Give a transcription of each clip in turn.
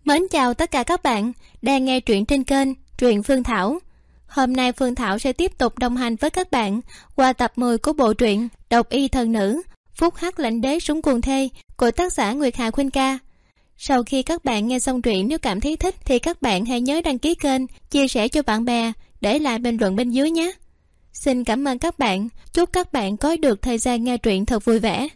Mến chào tất cả các bạn đang nghe truyện trên kênh Truyện Phương Thảo. Hôm nay Phương Thảo sẽ tiếp tục đồng hành với các bạn qua tập 10 của bộ truyện Độc Y Thần Nữ Phúc Hắc Lãnh Đế Súng Cuồng Thê của tác giả Nguyệt Hà Khuynh Ca. Sau khi các bạn nghe xong truyện, nếu cảm thấy thích thì các bạn hãy nhớ đăng ký kênh, chia sẻ cho bạn bè, để lại bình luận bên dưới nhé. Xin cảm ơn các bạn. Chúc các bạn có được thời gian nghe truyện thật vui vẻ.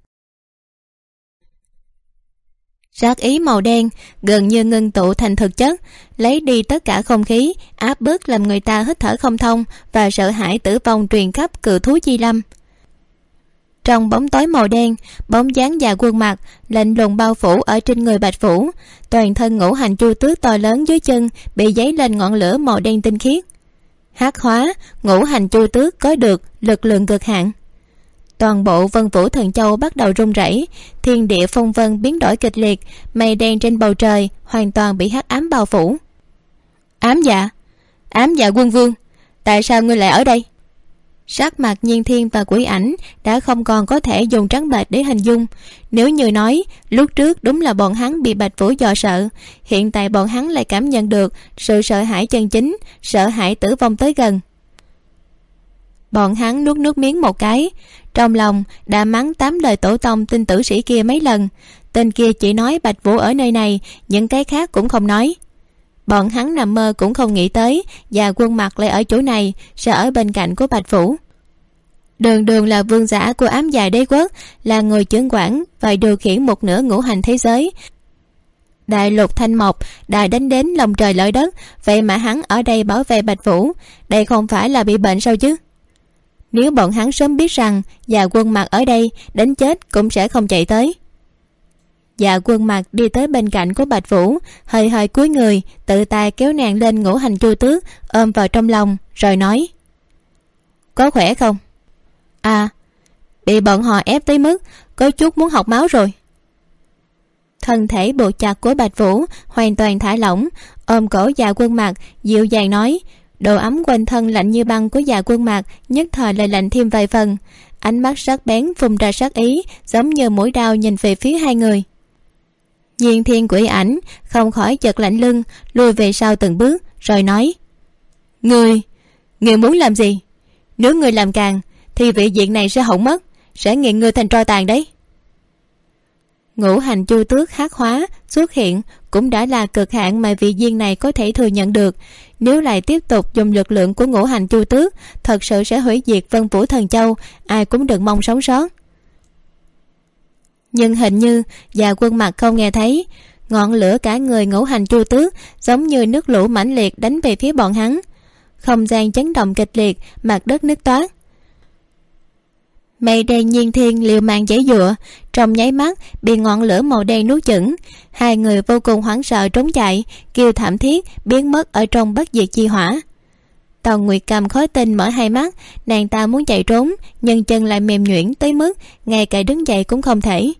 Sát ý màu đen gần như ngưng tụ thành thực chất, lấy đi tất cả không khí, áp bức làm người ta hít thở không thông và sợ hãi tử vong truyền khắp cự thú chi lâm. Trong bóng tối màu đen, bóng dáng già khuôn mặt lạnh lùng bao phủ ở trên người Bạch Vũ. Toàn thân ngũ hành chu tước to lớn dưới chân bị dấy lên ngọn lửa màu đen tinh khiết. Hắc hóa, ngũ hành chu tước có được lực lượng cực hạn. Toàn bộ Vân Vũ Thần Châu bắt đầu rung rẩy, thiên địa phong vân biến đổi kịch liệt, mây đen trên bầu trời hoàn toàn bị hắc ám bao phủ. Ám dạ quân vương, tại sao ngươi lại ở đây? Sắc mặt Nhiên Thiên và Quỷ Ảnh đã không còn có thể dùng trắng bệch để hình dung. Nếu như nói lúc trước đúng là bọn hắn bị Bạch Vũ dọa sợ, hiện tại bọn hắn lại cảm nhận được sự sợ hãi chân chính, sợ hãi tử vong tới gần. Bọn hắn nuốt nước miếng một cái, trong lòng đã mắng 8 lời tổ tông tin tử sĩ kia mấy lần. Tên kia chỉ nói Bạch Vũ ở nơi này, những cái khác cũng không nói. Bọn hắn nằm mơ cũng không nghĩ tới Già Quân Mặt lại ở chỗ này, sẽ ở bên cạnh của Bạch Vũ. Đường đường là vương giả của ám dạ đế quốc, là người trưởng quản và điều khiển một nửa ngũ hành thế giới. Đại lục thanh mộc đã đánh đến lòng trời lở đất, vậy mà hắn ở đây bảo vệ Bạch Vũ, đây không phải là bị bệnh sao chứ? Nếu bọn hắn sớm biết rằng Già Quân Mặt ở đây, đến chết cũng sẽ không chạy tới. Dạ Quân Mặt đi tới bên cạnh của Bạch Vũ, hơi hơi cúi người, tự tay kéo nàng lên ngũ hành chu tước, ôm vào trong lòng rồi nói: Có khỏe không? À, bị bọn họ ép tới mức có chút muốn học máu rồi. Thân thể buộc chặt của Bạch Vũ hoàn toàn thả lỏng, ôm cổ Dạ Quân Mặt dịu dàng nói. Độ ấm quanh thân lạnh như băng của Dạ Quân Mặt nhất thời lại lạnh thêm vài phần. Ánh mắt sắc bén phun ra sát ý, giống như mũi đao nhìn về phía hai người. Nhiên Thiên Quỷ Ảnh không khỏi chợt lạnh lưng, lùi về sau từng bước rồi nói: Ngươi muốn làm gì? Nếu ngươi làm càng thì vị diện này sẽ hỏng mất, sẽ nghiền ngươi thành tro tàn đấy. Ngũ hành chu tước hắc hóa xuất hiện cũng đã là cực hạn mà vị diện này có thể thừa nhận được. Nếu lại tiếp tục dùng lực lượng của ngũ hành chu tước, thật sự sẽ hủy diệt Vân Vũ Thần Châu, ai cũng đừng mong sống sót. Nhưng hình như Già Quân Mặt không nghe thấy. Ngọn lửa cả người ngũ hành chu tước giống như nước lũ mãnh liệt đánh về phía bọn hắn. Không gian chấn động kịch liệt, mặt đất nứt toát. Mây đen Nhiên Thiên liều mạng giãy giụa, trong nháy mắt bị ngọn lửa màu đen nuốt chửng. Hai người vô cùng hoảng sợ trốn chạy, kêu thảm thiết biến mất ở trong bất diệt chi hỏa. Tần Nguyệt Cầm khó tin mở hai mắt, nàng ta muốn chạy trốn nhưng chân lại mềm nhuyễn tới mức ngay cả đứng dậy cũng không thể.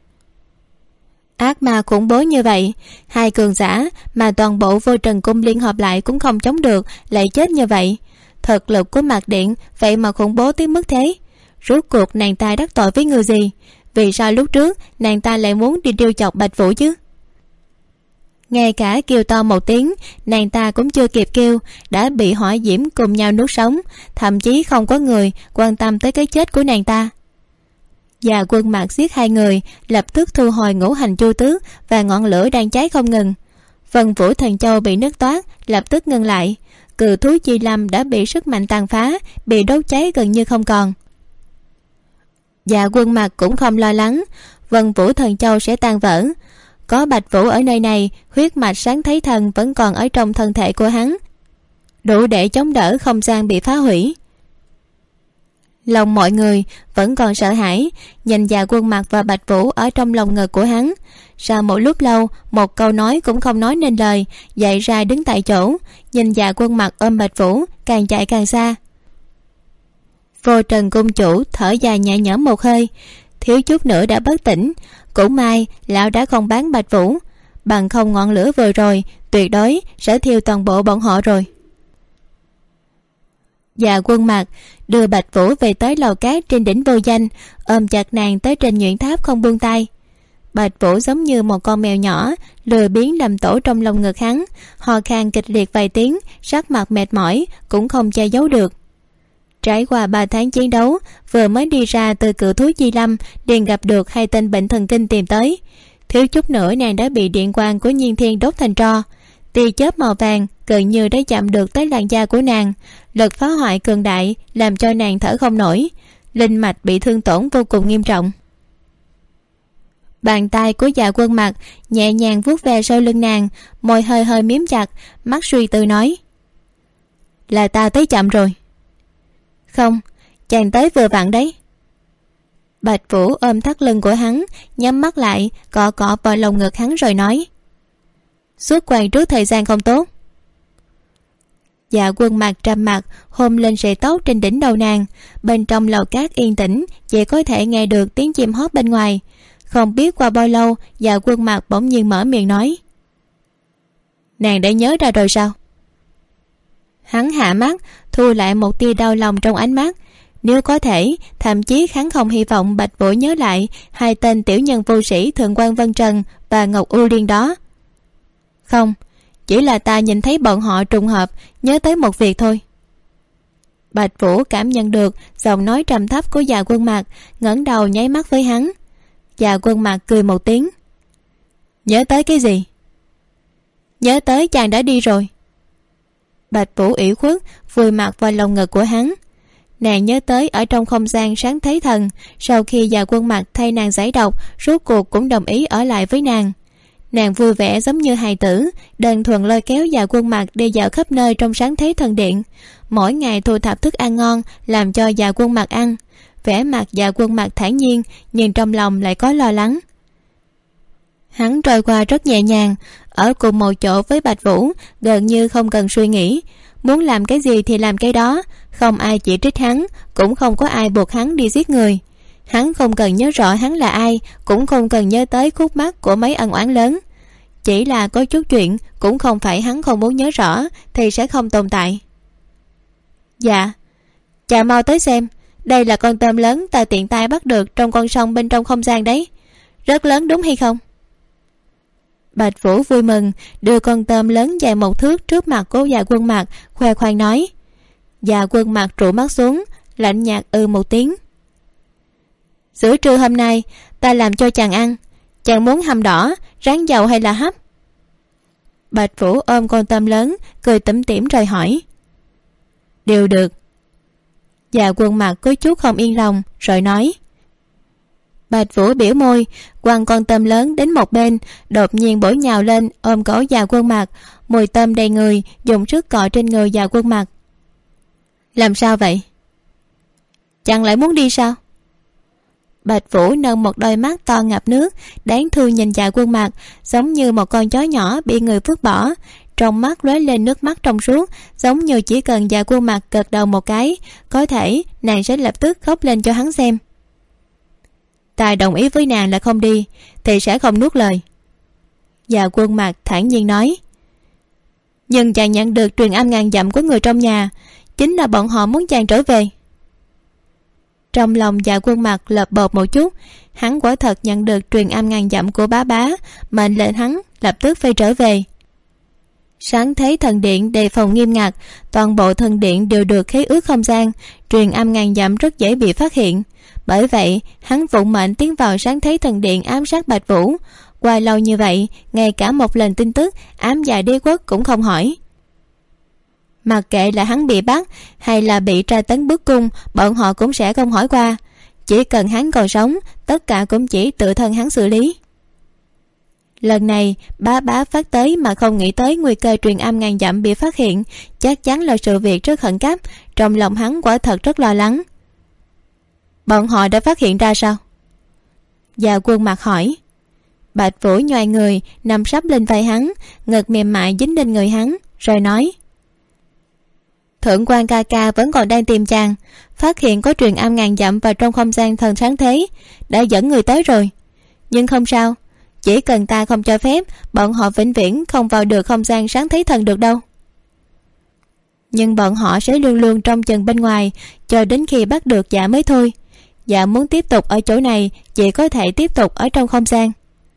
Ác ma khủng bố như vậy, hai cường giả mà toàn bộ Vô Trần Cung liên hợp lại cũng không chống được, lại chết như vậy. Thực lực của Mạc Điện vậy mà khủng bố tới mức thế. Rốt cuộc nàng ta đắc tội với người gì? Vì sao lúc trước nàng ta lại muốn đi trêu chọc Bạch Vũ chứ? Ngay cả kêu to một tiếng nàng ta cũng chưa kịp kêu, đã bị hỏa diễm cùng nhau nuốt sống, thậm chí không có người quan tâm tới cái chết của nàng ta. Già Quân Mặt giết hai người, lập tức thu hồi ngũ hành chu tước và ngọn lửa đang cháy không ngừng. Vân Vũ Thần Châu bị nứt toát, lập tức ngừng lại. Cự thú chi lâm đã bị sức mạnh tàn phá, bị đốt cháy gần như không còn. Dạ Quân Mặt cũng không lo lắng Vân Vũ Thần Châu sẽ tan vỡ. Có Bạch Vũ ở nơi này, huyết mạch sáng thấy thần vẫn còn ở trong thân thể của hắn, đủ để chống đỡ không gian bị phá hủy. Lòng mọi người vẫn còn sợ hãi, nhìn Dạ Quân Mặt và Bạch Vũ ở trong lòng ngực của hắn. Sau một lúc lâu, một câu nói cũng không nói nên lời, dậy ra đứng tại chỗ, nhìn Dạ Quân Mặt ôm Bạch Vũ càng chạy càng xa. Vô Trần Cung chủ thở dài nhẹ nhõm một hơi, thiếu chút nữa đã bất tỉnh. Cũng may lão đã không bán Bạch Vũ, bằng không ngọn lửa vừa rồi tuyệt đối sẽ thiêu toàn bộ bọn họ rồi. Dạ Quân Mặt đưa Bạch Vũ về tới lầu cát trên đỉnh Vô Danh, ôm chặt nàng tới trên nhuyễn tháp không buông tay. Bạch Vũ giống như một con mèo nhỏ lười biếng nằm tổ trong lồng ngực hắn, ho khan kịch liệt vài tiếng, sắc mặt mệt mỏi cũng không che giấu được. Trải qua 3 tháng chiến đấu, vừa mới đi ra từ cự thú Di Lâm liền gặp được 2 tên bệnh thần kinh tìm tới. Thiếu chút nữa nàng đã bị điện quang của Nhiên Thiên đốt thành tro. Tia chớp màu vàng gần như đã chạm được tới làn da của nàng, lực phá hoại cường đại làm cho nàng thở không nổi, linh mạch bị thương tổn vô cùng nghiêm trọng. Bàn tay của Dạ Quân Mặc nhẹ nhàng vuốt ve sau lưng nàng, môi hơi hơi miếm chặt, mắt suy tư nói: là ta tới chậm rồi. Không, chàng tới vừa vặn đấy. Bạch Vũ ôm thắt lưng của hắn, nhắm mắt lại cọ cọ vào lồng ngực hắn rồi nói: xuất quan trước thời gian không tốt. Dạ Quân Mặc trầm mặt hôn lên sợi tóc trên đỉnh đầu nàng. Bên trong lầu cát yên tĩnh, chỉ có thể nghe được tiếng chim hót bên ngoài. Không biết qua bao lâu, Dạ Quân Mặc bỗng nhiên mở miệng nói: nàng đã nhớ ra rồi sao? Hắn hạ mắt, thu lại một tia đau lòng trong ánh mắt. Nếu có thể, thậm chí hắn không hy vọng Bạch Vũ nhớ lại 2 tên tiểu nhân vô sĩ Thượng quan Vân Trần và Ngọc U Liên đó. Không, chỉ là ta nhìn thấy bọn họ trùng hợp nhớ tới một việc thôi. Bạch Vũ cảm nhận được giọng nói trầm thấp của Dạ Quân Mặc, ngẩng đầu nháy mắt với hắn. Dạ Quân Mặc cười một tiếng: nhớ tới cái gì? Nhớ tới chàng đã đi rồi. Bạch Vũ ủy khuất vùi mặt vào lồng ngực của hắn. Nàng nhớ tới ở trong không gian sáng thế thần, sau khi Dạ Quân Mặc thay nàng giải độc, rốt cuộc cũng đồng ý ở lại với nàng. Nàng vui vẻ giống như hài tử, đơn thuần lôi kéo Dạ Quân Mặc đi dạo khắp nơi trong sáng thế thần điện, mỗi ngày thu thập thức ăn ngon làm cho Dạ Quân Mặc ăn. Vẻ mặt Dạ Quân Mặc thản nhiên, nhưng trong lòng lại có lo lắng. Hắn trôi qua rất nhẹ nhàng, ở cùng một chỗ với Bạch Vũ, gần như không cần suy nghĩ, muốn làm cái gì thì làm cái đó, không ai chỉ trích hắn, cũng không có ai buộc hắn đi giết người. Hắn không cần nhớ rõ hắn là ai, cũng không cần nhớ tới khúc mắc của mấy ân oán lớn. Chỉ là có chút chuyện cũng không phải hắn không muốn nhớ rõ thì sẽ không tồn tại. Dạ, chàng mau tới xem, đây là con tôm lớn ta tiện tay bắt được trong con sông bên trong không gian đấy. Rất lớn đúng hay không? Bạch Vũ vui mừng đưa con tôm lớn dài 1 thước trước mặt của Dạ Quân Mặc, khoe khoang nói. Dạ Quân Mặc trụ mắt xuống, lạnh nhạt một tiếng. Giữa trưa hôm nay ta làm cho chàng ăn, chàng muốn hầm đỏ, rán dầu hay là hấp? Bạch Vũ ôm con tôm lớn, cười tủm tỉm rồi hỏi. Đều được. Dạ Quân Mặc có chút không yên lòng rồi nói. Bạch Vũ biểu môi, quăng con tôm lớn đến một bên, đột nhiên bổ nhào lên ôm cổ Dạ Quân Mặc, mùi tôm đầy người, dùng sức cọ trên người Dạ Quân Mặc. Làm sao vậy? Chẳng lại muốn đi sao? Bạch Vũ nâng một đôi mắt to ngập nước, đáng thương nhìn Dạ Quân Mặc, giống như một con chó nhỏ bị người vứt bỏ. Trong mắt lóe lên nước mắt trong suốt, giống như chỉ cần Dạ Quân Mặc gật đầu một cái, có thể nàng sẽ lập tức khóc lên cho hắn xem. Ta đồng ý với nàng là không đi thì sẽ không nuốt lời. Dạ Quân Mặc thản nhiên nói. Nhưng chàng nhận được truyền âm ngàn dặm của người trong nhà, chính là bọn họ muốn chàng trở về. Trong lòng Dạ Quân Mặc lợp bột một chút, hắn quả thật nhận được truyền âm ngàn dặm của bá, mệnh lệnh hắn lập tức phải trở về. Sáng thế thần điện đề phòng nghiêm ngặt, toàn bộ thần điện đều được khế ước không gian, truyền âm ngàn dặm rất dễ bị phát hiện. Bởi vậy hắn vụng mệnh tiến vào sáng thế thần điện ám sát Bạch Vũ. Qua lâu như vậy, ngay cả một lần tin tức ám dạ đế quốc cũng không hỏi. Mặc kệ là hắn bị bắt hay là bị tra tấn bức cung, bọn họ cũng sẽ không hỏi qua. Chỉ cần hắn còn sống, tất cả cũng chỉ tự thân hắn xử lý. Lần này bá phát tới mà không nghĩ tới nguy cơ truyền âm ngàn dặm bị phát hiện, chắc chắn là sự việc rất khẩn cấp. Trong lòng hắn quả thật rất lo lắng. Bọn họ đã phát hiện ra sao? Dạ Quân Mặc hỏi. Bạch Vũ nhoài người nằm sấp lên vai hắn, ngực mềm mại dính lên người hắn, rồi nói. Thượng quan ca ca vẫn còn đang tìm chàng, phát hiện có truyền âm ngàn dặm vào trong không gian thần sáng thế, đã dẫn người tới rồi. Nhưng không sao, chỉ cần ta không cho phép, bọn họ vĩnh viễn không vào được không gian sáng thế thần được đâu. Nhưng bọn họ sẽ luôn luôn trông chừng bên ngoài, cho đến khi bắt được dạ mới thôi. Dạ muốn tiếp tục ở chỗ này, chỉ có thể tiếp tục ở trong không gian.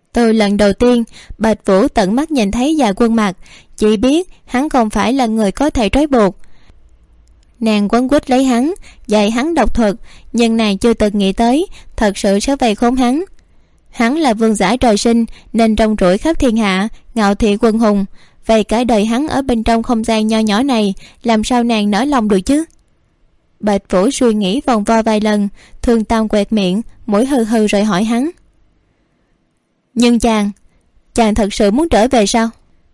Từ lần đầu tiên Bạch Vũ tận mắt nhìn thấy Dạ Quân Mặc, chỉ biết hắn không phải là người có thể trói buộc. Nàng quấn quýt lấy hắn, dạy hắn độc thuật, nhưng nàng chưa từng nghĩ tới thật sự sẽ vây khốn hắn. Hắn là vương giả trời sinh nên rong ruổi khắp thiên hạ, ngạo thị quân hùng. Vậy cả đời hắn ở bên trong không gian nho nhỏ này, làm sao nàng nỡ lòng được chứ? Bạch Vũ suy nghĩ vòng vo vài lần, Thương Tam quẹt miệng, mũi hừ hừ rồi hỏi hắn: nhưng chàng thật sự muốn trở về sao?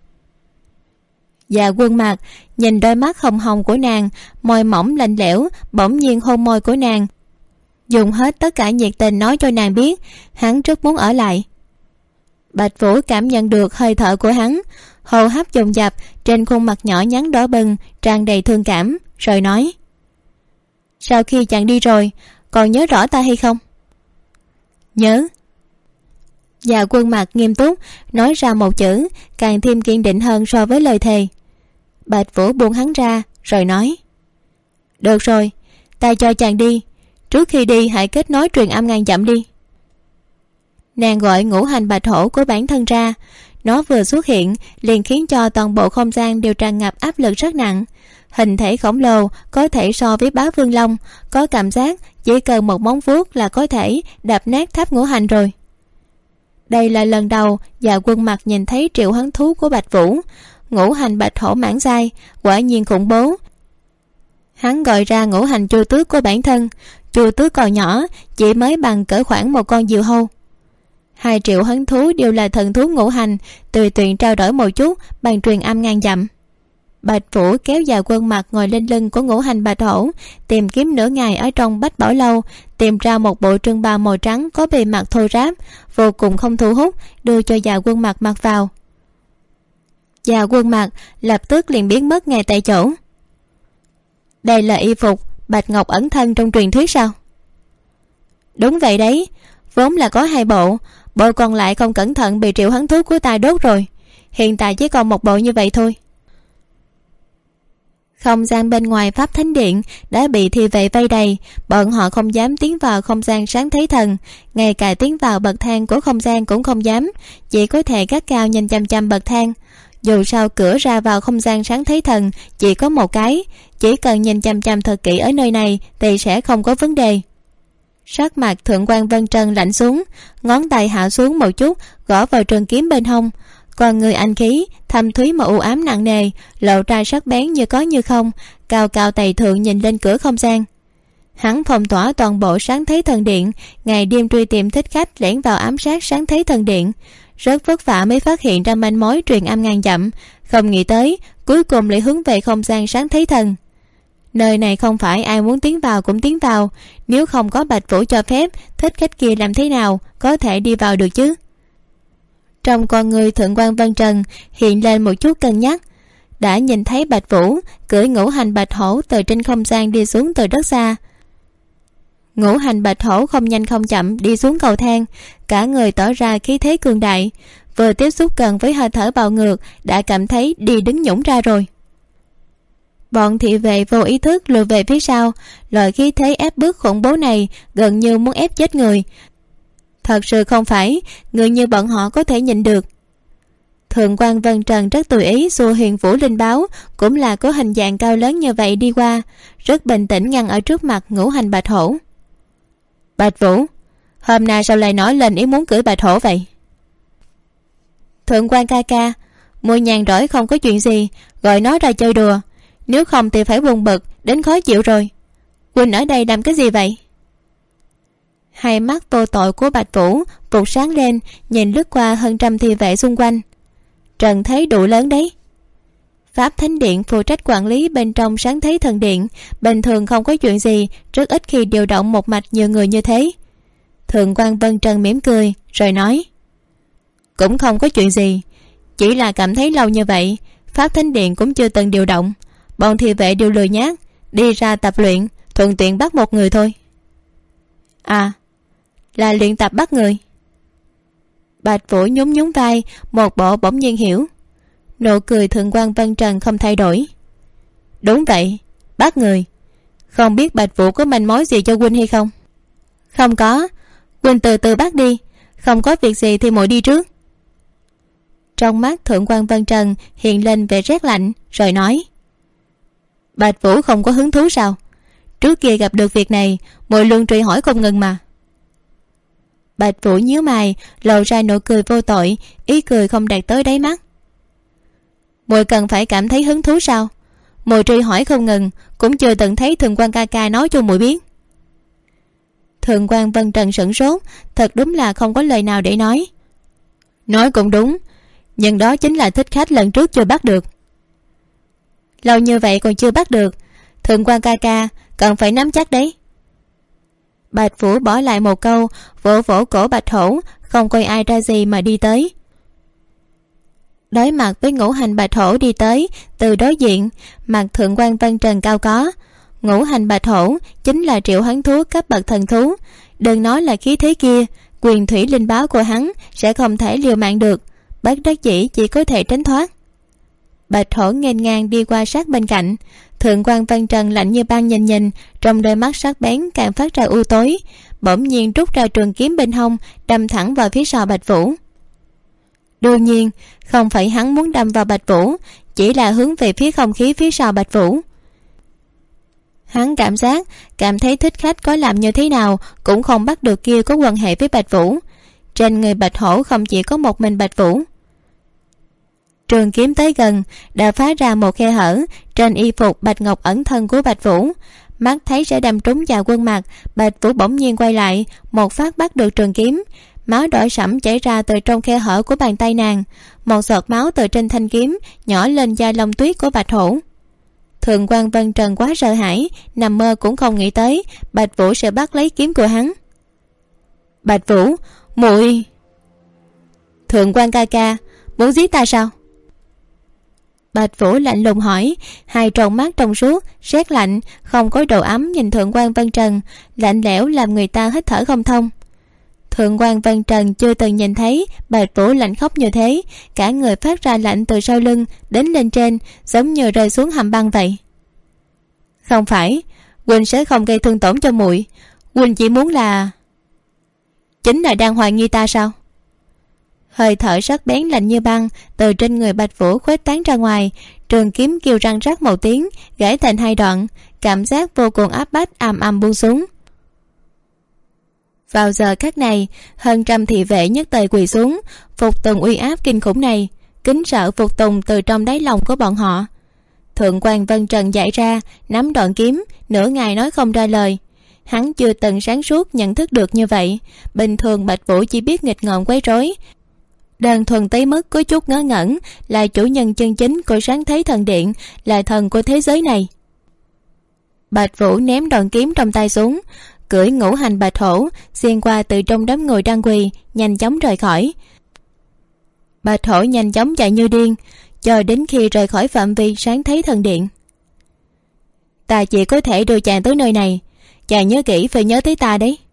Dạ Quân Mặc nhìn đôi mắt hồng hồng của nàng, môi mỏng lạnh lẽo, bỗng nhiên hôn môi của nàng, dùng hết tất cả nhiệt tình nói cho nàng biết hắn rất muốn ở lại. Bạch Vũ cảm nhận được hơi thở của hắn, hô hấp dồn dập, trên khuôn mặt nhỏ nhắn đỏ bừng tràn đầy thương cảm, rồi nói: sau khi chàng đi rồi còn nhớ rõ ta hay không? Nhớ. Dạ Quân Mặc nghiêm túc nói ra một chữ, càng thêm kiên định hơn so với lời thề. Bạch Vũ buông hắn ra rồi nói: được rồi, ta cho chàng đi, trước khi đi hãy kết nối truyền âm ngàn dặm đi. Nàng gọi ngũ hành bạch hổ của bản thân ra, nó vừa xuất hiện liền khiến cho toàn bộ không gian đều tràn ngập áp lực rất nặng. Hình thể khổng lồ có thể so với Bá Vương Long, có cảm giác chỉ cần một móng vuốt là có thể đập nát tháp ngũ hành rồi. Đây là lần đầu Dạ Quân Mặc nhìn thấy triệu hoán thú của Bạch Vũ. Ngũ hành bạch hổ mãng dai quả nhiên khủng bố. Hắn gọi ra ngũ hành chu tước của bản thân. Chu tước còn nhỏ, chỉ mới bằng cỡ khoảng một con diều hâu. Hai triệu hoán thú đều là thần thú ngũ hành, tùy tiện trao đổi một chút bằng truyền âm ngàn dặm. Bạch Vũ kéo Dạ Quân Mặc ngồi lên lưng của ngũ hành bạch hổ, tìm kiếm nửa ngày ở trong Bách Bảo Lâu, tìm ra một bộ trưng bào màu trắng có bề mặt thô ráp, vô cùng không thu hút, đưa cho Dạ Quân Mặc mặc vào. Dạ Quân Mặc lập tức liền biến mất ngay tại chỗ. Đây là y phục Bạch Ngọc ẩn thân trong truyền thuyết sao? Đúng vậy đấy, vốn là có hai bộ, bộ còn lại không cẩn thận bị triệu hoán thú của ta đốt rồi, hiện tại chỉ còn một bộ như vậy thôi. Không gian bên ngoài Pháp Thánh Điện đã bị thi vệ vây đầy, bọn họ không dám tiến vào không gian sáng thế thần, ngay cả tiến vào bậc thang của không gian cũng không dám, chỉ có thể gắt cao nhìn chăm chăm bậc thang. Dù sao cửa ra vào không gian sáng thế thần chỉ có một cái, chỉ cần nhìn chăm chăm thật kỹ ở nơi này thì sẽ không có vấn đề. Sắc mặt Thượng quan Vân Trân lạnh xuống, ngón tay hạ xuống một chút, gõ vào trường kiếm bên hông. Còn người anh khí thâm thúy mà u ám nặng nề, lộ ra sắc bén như có như không, cao cao tày thượng nhìn lên cửa không gian. Hắn phong tỏa toàn bộ sáng thế thần điện, ngày đêm truy tìm thích khách lẻn vào ám sát sáng thế thần điện, rất vất vả mới phát hiện ra manh mối truyền âm ngàn dặm, không nghĩ tới cuối cùng lại hướng về không gian sáng thế thần. Nơi này không phải ai muốn tiến vào cũng tiến vào, nếu không có Bạch Vũ cho phép, thích khách kia làm thế nào có thể đi vào được chứ? Trong con người Thượng quan Vân Trần hiện lên một chút cân nhắc. Đã nhìn thấy Bạch Vũ cưỡi ngũ hành bạch hổ từ trên không gian đi xuống từ rất xa. Ngũ hành bạch hổ không nhanh không chậm đi xuống cầu thang, cả người tỏ ra khí thế cường đại, vừa tiếp xúc gần với hơi thở bạo ngược đã cảm thấy đi đứng nhũng ra rồi. Bọn thị vệ vô ý thức lùi về phía sau, loại khí thế ép bức khủng bố này gần như muốn ép chết người. Thật sự không phải người như bọn họ có thể nhìn được. Thượng quan Vân Trần rất tùy ý xua Huyền Vũ Linh báo, cũng là có hình dạng cao lớn như vậy đi qua, rất bình tĩnh ngăn ở trước mặt ngũ hành bạch hổ. Bạch Vũ, hôm nay sao lại nói lên ý muốn cưỡi bạch hổ vậy? Thượng quan ca ca, muội nhàn rỗi không có chuyện gì, gọi nó ra chơi đùa, nếu không thì phải buồn bực đến khó chịu rồi. Quỳnh ở đây làm cái gì vậy? Hai mắt vô tội của Bạch Vũ vụt sáng lên, nhìn lướt qua hơn trăm thi vệ xung quanh. Trần thấy đủ lớn đấy. Pháp Thánh Điện phụ trách quản lý bên trong sáng thế thần điện, bình thường không có chuyện gì, rất ít khi điều động một mạch nhiều người như thế. Thượng quan Vân Trần mỉm cười rồi nói: cũng không có chuyện gì, chỉ là cảm thấy lâu như vậy Pháp Thánh Điện cũng chưa từng điều động, bọn thị vệ đều lười nhác, đi ra tập luyện, thuận tiện bắt một người thôi. À, là luyện tập bắt người. Bạch Vũ nhún nhún vai, một bộ bỗng nhiên hiểu. Nụ cười Thượng quan Vân Trần không thay đổi. Đúng vậy, bắt người. Không biết Bạch Vũ có manh mối gì cho huynh hay không? Không có, huynh từ từ bắt đi, Không có việc gì thì muội đi trước. Trong mắt Thượng quan Vân Trần hiện lên vẻ rét lạnh, rồi nói: Bạch Vũ không có hứng thú sao? Trước kia gặp được việc này, muội luôn truy hỏi không ngừng mà. Bạch Vũ nhíu mày, lộ ra nụ cười vô tội, ý cười không đạt tới đáy mắt. Muội cần phải cảm thấy hứng thú sao? Muội truy hỏi không ngừng, cũng chưa từng thấy Thượng quan ca ca nói cho muội biết. Thượng quan Vân Trần sửng sốt, thật đúng là không có lời nào để nói. Nói cũng đúng, nhưng đó chính là thích khách lần trước chưa bắt được. Lâu như vậy còn chưa bắt được, Thượng quan ca ca cần phải nắm chắc đấy. Bạch Vũ bỏ lại một câu, vỗ vỗ cổ Bạch Hổ, không coi ai ra gì mà đi tới. Đối mặt với Ngũ Hành Bạch Hổ đi tới, từ đối diện mặt Thượng quan Vân Trần cao có. Ngũ Hành Bạch Hổ chính là triệu hoán thú cấp bậc thần thú, đừng nói là khí thế kia, quyền thủy linh báo của hắn sẽ không thể liều mạng được, bất đắc dĩ chỉ có thể tránh thoát. Bạch Hổ nghênh ngang đi qua sát bên cạnh. Thượng quan Vân Trần lạnh như băng nhìn nhìn, trong đôi mắt sắc bén càng phát ra u tối, bỗng nhiên rút ra trường kiếm bên hông, đâm thẳng vào phía sau Bạch Vũ. Đương nhiên không phải hắn muốn đâm vào Bạch Vũ, chỉ là hướng về phía không khí phía sau Bạch Vũ. Hắn cảm thấy thích khách có làm như thế nào cũng không bắt được kia có quan hệ với Bạch Vũ. Trên người Bạch Hổ không chỉ có một mình Bạch Vũ. Trường kiếm tới gần đã phá ra một khe hở trên y phục bạch ngọc ẩn thân của Bạch Vũ. Mắt thấy sẽ đâm trúng vào quân mặt, Bạch Vũ bỗng nhiên quay lại, một phát bắt được trường kiếm. Máu đỏ sẫm chảy ra từ trong khe hở của bàn tay nàng, một giọt máu từ trên thanh kiếm nhỏ lên da lông tuyết của Bạch Hổ. Thượng quan Vân Trần quá sợ hãi, nằm mơ cũng không nghĩ tới Bạch Vũ sẽ bắt lấy kiếm của hắn. Bạch Vũ, muội... Thượng quan ca ca muốn giết ta sao? Bạch Vũ lạnh lùng hỏi, hai tròng mắt trong suốt rét lạnh không có độ ấm nhìn Thượng quan Vân Trần, lạnh lẽo làm người ta hít thở không thông. Thượng quan Vân Trần chưa từng nhìn thấy Bạch Vũ lạnh khóc như thế, cả người phát ra lạnh từ sau lưng đến lên trên, giống như rơi xuống hầm băng vậy. Không phải, huynh sẽ không gây thương tổn cho muội, huynh chỉ muốn là... Chính là đang hoài nghi ta sao? Hơi thở sắc bén lạnh như băng từ trên người Bạch Vũ khuếch tán ra ngoài, trường kiếm kêu răng rắc một tiếng, gãy thành hai đoạn, cảm giác vô cùng áp bách ầm ầm buông xuống. Vào giờ khắc này, hơn trăm thị vệ nhất tề quỳ xuống, phục tùng uy áp kinh khủng này, kính sợ phục tùng từ trong đáy lòng của bọn họ. Thượng quan Vân Trần dạy ra, nắm đoạn kiếm, nửa ngày nói không ra lời. Hắn chưa từng sáng suốt nhận thức được như vậy. Bình thường Bạch Vũ chỉ biết nghịch ngợm quấy rối, đơn thuần tới mức có chút ngớ ngẩn, là chủ nhân chân chính của Sáng Thế Thần Điện, là thần của thế giới này. Bạch Vũ ném đoạn kiếm trong tay xuống, cưỡi Ngũ Hành Bạch Hổ xuyên qua từ trong đám người đang quỳ, nhanh chóng rời khỏi. Bạch Hổ nhanh chóng chạy như điên, cho đến khi rời khỏi phạm vi Sáng Thế Thần Điện. Ta chỉ có thể đưa chàng tới nơi này, chàng nhớ kỹ phải nhớ tới ta đấy.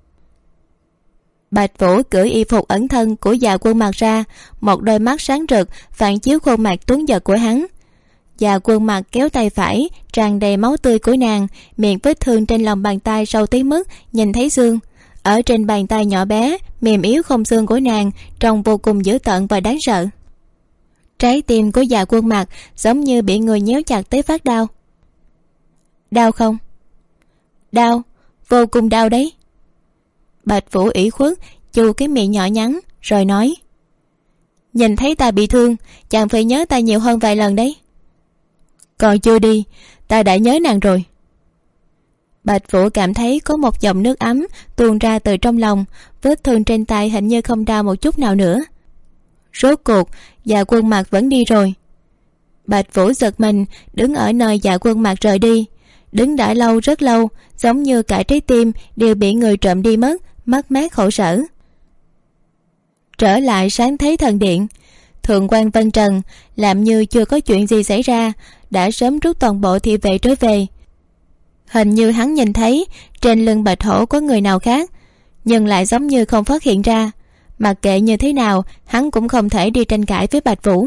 Bạch Vũ cởi y phục ẩn thân của Dạ Quân Mặc ra, một đôi mắt sáng rực phản chiếu khuôn mặt tuấn giật của hắn. Dạ Quân Mặc kéo tay phải tràn đầy máu tươi của nàng, miệng vết thương trên lòng bàn tay sâu tới mức nhìn thấy xương. Ở trên bàn tay nhỏ bé mềm yếu không xương của nàng trông vô cùng dữ tợn và đáng sợ. Trái tim của Dạ Quân Mặc giống như bị người nhéo chặt tới phát đau. Đau không? Đau, vô cùng đau đấy. Bạch Vũ ủy khuất chu cái miệng nhỏ nhắn rồi nói, nhìn thấy ta bị thương, chàng phải nhớ ta nhiều hơn vài lần đấy. Còn chưa đi, ta đã nhớ nàng rồi. Bạch Vũ cảm thấy có một dòng nước ấm tuôn ra từ trong lòng, vết thương trên tay hình như không đau một chút nào nữa. Rốt cuộc Dạ Quân Mặc vẫn đi rồi. Bạch Vũ giật mình đứng ở nơi Dạ Quân Mặc rời đi, đứng đã lâu, rất lâu, giống như cả trái tim đều bị người trộm đi mất mát khổ sở. Trở lại Sáng Thế Thần Điện, Thượng quan Vân Trần làm như chưa có chuyện gì xảy ra, đã sớm rút toàn bộ thị vệ trở về. Hình như hắn nhìn thấy trên lưng Bạch Hổ có người nào khác, nhưng lại giống như không phát hiện ra. Mặc kệ như thế nào, hắn cũng không thể đi tranh cãi với Bạch Vũ.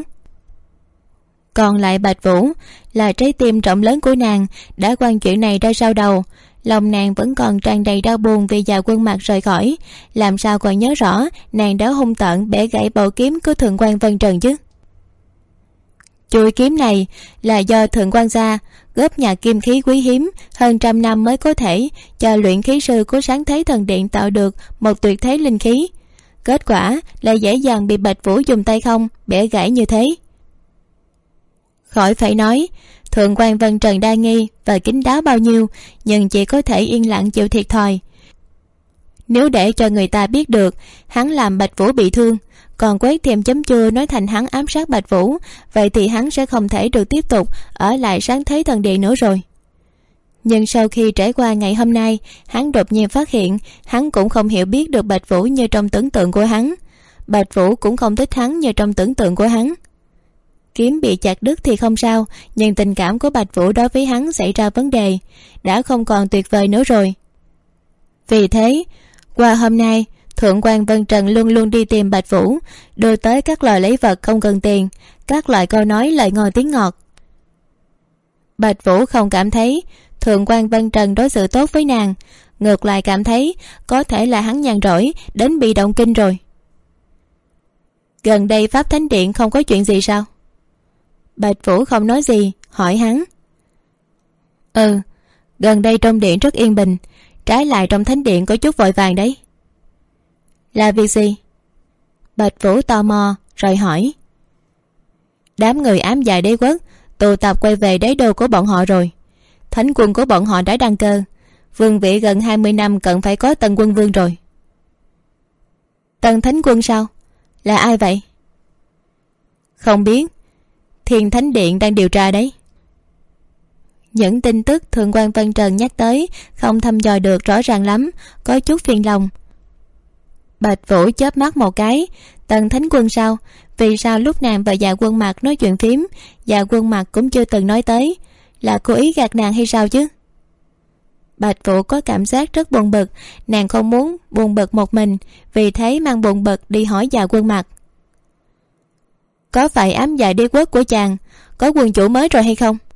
Còn lại Bạch Vũ là trái tim rộng lớn của nàng đã quăng chuyện này ra sau đầu, lòng nàng vẫn còn tràn đầy đau buồn vì Dạ Quân Mặc rời khỏi, làm sao còn nhớ rõ nàng đã hung tợn bẻ gãy bảo kiếm của Thượng quan Vân Trần chứ. Chuôi kiếm này là do Thượng quan gia góp nhặt kim khí quý hiếm hơn 100 năm mới có thể cho luyện khí sư của Sáng Thế Thần Điện tạo được một tuyệt thế linh khí. Kết quả là dễ dàng bị Bạch Vũ dùng tay không bẻ gãy như thế. Khỏi phải nói, Thượng quan Vân Trần đa nghi và kín đáo bao nhiêu, nhưng chỉ có thể yên lặng chịu thiệt thòi. Nếu để cho người ta biết được hắn làm Bạch Vũ bị thương, còn quấy thêm chấm chua nói thành hắn ám sát Bạch Vũ, vậy thì hắn sẽ không thể được tiếp tục ở lại Sáng Thế Thần Điện nữa rồi. Nhưng sau khi trải qua ngày hôm nay, hắn đột nhiên phát hiện hắn cũng không hiểu biết được Bạch Vũ như trong tưởng tượng của hắn. Bạch Vũ cũng không thích hắn như trong tưởng tượng của hắn. Kiếm bị chặt đứt thì không sao, nhưng tình cảm của Bạch Vũ đối với hắn xảy ra vấn đề, đã không còn tuyệt vời nữa rồi. Vì thế, qua hôm nay, Thượng quan Vân Trần luôn luôn đi tìm Bạch Vũ, đưa tới các lời lấy vật không cần tiền, các loại câu nói lời ngon tiếng ngọt. Bạch Vũ không cảm thấy Thượng quan Vân Trần đối xử tốt với nàng, ngược lại cảm thấy có thể là hắn nhàn rỗi đến bị động kinh rồi. Gần đây Pháp Thánh Điện không có chuyện gì sao? Bạch Vũ không nói gì, hỏi hắn. Gần đây trong điện rất yên bình, trái lại trong thánh điện có chút vội vàng đấy. Là việc gì? Bạch Vũ tò mò rồi hỏi. Đám người ám dạ đế quốc tụ tập quay về đế đô của bọn họ rồi. Thánh quân của bọn họ đã đăng cơ, vương vị gần 20 năm cần phải có Tân Quân Vương rồi. Tân Thánh Quân sao? Là ai vậy? Không biết, Thiên Thánh Điện đang điều tra đấy. Những tin tức Thượng quan Vân Trần nhắc tới không thăm dò được rõ ràng lắm, có chút phiền lòng. Bạch Vũ chớp mắt một cái. Tần Thánh Quân sao? Vì sao lúc nàng và Dạ Quân Mặc nói chuyện phím, Dạ Quân Mặc cũng chưa từng nói tới? Là cố ý gạt nàng hay sao chứ? Bạch Vũ có cảm giác rất buồn bực, nàng không muốn buồn bực một mình, vì thế mang buồn bực đi hỏi Dạ Quân Mặc. Có phải ám dạ đế quốc của chàng có quân chủ mới rồi hay không?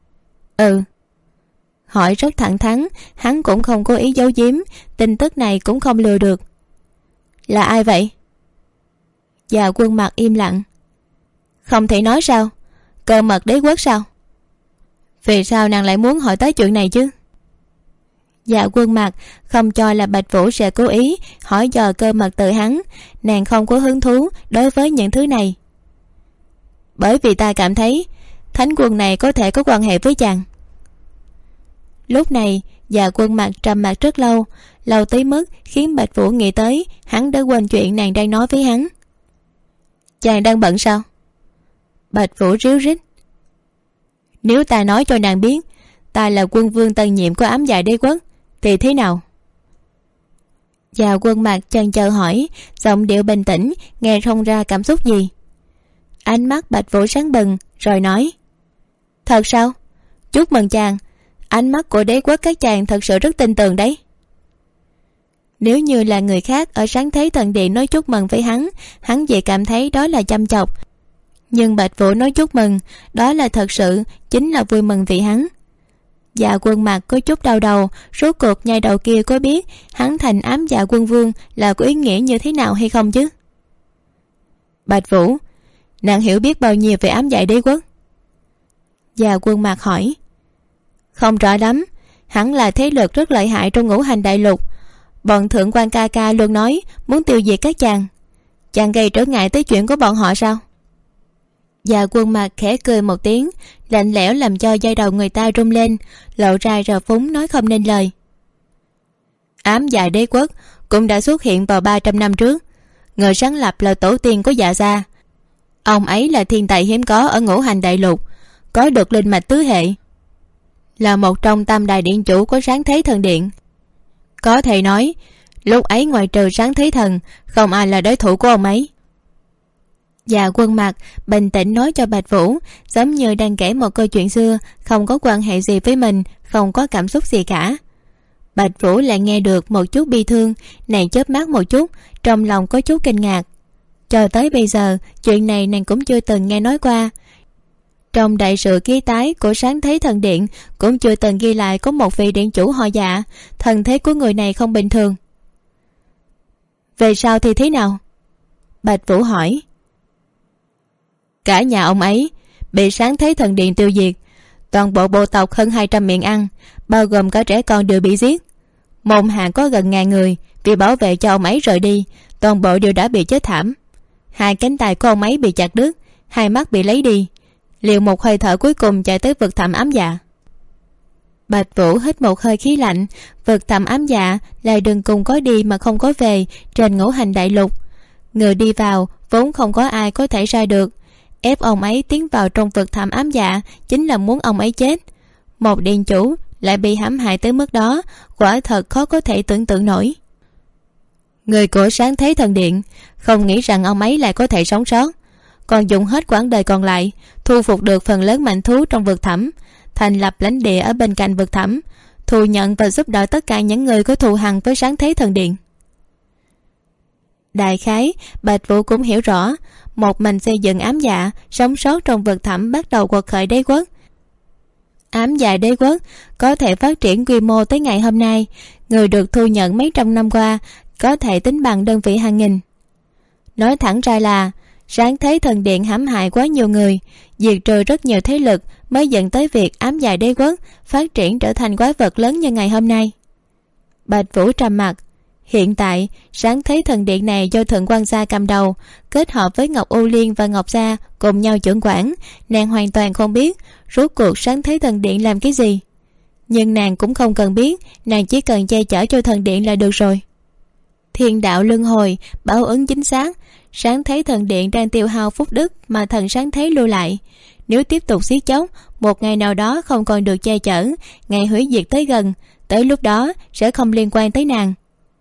Hỏi rất thẳng thắn, hắn cũng không cố ý giấu giếm, tin tức này cũng không lừa được. Là ai vậy? Dạ Quân Mặc im lặng. Không thể nói sao? Cơ mật đế quốc sao? Vì sao nàng lại muốn hỏi tới chuyện này chứ? Dạ Quân Mặc không cho là Bạch Vũ sẽ cố ý hỏi dò cơ mật từ hắn, nàng không có hứng thú đối với những thứ này. Bởi vì ta cảm thấy Thánh Quân này có thể có quan hệ với chàng. Lúc này Dạ Quân Mặc trầm mặc rất lâu, lâu tới mức khiến Bạch Vũ nghĩ tới hắn đã quên chuyện nàng đang nói với hắn. Chàng đang bận sao? Bạch Vũ ríu rít. Nếu ta nói cho nàng biết ta là quân vương tân nhiệm của ám dạ đế quốc thì thế nào? Dạ Quân Mặc chần chờ hỏi, giọng điệu bình tĩnh, nghe không ra cảm xúc gì. Ánh mắt Bạch Vũ sáng bừng rồi nói. Thật sao? Chúc mừng chàng, ánh mắt của đế quốc các chàng thật sự rất tin tưởng đấy. Nếu như là người khác ở Sáng Thế Thần Điện nói chúc mừng với hắn chỉ cảm thấy đó là chăm chọc. Nhưng Bạch Vũ nói chúc mừng, đó là thật sự, chính là vui mừng vì hắn. Dạ Quân Mặc có chút đau đầu, rốt cuộc nhai đầu kia có biết hắn thành ám dạ quân vương là có ý nghĩa như thế nào hay không chứ? Bạch Vũ, nàng hiểu biết bao nhiêu về ám dạ đế quốc? Dạ Quân Mặc hỏi. Không rõ lắm, hắn là thế lực rất lợi hại trong Ngũ Hành Đại Lục. Bọn thượng quan ca ca luôn nói muốn tiêu diệt các chàng. Chàng gây trở ngại tới chuyện của bọn họ sao? Dạ Quân Mặc khẽ cười một tiếng, lạnh lẽo làm cho da đầu người ta rung lên, lộ ra rờ phúng nói không nên lời. Ám dạ đế quốc cũng đã xuất hiện vào 300 năm trước. Người sáng lập là tổ tiên của Dạ gia. Ông ấy là thiên tài hiếm có ở Ngũ Hành Đại Lục, có được linh mạch tứ hệ, là một trong tam đại điện chủ của Sáng Thế Thần Điện. Có thể nói lúc ấy ngoài trừ Sáng Thế Thần, không ai là đối thủ của ông ấy. Dạ Quân Mặc bình tĩnh nói cho Bạch Vũ, giống như đang kể một câu chuyện xưa, không có quan hệ gì với mình, không có cảm xúc gì cả. Bạch Vũ lại nghe được một chút bi thương, nàng chớp mắt một chút, trong lòng có chút kinh ngạc. Cho tới bây giờ chuyện này nàng cũng chưa từng nghe nói qua. Trong đại sự ký tái của Sáng Thế Thần Điện cũng chưa từng ghi lại có một vị điện chủ họ Dạ. Thần thế của người này không bình thường. Về sau thì thế nào? Bạch Vũ hỏi. Cả nhà ông ấy bị Sáng Thế Thần Điện tiêu diệt. Toàn bộ bộ tộc hơn 200 miệng ăn, bao gồm cả trẻ con đều bị giết. Môn hạ có gần 1000 người vì bảo vệ cho ông ấy rời đi, toàn bộ đều đã bị chết thảm. 2 cánh tay của ông ấy bị chặt đứt, 2 mắt bị lấy đi, liều một hơi thở cuối cùng chạy tới vực thẳm ám dạ. Bạch Vũ hít một hơi khí lạnh. Vực thẳm ám dạ là đường cùng có đi mà không có về trên ngũ hành đại lục. Người đi vào vốn không có ai có thể ra được. Ép ông ấy tiến vào trong vực thẳm ám dạ chính là muốn ông ấy chết. Một điện chủ lại bị hãm hại tới mức đó, quả thật khó có thể tưởng tượng nổi. Người của Sáng Thế Thần Điện không nghĩ rằng ông ấy lại có thể sống sót, còn dùng hết quãng đời còn lại thu phục được phần lớn mạnh thú trong vực thẳm, thành lập lãnh địa ở bên cạnh vực thẳm, thu nhận và giúp đỡ tất cả những người có thù hằn với Sáng Thế Thần Điện. Đại khái Bạch Vũ cũng hiểu rõ, một mình xây dựng ám dạ sống sót trong vực thẳm bắt đầu quật khởi đế quốc. Ám dạ đế quốc có thể phát triển quy mô tới ngày hôm nay, người được thu nhận mấy trăm năm qua có thể tính bằng đơn vị hàng nghìn. Nói thẳng ra là Sáng Thế Thần Điện hãm hại quá nhiều người, diệt trừ rất nhiều thế lực mới dẫn tới việc ám dạ đế quốc phát triển trở thành quái vật lớn như ngày hôm nay. Bạch Vũ trầm mặt. Hiện tại Sáng Thế Thần Điện này do Thượng Quan Gia cầm đầu, kết hợp với Ngọc U Liên và Ngọc Gia cùng nhau trưởng quản. Nàng hoàn toàn không biết rốt cuộc Sáng Thế Thần Điện làm cái gì, nhưng nàng cũng không cần biết, nàng chỉ cần che chở cho thần điện là được rồi. Thiên đạo luân hồi, báo ứng chính xác. Sáng Thế Thần Điện đang tiêu hao phúc đức mà thần Sáng Thế lưu lại. Nếu tiếp tục siết chóc, một ngày nào đó không còn được che chở, ngày hủy diệt tới gần, tới lúc đó sẽ không liên quan tới nàng.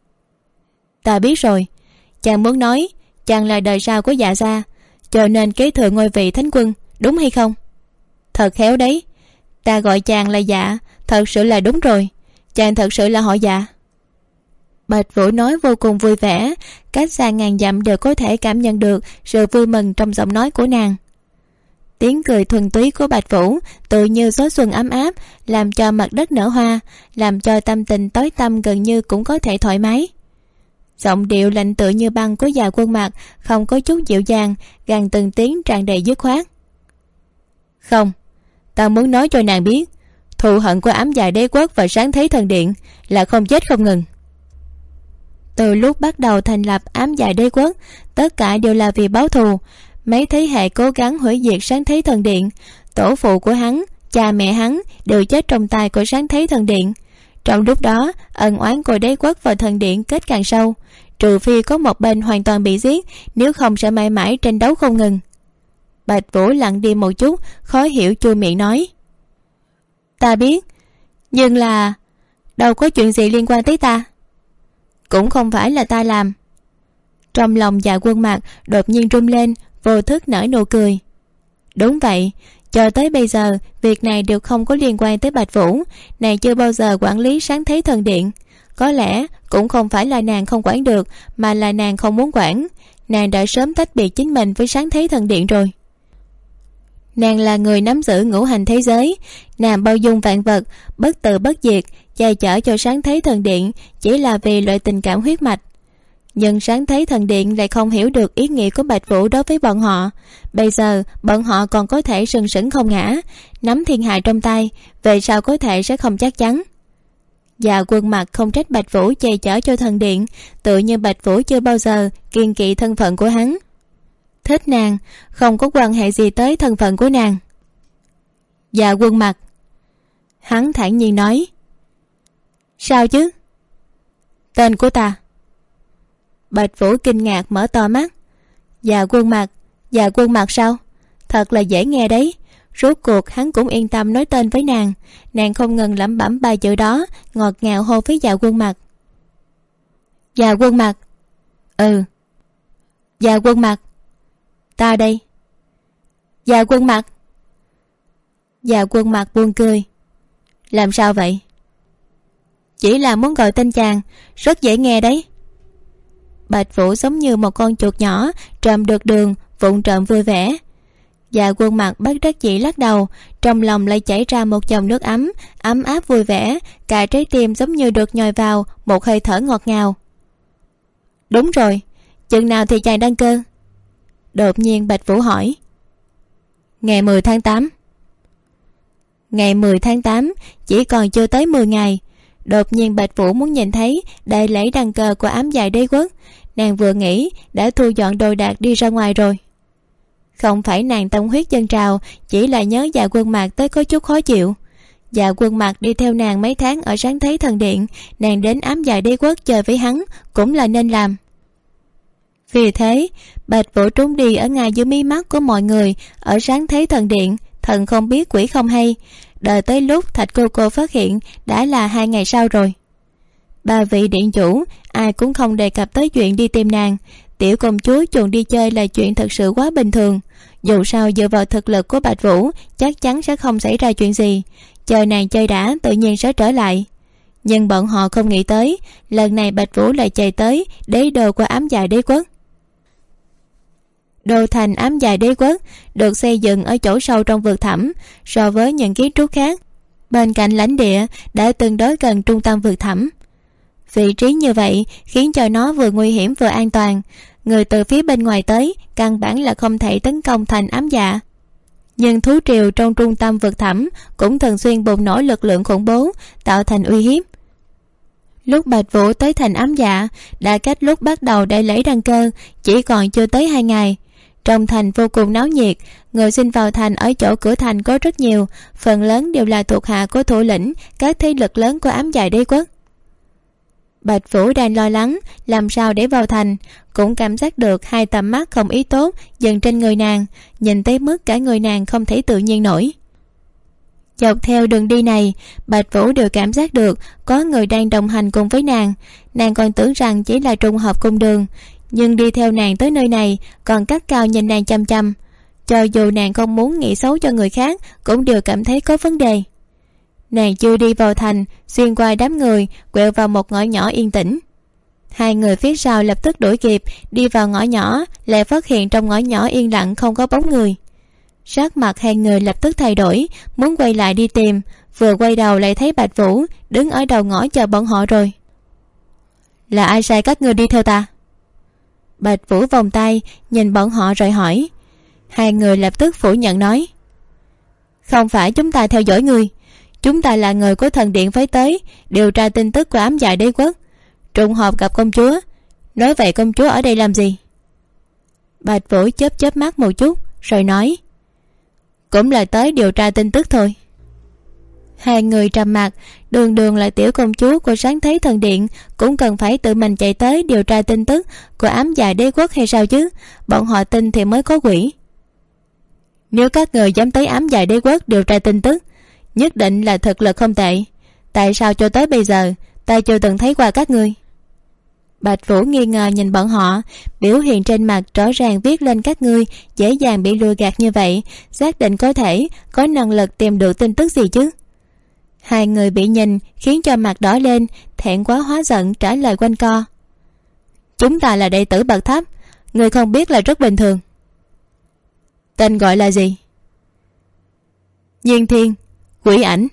Ta biết rồi. Chàng muốn nói chàng là đời sau của Dạ gia, cho nên kế thừa ngôi vị thánh quân, đúng hay không? Thật khéo đấy. Ta gọi chàng là Dạ, thật sự là đúng rồi. Chàng thật sự là họ Dạ. Bạch Vũ nói vô cùng vui vẻ, cách xa ngàn dặm đều có thể cảm nhận được sự vui mừng trong giọng nói của nàng. Tiếng cười thuần túy của Bạch Vũ tự như gió xuân ấm áp, làm cho mặt đất nở hoa, làm cho tâm tình tối tăm gần như cũng có thể thoải mái. Giọng điệu lạnh tựa như băng của Dạ Quân Mặc không có chút dịu dàng, gằn từng tiếng tràn đầy dứt khoát. Không, ta muốn nói cho nàng biết, thù hận của ám dạ đế quốc và Sáng Thế Thần Điện là không chết không ngừng. Từ lúc bắt đầu thành lập ám dạ đế quốc, tất cả đều là vì báo thù. Mấy thế hệ cố gắng hủy diệt Sáng Thế Thần Điện, tổ phụ của hắn, cha mẹ hắn đều chết trong tay của Sáng Thế Thần Điện. Trong lúc đó ân oán của đế quốc và thần điện kết càng sâu, trừ phi có một bên hoàn toàn bị giết, nếu không sẽ mãi mãi tranh đấu không ngừng. Bạch Vũ lặng đi một chút, khó hiểu chui miệng nói. Ta biết, nhưng là đâu có chuyện gì liên quan tới ta. Cũng không phải là ta làm. Trong lòng Dạ Quân Mặc đột nhiên rung lên, vô thức nở nụ cười. Đúng vậy, cho tới bây giờ việc này đều không có liên quan tới Bạch Vũ. Nàng chưa bao giờ quản lý Sáng Thế Thần Điện. Có lẽ cũng không phải là nàng không quản được, mà là nàng không muốn quản. Nàng đã sớm tách biệt chính mình với Sáng Thế Thần Điện rồi. Nàng là người nắm giữ ngũ hành thế giới, nàng bao dung vạn vật, bất tử bất diệt, che chở cho Sáng Thế Thần Điện chỉ là vì loại tình cảm huyết mạch. Nhưng Sáng Thế Thần Điện lại không hiểu được ý nghĩa của Bạch Vũ đối với bọn họ. Bây giờ bọn họ còn có thể sừng sững không ngã, nắm thiên hạ trong tay, về sau có thể sẽ không chắc chắn. Dạ Quân Mặc không trách Bạch Vũ che chở cho thần điện, tự như Bạch Vũ chưa bao giờ kiêng kỵ thân phận của hắn. Thích nàng không có quan hệ gì tới thân phận của nàng. Dạ Quân Mặc, hắn thản nhiên nói. Sao chứ? Tên của ta. Bạch Vũ kinh ngạc mở to mắt. Dạ Quân Mặc, Dạ Quân Mặc sao? Thật là dễ nghe đấy. Rốt cuộc hắn cũng yên tâm nói tên với nàng. Nàng không ngừng lẩm bẩm ba chữ đó, ngọt ngào hô với Dạ Quân Mặc. Dạ Quân Mặc. Ừ. Dạ Quân Mặc. Ta đây. Dạ Quân Mặc. Dạ Quân Mặc buồn cười. Làm sao vậy? Chỉ là muốn gọi tên chàng, rất dễ nghe đấy. Bạch Vũ giống như một con chuột nhỏ trộm được đường, vụng trộm vui vẻ. Dạ Quân Mặc bất đắc dĩ lắc đầu, trong lòng lại chảy ra một dòng nước ấm, ấm áp vui vẻ, cả trái tim giống như được nhồi vào một hơi thở ngọt ngào. Đúng rồi, chừng nào thì chàng đăng cơ? Đột nhiên Bạch Vũ hỏi. Ngày 10 tháng 8. Ngày 10 tháng 8, chỉ còn chưa tới 10 ngày. Đột nhiên Bạch Vũ muốn nhìn thấy đại lễ đăng cơ của Ám Dạ Đế Quốc. Nàng vừa nghĩ đã thu dọn đồ đạc đi ra ngoài rồi. Không phải nàng tâm huyết dâng trào, chỉ là nhớ Dạ Quân Mặc tới có chút khó chịu. Dạ Quân Mặc đi theo nàng mấy tháng ở Sáng Thế Thần Điện, nàng đến Ám Dạ Đế Quốc chơi với hắn cũng là nên làm. Vì thế Bạch Vũ trốn đi ở ngay dưới mí mắt của mọi người ở Sáng Thế Thần Điện, thần không biết quỷ không hay. Đợi tới lúc Thạch cô phát hiện đã là 2 ngày sau rồi. Ba vị điện chủ ai cũng không đề cập tới chuyện đi tìm nàng. Tiểu công chúa chuồn đi chơi là chuyện thật sự quá bình thường. Dù sao dựa vào thực lực của Bạch Vũ chắc chắn sẽ không xảy ra chuyện gì. Chờ nàng chơi đã tự nhiên sẽ trở lại. Nhưng bọn họ không nghĩ tới lần này Bạch Vũ lại chạy tới đế đô của Ám Dạ Đế Quốc. Đô thành Ám Dạ Đế Quốc được xây dựng ở chỗ sâu trong vực thẳm. So với những kiến trúc khác, bên cạnh lãnh địa đã tương đối gần trung tâm vực thẳm. Vị trí như vậy khiến cho nó vừa nguy hiểm vừa an toàn. Người từ phía bên ngoài tới căn bản là không thể tấn công thành Ám Dạ. Nhưng thú triều trong trung tâm vực thẳm cũng thường xuyên bùng nổ lực lượng khủng bố, tạo thành uy hiếp. Lúc Bạch Vũ tới thành Ám Dạ đã cách lúc bắt đầu đại lễ đăng cơ chỉ còn chưa tới 2 ngày. Trong thành vô cùng náo nhiệt, người xin vào thành ở chỗ cửa thành có rất nhiều, phần lớn đều là thuộc hạ của thủ lĩnh các thế lực lớn của Ám Dạ Đế Quốc. Bạch Vũ đang lo lắng làm sao để vào thành, cũng cảm giác được 2 tầm mắt không ý tốt dần trên người nàng, nhìn tới mức cả người nàng không thể tự nhiên nổi. Dọc theo đường đi này, Bạch Vũ đều cảm giác được có người đang đồng hành cùng với nàng. Nàng còn tưởng rằng chỉ là trùng hợp cùng đường, nhưng đi theo nàng tới nơi này còn cắt cao nhìn nàng chăm chăm. Cho dù nàng không muốn nghĩ xấu cho người khác cũng đều cảm thấy có vấn đề. Nàng chưa đi vào thành, xuyên qua đám người, quẹo vào một ngõ nhỏ yên tĩnh. 2 người phía sau lập tức đuổi kịp, đi vào ngõ nhỏ, lại phát hiện trong ngõ nhỏ yên lặng không có bóng người. Sắc mặt 2 người lập tức thay đổi, muốn quay lại đi tìm, vừa quay đầu lại thấy Bạch Vũ đứng ở đầu ngõ chờ bọn họ rồi. Là ai sai các ngươi đi theo ta? Bạch Vũ vòng tay nhìn bọn họ rồi hỏi. 2 người lập tức phủ nhận nói. Không phải chúng ta theo dõi ngươi, chúng ta là người của thần điện phái tới điều tra tin tức của Ám Dạ Đế Quốc, trùng hợp gặp công chúa. Nói vậy công chúa ở đây làm gì? Bạch Vũ chớp chớp mắt một chút rồi nói. Cũng là tới điều tra tin tức thôi. 2 người trầm mặc, đường đường là tiểu công chúa của Sáng Thế Thần Điện cũng cần phải tự mình chạy tới điều tra tin tức của Ám Dạ Đế Quốc hay sao chứ? Bọn họ tin thì mới có quỷ. Nếu các người dám tới Ám Dạ Đế Quốc điều tra tin tức, nhất định là thực lực không tệ. Tại sao cho tới bây giờ ta chưa từng thấy qua các ngươi? Bạch Vũ nghi ngờ nhìn bọn họ, biểu hiện trên mặt rõ ràng viết lên các ngươi dễ dàng bị lừa gạt như vậy, xác định có thể có năng lực tìm được tin tức gì chứ? 2 người bị nhìn khiến cho mặt đỏ lên, thẹn quá hóa giận trả lời quanh co. Chúng ta là đệ tử bậc thấp, người không biết là rất bình thường. Tên gọi là gì? Nhiên Thiên, Quỷ Ảnh.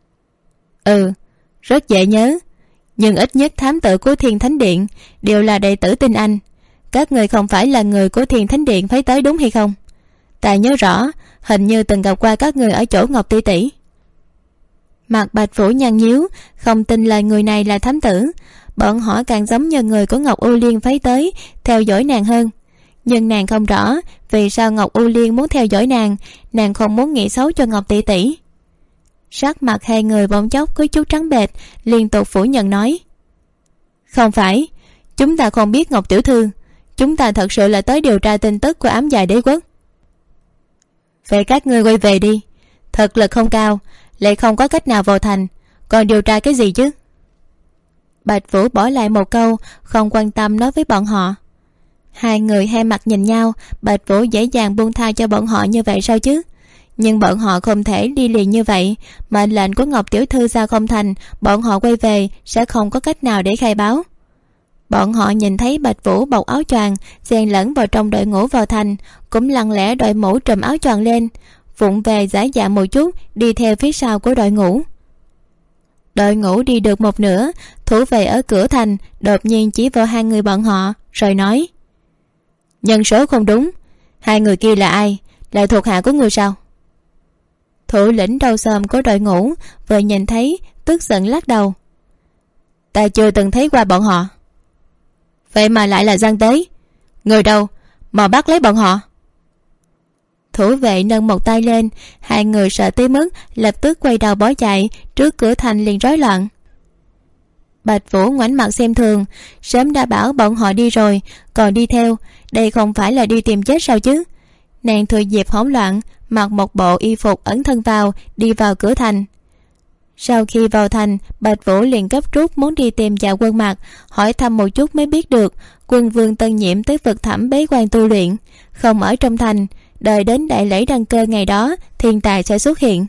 Rất dễ nhớ, nhưng ít nhất thám tử của Thiên Thánh Điện đều là đệ tử tinh anh. Các người không phải là người của Thiên Thánh Điện phái tới đúng hay không? Ta nhớ rõ, hình như từng gặp qua các người ở chỗ Ngọc tỷ tỷ. Mặt Bạch Vũ nhăn nhíu, không tin là người này là thám tử. Bọn họ càng giống như người của Ngọc U Liên phái tới theo dõi nàng hơn. Nhưng nàng không rõ vì sao Ngọc U Liên muốn theo dõi nàng. Nàng không muốn nghĩ xấu cho Ngọc tỷ tỷ. Sắc mặt 2 người bỗng chốc có chút trắng bệch, liên tục phủ nhận nói. Không phải, chúng ta không biết Ngọc tiểu thư, chúng ta thật sự là tới điều tra tin tức của Ám Dạ Đế Quốc. Vậy các ngươi quay về đi, thực lực không cao lại không có cách nào vào thành, còn điều tra cái gì chứ? Bạch Vũ bỏ lại một câu, không quan tâm nói với bọn họ. 2 người hai mặt nhìn nhau, Bạch Vũ dễ dàng buông tha cho bọn họ như vậy sao chứ? Nhưng bọn họ không thể đi liền như vậy. Mệnh lệnh của Ngọc tiểu thư ra không thành, bọn họ quay về sẽ không có cách nào để khai báo. Bọn họ nhìn thấy Bạch Vũ bọc áo choàng xen lẫn vào trong đội ngũ vào thành, cũng lặng lẽ đội mũ trùm áo choàng lên, vụng về giả dạng một chút đi theo phía sau của đội ngũ. Đội ngũ đi được một nửa, thủ vệ ở cửa thành đột nhiên chỉ vào hai người bọn họ rồi nói: nhân số không đúng, hai người kia là ai, là thuộc hạ của người sao? Thủ lĩnh đầu xòm của đội ngũ vừa nhìn thấy tức giận lắc đầu: ta chưa từng thấy qua bọn họ. Vậy mà lại là gian tế, người đâu mà bắt lấy bọn họ? Thủ vệ nâng một tay lên, hai người sợ tới mức lập tức quay đầu bỏ chạy, trước cửa thành liền rối loạn. Bạch Vũ ngoảnh mặt xem thường, sớm đã bảo bọn họ đi rồi, còn đi theo, đây không phải là đi tìm chết sao chứ? Nàng thừa dịp hỗn loạn, mặc một bộ y phục ẩn thân vào, đi vào cửa thành. Sau khi vào thành, Bạch Vũ liền gấp rút muốn đi tìm Dạ Quân Mặc, hỏi thăm một chút mới biết được Quân Vương Tân Nhiễm tới vực thẳm bế quan tu luyện, không ở trong thành, đợi đến đại lễ đăng cơ ngày đó thiên tài sẽ xuất hiện.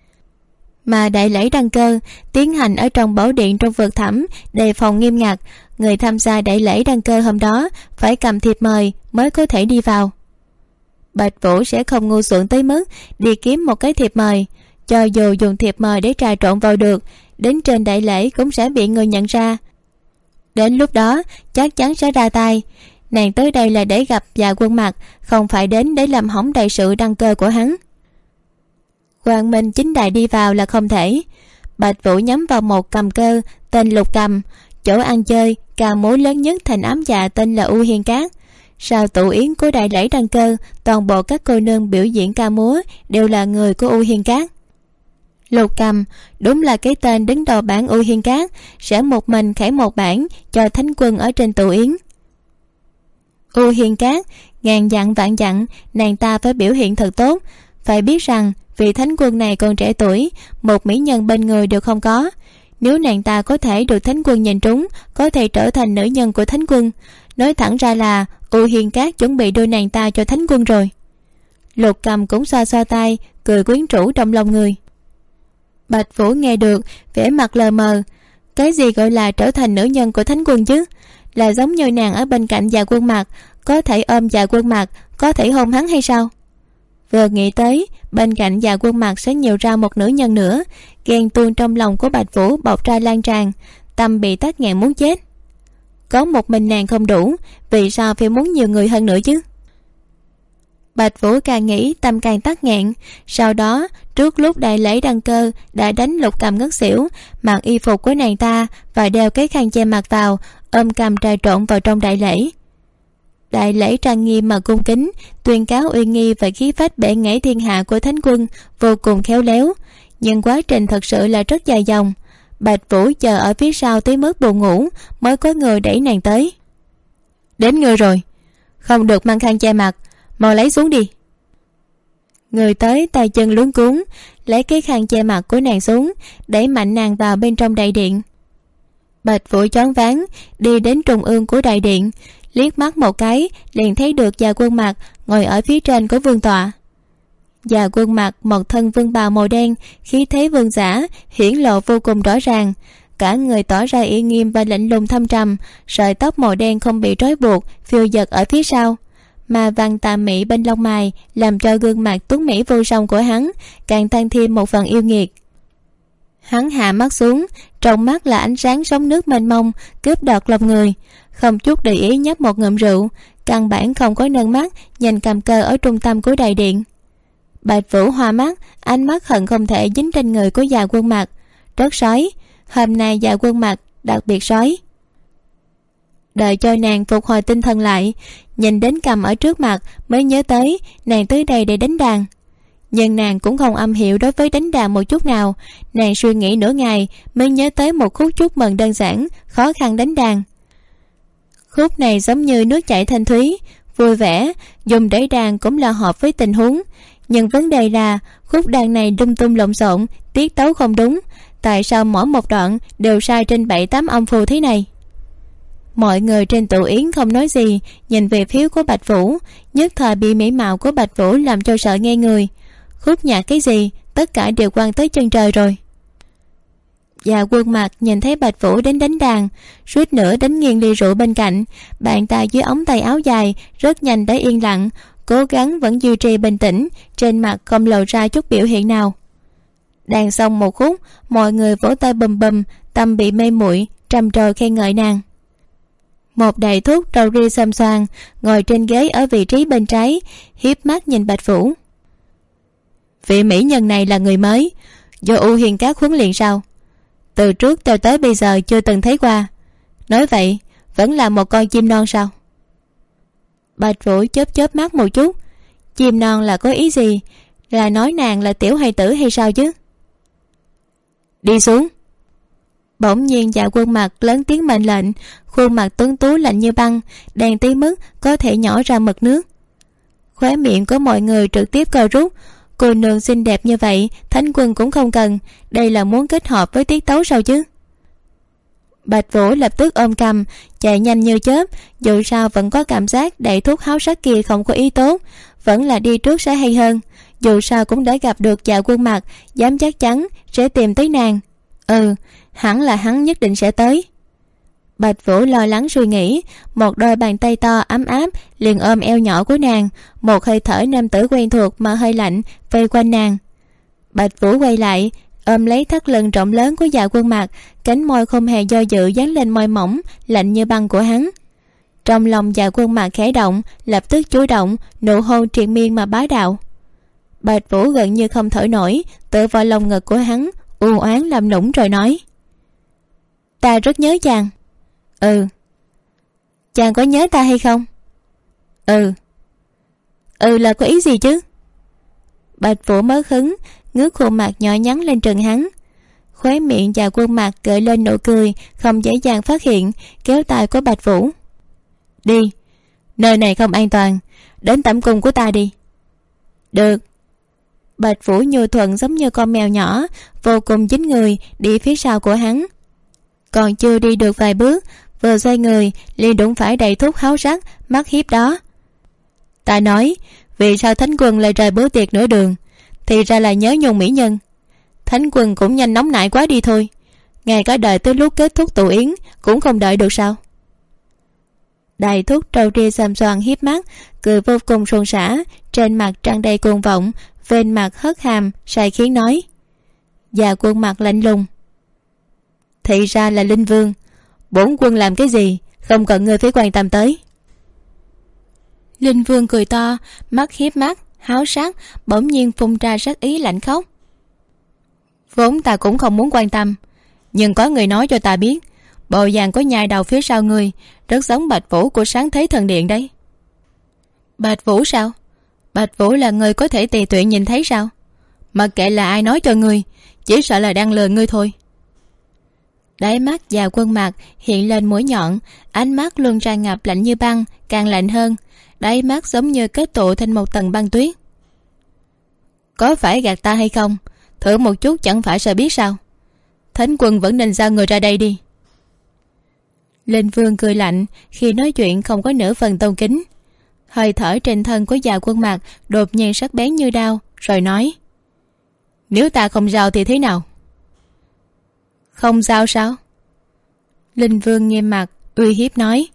Mà đại lễ đăng cơ tiến hành ở trong bảo điện trong vực thẳm, đề phòng nghiêm ngặt, người tham gia đại lễ đăng cơ hôm đó phải cầm thiệp mời mới có thể đi vào. Bạch Vũ sẽ không ngu xuẩn tới mức đi kiếm một cái thiệp mời, cho dù dùng thiệp mời để trà trộn vào được, đến trên đại lễ cũng sẽ bị người nhận ra. Đến lúc đó chắc chắn sẽ ra tay. Nàng tới đây là để gặp Dạ Quân Mặc, không phải đến để làm hỏng đại sự đăng cơ của hắn. Quang Minh chính đại đi vào là không thể. Bạch Vũ nhắm vào một cầm cơ tên Lục Cầm, chỗ ăn chơi ca múa lớn nhất thành ám dạ tên là U Hiên Cát. Sau tụ yến của đại lễ đăng cơ, toàn bộ các cô nương biểu diễn ca múa đều là người của U Hiên Cát. Lục Cầm đúng là cái tên đứng đầu bảng U Hiên Cát, sẽ một mình khải một bảng cho thánh quân ở trên tụ yến. U Hiên Cát ngàn dặn vạn dặn, nàng ta phải biểu hiện thật tốt, phải biết rằng vị thánh quân này còn trẻ tuổi, một mỹ nhân bên người đều không có. Nếu nàng ta có thể được thánh quân nhìn trúng, có thể trở thành nữ nhân của thánh quân, nói thẳng ra là U Hiên Cát chuẩn bị đưa nàng ta cho thánh quân rồi. Lục Cầm cũng xoa xoa tay, cười quyến rũ trong lòng người. Bạch Vũ nghe được vẻ mặt lờ mờ, cái gì gọi là trở thành nữ nhân của thánh quân chứ? Là giống như nàng ở bên cạnh Dạ Quân Mặc, có thể ôm Dạ Quân Mặc, có thể hôn hắn hay sao? Vừa nghĩ tới bên cạnh Dạ Quân Mặc sẽ nhiều ra một nữ nhân nữa, ghen tuông trong lòng của Bạch Vũ bộc ra lan tràn, tâm bị tắc nghẹn muốn chết. Có một mình nàng không đủ, vì sao phải muốn nhiều người hơn nữa chứ? Bạch Vũ càng nghĩ tâm càng tắc nghẹn. Sau đó trước lúc đại lễ đăng cơ đã đánh Lục Cầm ngất xỉu, mặc y phục của nàng ta và đeo cái khăn che mặt vào, ôm cầm trà trộn vào trong đại lễ. Đại lễ trang nghiêm mà cung kính, tuyên cáo uy nghi và khí phách bệ nghệ thiên hạ của thánh quân vô cùng khéo léo, nhưng quá trình thật sự là rất dài dòng. Bạch Vũ chờ ở phía sau tới mức buồn ngủ mới có người đẩy nàng tới. Đến người rồi, không được mang khăn che mặt, mau lấy xuống đi. Người tới tay chân luống cuống, lấy cái khăn che mặt của nàng xuống, đẩy mạnh nàng vào bên trong đại điện. Bạch Vũ choáng váng đi đến trung ương của đại điện, liếc mắt một cái liền thấy được Dạ Quân Mặc ngồi ở phía trên của vương tọa. Dạ Quân Mặc một thân vương bào màu đen, khí thế vương giả hiển lộ vô cùng rõ ràng, cả người tỏ ra uy nghiêm và lạnh lùng thâm trầm, sợi tóc màu đen không bị trói buộc phiêu dật ở phía sau, mà vàng tà mị bên lông mày làm cho gương mặt tuấn mỹ vô song của hắn càng tăng thêm một phần yêu nghiệt. Hắn hạ mắt xuống, trong mắt là ánh sáng sóng nước mênh mông cướp đoạt lòng người, không chút để ý nhấp một ngụm rượu, căn bản không có nâng mắt nhìn cầm cơ ở trung tâm của đại điện. Bạch Vũ hoa mắt, ánh mắt hận không thể dính trên người của Dạ Quân Mặc. Rất sói, hôm nay Dạ Quân Mặc đặc biệt sói. Đợi cho nàng phục hồi tinh thần lại, nhìn đến cầm ở trước mặt mới nhớ tới nàng tới đây để đánh đàn. Nhưng nàng cũng không am hiểu đối với đánh đàn một chút nào, nàng suy nghĩ nửa ngày mới nhớ tới một khúc chúc mừng đơn giản, khó khăn đánh đàn. Khúc này giống như nước chảy thanh thúy, vui vẻ, dùng để đàn cũng là hợp với tình huống. Nhưng vấn đề là khúc đàn này lung tung lộn xộn, tiết tấu không đúng, tại sao mỗi một đoạn đều sai trên 7-8 âm phù thế này? Mọi người trên tụ yến không nói gì, nhìn về phía của Bạch Vũ, nhất thời bị mỹ mạo của Bạch Vũ làm cho sợ ngây người. Khúc nhạc cái gì, tất cả đều quan tới chân trời rồi. Dạ Quân Mặc nhìn thấy Bạch Vũ đến đánh đàn, suýt nữa đánh nghiêng ly rượu bên cạnh. Bàn tay dưới ống tay áo dài rất nhanh đã yên lặng, cố gắng vẫn duy trì bình tĩnh, trên mặt không lộ ra chút biểu hiện nào. Đàn xong một khúc, mọi người vỗ tay bùm bùm, tâm bị mê muội trầm trồ khen ngợi nàng. Một đại thúc râu ria xồm xoàm ngồi trên ghế ở vị trí bên trái, hiếp mắt nhìn Bạch Vũ. Vị mỹ nhân này là người mới, do U Hiền Các huấn luyện sao? Từ trước cho tới bây giờ chưa từng thấy qua. Nói vậy vẫn là một con chim non sao? Bạch Vũ chớp chớp mắt một chút. Chim non là có ý gì? Là nói nàng là tiểu hài tử hay sao chứ? Đi xuống. Bỗng nhiên Dạ Quân Mặc lớn tiếng mệnh lệnh, khuôn mặt tuấn tú lạnh như băng, đèn tí mức có thể nhỏ ra mực nước. Khóe miệng của mọi người trực tiếp co rút. Cô nương xinh đẹp như vậy, Thánh Quân cũng không cần. Đây là muốn kết hợp với tiết tấu sao chứ? Bạch Vũ lập tức ôm cầm, chạy nhanh như chớp. Dù sao vẫn có cảm giác đại thúc háo sắc kia không có ý tốt, vẫn là đi trước sẽ hay hơn. Dù sao cũng đã gặp được Dạ Quân Mặc, dám chắc chắn sẽ tìm tới nàng. Hẳn là hắn nhất định sẽ tới. Bạch Vũ lo lắng suy nghĩ, một đôi bàn tay to ấm áp liền ôm eo nhỏ của nàng, một hơi thở nam tử quen thuộc mà hơi lạnh vây quanh nàng. Bạch Vũ quay lại, ôm lấy thắt lưng rộng lớn của Dạ Quân Mặc, cánh môi không hề do dự dán lên môi mỏng lạnh như băng của hắn. Trong lòng Dạ Quân Mặc khẽ động, lập tức chủ động, nụ hôn triền miên mà bá đạo. Bạch Vũ gần như không thở nổi, tựa vào lồng ngực của hắn, u oán làm nũng rồi nói: Ta rất nhớ chàng. Chàng có nhớ ta hay không? Là có ý gì chứ? Bạch Vũ mới hứng, ngước khuôn mặt nhỏ nhắn lên trừng hắn. Khóe miệng Dạ Quân Mặc gợi lên nụ cười không dễ dàng phát hiện, kéo tay của Bạch Vũ: Đi, nơi này không an toàn, đến tẩm cung của ta đi. Được. Bạch Vũ nhu thuận giống như con mèo nhỏ, vô cùng dính người đi phía sau của hắn. Còn chưa đi được vài bước, vừa xoay người liền đụng phải đầy thúc háo sắc mắt hiếp đó. Ta nói, vì sao Thánh Quân lại rời bữa tiệc nửa đường? Thì ra là nhớ nhung mỹ nhân. Thánh Quân cũng nhanh nóng nảy quá đi thôi, ngay cả đợi tới lúc kết thúc tụ yến cũng không đợi được sao? Đại thúc trâu ria xàm xoàn hiếp mắt, cười vô cùng suôn sã, trên mặt tràn đầy cuồng vọng, bên mặt hất hàm sai khiến nói: Dạ Quân Mặc lạnh lùng: Thì ra là Linh Vương, bổn quân làm cái gì không cần ngươi phải quan tâm tới. Linh Vương cười to, mắt hiếp mắt háo sắc, bỗng nhiên phun ra sát ý lạnh khốc. Vốn ta cũng không muốn quan tâm, nhưng có người nói cho ta biết bộ dạng có nhai đầu phía sau ngươi rất giống Bạch Vũ của Sáng Thế Thần Điện đấy. Bạch Vũ sao? Bạch Vũ là người có thể tùy tiện nhìn thấy sao? Mặc kệ là ai nói cho ngươi, chỉ sợ là đang lừa ngươi thôi. Đáy mắt Dạ Quân Mặc hiện lên mũi nhọn, ánh mắt luôn tràn ngập lạnh như băng, càng lạnh hơn. Đáy mắt giống như kết tụ thành một tầng băng tuyết. Có phải gạt ta hay không? Thử một chút chẳng phải sẽ biết sao? Thánh Quân vẫn nên giao người ra đây đi. Linh Vương cười lạnh, khi nói chuyện không có nửa phần tôn kính. Hơi thở trên thân của Dạ Quân Mặc đột nhiên sắc bén như đao, rồi nói: Nếu ta không giao thì thế nào? Không giao sao? Linh Vương nghiêm mặt uy hiếp nói: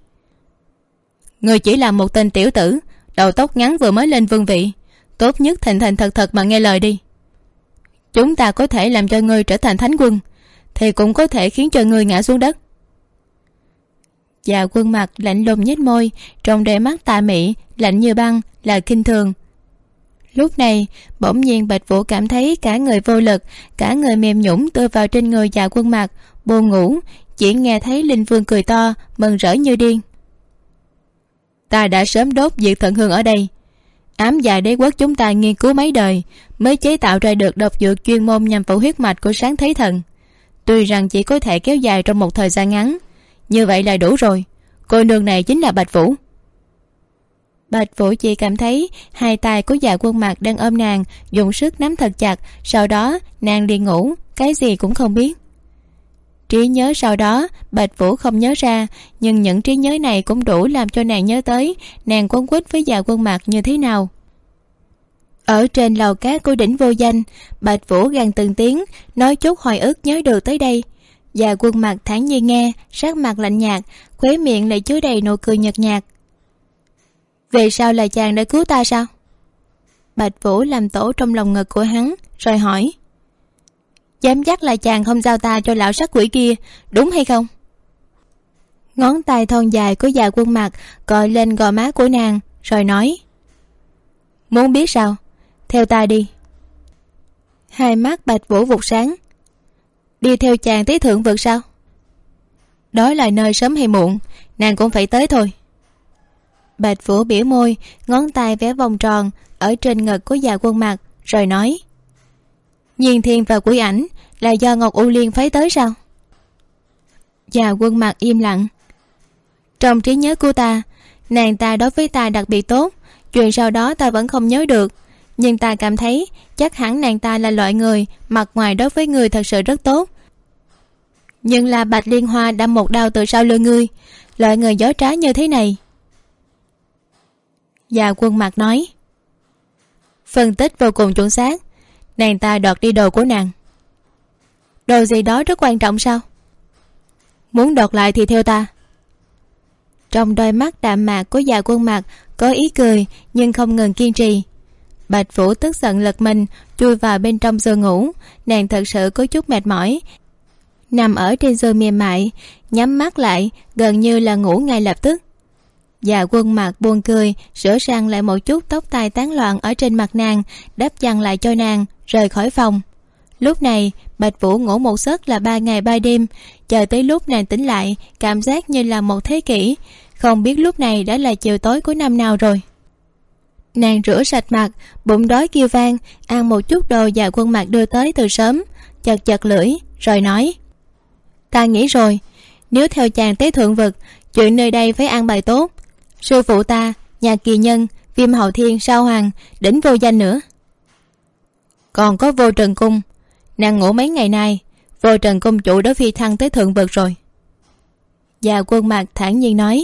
Người chỉ là một tên tiểu tử, đầu tóc ngắn vừa mới lên vương vị, tốt nhất thành thành thật thật mà nghe lời đi. Chúng ta có thể làm cho ngươi trở thành Thánh Quân, thì cũng có thể khiến cho ngươi ngã xuống đất. Dạ Quân Mặc lạnh lùng nhếch môi, trong đôi mắt tà mị lạnh như băng là khinh thường. Lúc này bỗng nhiên Bạch Vũ cảm thấy cả người vô lực, cả người mềm nhũn tựa vào trên người Dạ Quân Mặc, buồn ngủ. Chỉ nghe thấy Linh Vương cười to, mừng rỡ như điên: Ta đã sớm đốt diệt thần hương ở đây. Ám Dạ Đế quốc chúng ta nghiên cứu mấy đời mới chế tạo ra được độc dược chuyên môn nhằm vào huyết mạch của Sáng Thế Thần. Tuy rằng chỉ có thể kéo dài trong một thời gian ngắn, như vậy là đủ rồi. Cô nương này chính là Bạch Vũ. Bạch Vũ chỉ cảm thấy hai tay của Dạ Quân Mặc đang ôm nàng, dùng sức nắm thật chặt. Sau đó nàng liền ngủ, cái gì cũng không biết. Trí nhớ sau đó Bạch Vũ không nhớ ra, nhưng những trí nhớ này cũng đủ làm cho nàng nhớ tới nàng quấn quýt với Dạ Quân Mặc như thế nào. Ở trên lầu cát của đỉnh vô danh, Bạch Vũ gằn từng tiếng nói chút hồi ức nhớ được tới đây. Và Quân Mặc thản nhiên nghe, sắc mặt lạnh nhạt, khóe miệng lại chứa đầy nụ cười nhợt nhạt. Vì sao là chàng đã cứu ta sao? Bạch Vũ làm tổ trong lòng ngực của hắn, rồi hỏi. Dám chắc là chàng không giao ta cho lão sát quỷ kia, đúng hay không? Ngón tay thon dài của Dạ Quân Mặc cọ lên gò má của nàng, rồi nói. Muốn biết sao? Theo ta đi. Hai mắt Bạch Vũ vụt sáng. Đi theo chàng tới thượng vực sao? Đó là nơi sớm hay muộn nàng cũng phải tới thôi. Bạch Vũ bĩu môi, ngón tay vẽ vòng tròn ở trên ngực của Dạ Quân Mặc, rồi nói. Nhiên Thiên và Quỷ Ảnh là do Ngọc U Liên phái tới sao? Dạ Quân Mặc im lặng. Trong trí nhớ của ta, nàng ta đối với ta đặc biệt tốt. Chuyện sau đó ta vẫn không nhớ được, nhưng ta cảm thấy chắc hẳn nàng ta là loại người mặt ngoài đối với người thật sự rất tốt. Nhưng là Bạch Liên Hoa đâm một đao từ sau lưng ngươi, loại người dối trá như thế này. Dạ Quân Mặc nói. Phân tích vô cùng chuẩn xác. Nàng ta đoạt đi đồ của nàng. Đồ gì đó rất quan trọng sao? Muốn đoạt lại thì theo ta. Trong đôi mắt đạm mạc của Dạ Quân Mặc có ý cười, nhưng không ngừng kiên trì. Bạch Vũ tức giận lật mình chui vào bên trong giường ngủ. Nàng thật sự có chút mệt mỏi, nằm ở trên giường mềm mại, nhắm mắt lại, gần như là ngủ ngay lập tức. Dạ Quân Mặc buồn cười, sửa sang lại một chút tóc tai tán loạn ở trên mặt nàng, đắp chăn lại cho nàng, rời khỏi phòng. Lúc này Bạch Vũ ngủ một giấc là 3 ngày 3 đêm, chờ tới lúc nàng tỉnh lại, cảm giác như là một thế kỷ. Không biết lúc này đã là chiều tối của năm nào rồi. Nàng rửa sạch mặt, bụng đói kêu vang, ăn một chút đồ Dạ Quân Mặc đưa tới từ sớm, chật chật lưỡi, rồi nói. Ta nghĩ rồi, nếu theo chàng tới thượng vực, chuyện nơi đây phải an bài tốt. Sư phụ ta, nhà Kỳ Nhân, Viêm Hậu Thiên, Sao Hoàng, đỉnh vô danh nữa. Còn có Vô Trần Cung. Nàng ngủ mấy ngày nay, Vô Trần Cung chủ đã phi thăng tới thượng vực rồi. Dạ Quân Mặc thản nhiên nói.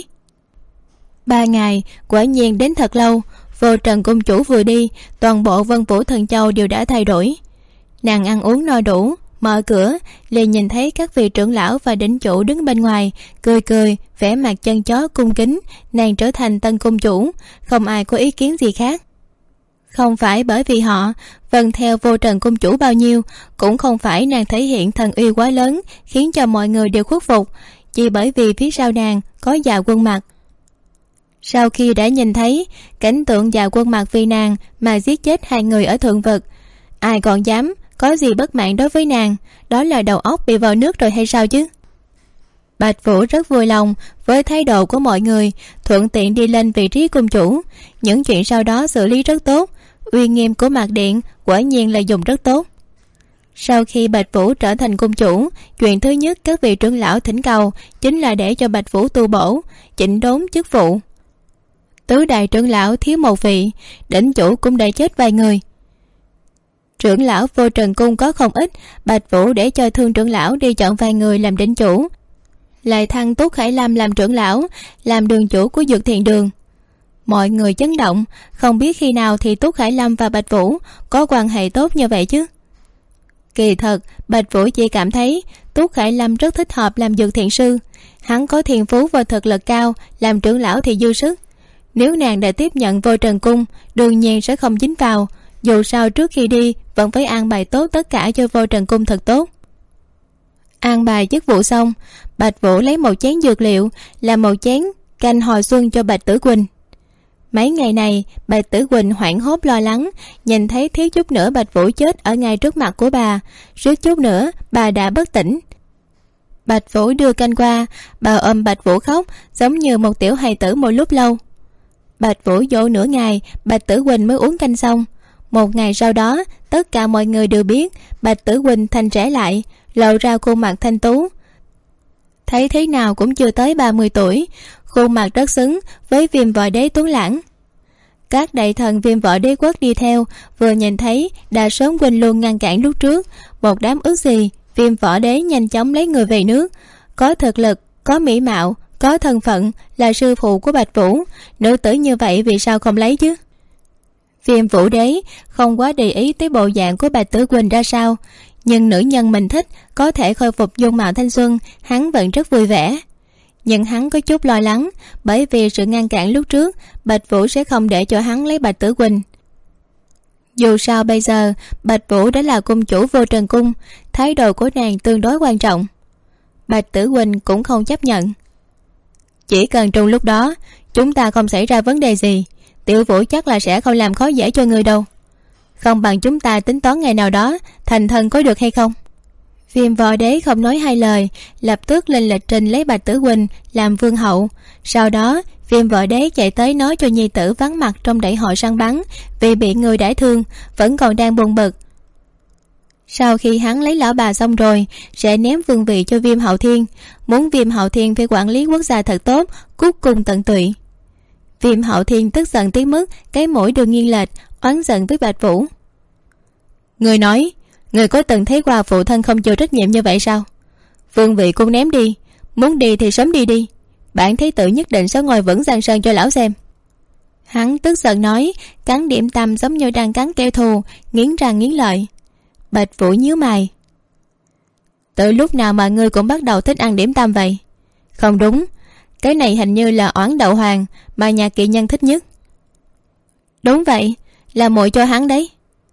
3 ngày quả nhiên đến thật lâu. Vô Trần Cung chủ vừa đi, toàn bộ Vân Vũ Thần Châu đều đã thay đổi. Nàng ăn uống no đủ, mở cửa liền nhìn thấy các vị trưởng lão và đỉnh chủ đứng bên ngoài, cười cười, vẻ mặt chân chó cung kính. Nàng trở thành tân cung chủ, không ai có ý kiến gì khác. Không phải bởi vì họ vâng theo Vô Trần Cung chủ bao nhiêu, cũng không phải nàng thể hiện thần uy quá lớn khiến cho mọi người đều khuất phục, chỉ bởi vì phía sau nàng có Dạ Quân Mặc. Sau khi đã nhìn thấy cảnh tượng Dạ Quân Mặc vì nàng mà giết chết 2 người ở thượng vực, ai còn dám có gì bất mãn đối với nàng? Đó là đầu óc bị vào nước rồi hay sao chứ? Bạch Vũ rất vui lòng với thái độ của mọi người, thuận tiện đi lên vị trí cung chủ. Những chuyện sau đó xử lý rất tốt, uy nghiêm của Mạc Điện quả nhiên là dùng rất tốt. Sau khi Bạch Vũ trở thành cung chủ, chuyện thứ nhất các vị trưởng lão thỉnh cầu chính là để cho Bạch Vũ tu bổ, chỉnh đốn chức vụ. Tứ đại trưởng lão thiếu một vị, đỉnh chủ cũng đã chết vài người. Trưởng lão Vô Trần Cung có không ít, Bạch Vũ để cho Thương trưởng lão đi chọn vài người làm đỉnh chủ, lại thăng Túc Khải Lâm làm trưởng lão, làm đường chủ của Dược Thiện Đường. Mọi người chấn động, không biết khi nào thì Túc Khải Lâm và Bạch Vũ có quan hệ tốt như vậy chứ. Kỳ thật Bạch Vũ chỉ cảm thấy Túc Khải Lâm rất thích hợp làm dược thiện sư. Hắn có thiên phú và thực lực cao, làm trưởng lão thì dư sức. Nếu nàng đã tiếp nhận Vô Trần Cung, đương nhiên sẽ không dính vào. Dù sao trước khi đi vẫn phải an bài tốt tất cả cho Vô Trần Cung thật tốt. An bài chức vụ xong, Bạch Vũ lấy một chén dược liệu, làm một chén canh hồi xuân cho Bạch Tử Quỳnh. Mấy ngày này Bạch Tử Quỳnh hoảng hốt lo lắng, nhìn thấy thiếu chút nữa Bạch Vũ chết ở ngay trước mặt của bà, suýt chút nữa bà đã bất tỉnh. Bạch Vũ đưa canh qua, bà ôm Bạch Vũ khóc giống như một tiểu hài tử một lúc lâu. Bạch Vũ dỗ nửa ngày, Bạch Tử Quỳnh mới uống canh xong. Một ngày sau đó, tất cả mọi người đều biết Bạch Tử Quỳnh thành trẻ lại, lộ ra khuôn mặt thanh tú. Thấy thế nào cũng chưa tới 30 tuổi, khuôn mặt rất xứng với Viêm Võ Đế tuấn lãng. Các đại thần Viêm Võ Đế quốc đi theo, vừa nhìn thấy đã sớm quên luôn ngăn cản lúc trước. Một đám ước gì Viêm Võ Đế nhanh chóng lấy người về nước. Có thực lực, có mỹ mạo, có thân phận, là sư phụ của Bạch Vũ. Nữ tử như vậy vì sao không lấy chứ? Viêm Vũ Đế không quá để ý tới bộ dạng của Bạch Tử Quỳnh ra sao, Nhưng nữ nhân mình thích có thể khôi phục dung mạo thanh xuân, hắn vẫn rất vui vẻ. Nhưng hắn có chút lo lắng, bởi vì sự ngăn cản lúc trước, Bạch Vũ sẽ không để cho hắn lấy Bạch Tử Quỳnh. Dù sao bây giờ Bạch Vũ đã là cung chủ Vô Trần Cung, thái độ của nàng tương đối quan trọng. Bạch Tử Quỳnh cũng không chấp nhận. Chỉ cần trong lúc đó chúng ta không xảy ra vấn đề gì, Tiểu Vũ chắc là sẽ không làm khó dễ cho người đâu. Không bằng chúng ta tính toán ngày nào đó thành thân có được hay không? Viêm Võ Đế không nói hai lời, lập tức lên lịch trình lấy Bạch Tử Quỳnh làm vương hậu. Sau đó Viêm Võ Đế chạy tới nói cho nhi tử vắng mặt trong đại hội săn bắn vì bị người đả thương, vẫn còn đang buồn bực. Sau khi hắn lấy lão bà xong rồi, sẽ ném vương vị cho Viêm Hậu Thiên, muốn Viêm Hậu Thiên phải quản lý quốc gia thật tốt, cút cùng tận tụy. Viêm Hậu Thiên tức giận tới mức cái mũi đường nghiêng lệch, oán giận với Bạch Vũ. Người nói, người có từng thấy qua phụ thân không chịu trách nhiệm như vậy sao? Vương vị cũng ném đi, muốn đi thì sớm đi đi, bản thái tử nhất định sẽ ngồi vững Giang Sơn cho lão xem. Hắn tức giận nói, cắn điểm tâm giống như đang cắn kẻ thù, nghiến răng nghiến lợi. Bạch Vũ nhíu mày. Từ lúc nào mà ngươi cũng bắt đầu thích ăn điểm tâm vậy? Không đúng, cái này hình như là oán đậu hoàng mà nhà Kỵ Nhân thích nhất. Đúng vậy, là muội cho hắn đấy.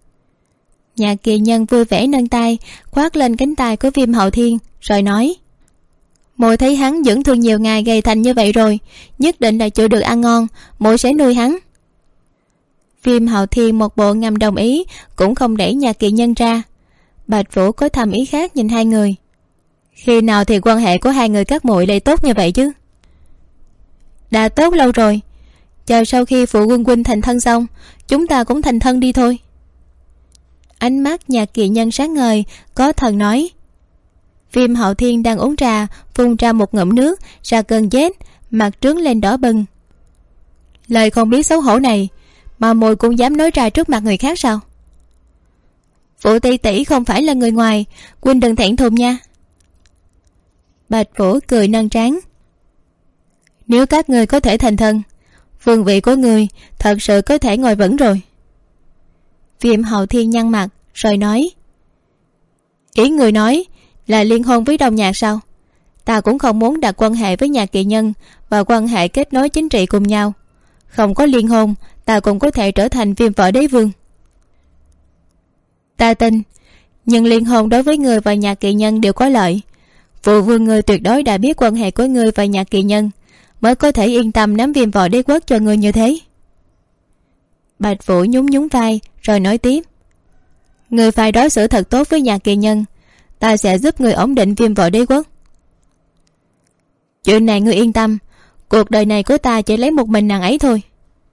Nhà Kỵ Nhân vui vẻ nâng tay khoác lên cánh tay của Viêm Hậu Thiên rồi nói, muội thấy hắn dưỡng thương nhiều ngày gầy thành như vậy rồi, nhất định là chịu được ăn ngon, muội sẽ nuôi hắn. Viêm Hậu Thiên một bộ ngầm đồng ý, cũng không đẩy nhà Kỵ Nhân ra. Bạch Vũ có thầm ý khác nhìn hai người. Khi nào thì quan hệ của hai người các muội lại tốt như vậy chứ? Đã tốt lâu rồi, chờ sau khi phụ quân huynh thành thân xong, chúng ta cũng thành thân đi thôi. Ánh mắt nhà Kỵ Nhân sáng ngời, có thần nói. Viêm Hậu Thiên đang uống trà, phun ra một ngụm nước, ra cơn rét, mặt trướng lên đỏ bừng. Lời không biết xấu hổ này mà muội cũng dám nói ra trước mặt người khác sao? Phụ tỷ tỷ không phải là người ngoài, huynh đừng thẹn thùng nha. Bạch Vũ cười nâng trán. Nếu các người có thể thành thân, vương vị của người thật sự có thể ngồi vững rồi. Viêm Hậu Thiên nhăn mặt rồi nói, ý người nói là liên hôn với Đông Nhạc sao? Ta cũng không muốn đặt quan hệ với nhà Kỵ Nhân và quan hệ kết nối chính trị cùng nhau. Không có liên hôn, ta cũng có thể trở thành Viêm Võ Đế vương. Ta tin, nhưng liên hôn đối với người và nhà Kỵ Nhân đều có lợi. Phụ vương người tuyệt đối đã biết quan hệ của người và nhà Kỵ Nhân, mới có thể yên tâm nắm Viêm Võ Đế quốc cho người như thế. Bạch Vũ nhún nhún vai rồi nói tiếp, người phải đối xử thật tốt với nhà Kỵ Nhân, ta sẽ giúp người ổn định Viêm Võ Đế quốc. Chuyện này ngươi yên tâm, cuộc đời này của ta chỉ lấy một mình nàng ấy thôi.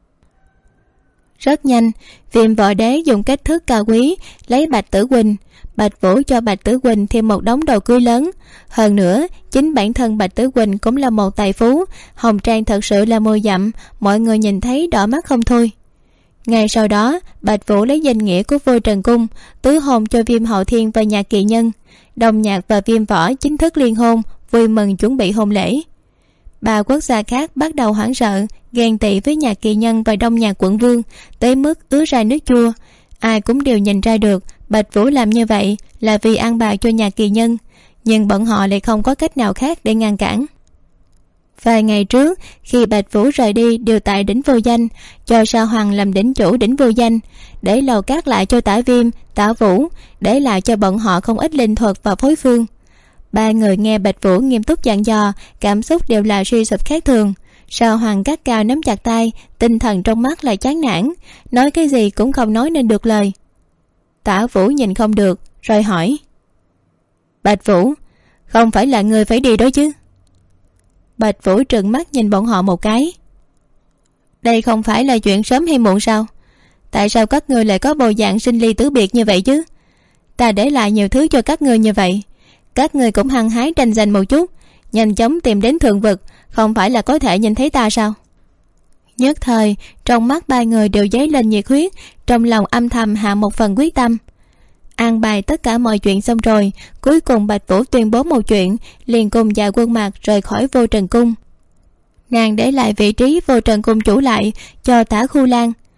Rất nhanh, Viêm Võ Đế dùng cách thức cao quý lấy Bạch Tử Quỳnh. Bạch Vũ cho Bạch Tử Quỳnh thêm một đống đồ cưới lớn. Hơn nữa, chính bản thân Bạch Tử Quỳnh cũng là một tài phú, hồng trang thật sự là mười dặm, mọi người nhìn thấy đỏ mắt không thôi. Ngày sau đó, Bạch Vũ lấy danh nghĩa của Vô Trần Cung tứ hôn cho Viêm Hậu Thiên và nhà Kỵ Nhân. Đông Nhạc và Viêm Võ chính thức liên hôn, vui mừng chuẩn bị hôn lễ. Ba quốc gia khác bắt đầu hoảng sợ, ghen tị với nhà Kỵ Nhân và Đông Nhạc quận vương, tới mức ứa ra nước chua. Ai cũng đều nhìn ra được Bạch Vũ làm như vậy là vì ăn bạc cho nhà Kỵ Nhân, nhưng bọn họ lại không có cách nào khác để ngăn cản. Vài ngày trước, khi Bạch Vũ rời đi điều tại đỉnh Vô Danh, cho Sa Hoàng làm đỉnh chủ đỉnh Vô Danh, để lầu cát lại cho Tả Viêm, Tả Vũ, để lại cho bọn họ không ít linh thuật và phối phương. Ba người nghe Bạch Vũ nghiêm túc dặn dò, cảm xúc đều là suy sụp khác thường. Sa Hoàng gắt cao nắm chặt tay, tinh thần trong mắt lại chán nản, nói cái gì cũng không nói nên được lời. Tả Vũ nhìn không được rồi hỏi, Bạch Vũ, không phải là người phải đi đó chứ? Bạch Vũ trừng mắt nhìn bọn họ một cái. Đây không phải là chuyện sớm hay muộn sao? Tại sao các ngươi lại có bộ dạng sinh ly tử biệt như vậy chứ? Ta để lại nhiều thứ cho các ngươi như vậy, các ngươi cũng hăng hái tranh giành một chút, nhanh chóng tìm đến thượng vực, không phải là có thể nhìn thấy ta sao? Nhất thời trong mắt ba người đều dấy lên nhiệt huyết, trong lòng âm thầm hạ một phần quyết tâm. An bài tất cả mọi chuyện xong rồi, cuối cùng Bạch Vũ tuyên bố một chuyện, liền cùng Dạ Quân Mạc rời khỏi Vô Trần Cung. Nàng để lại vị trí Vô Trần Cung chủ lại cho Tả Khu Lan.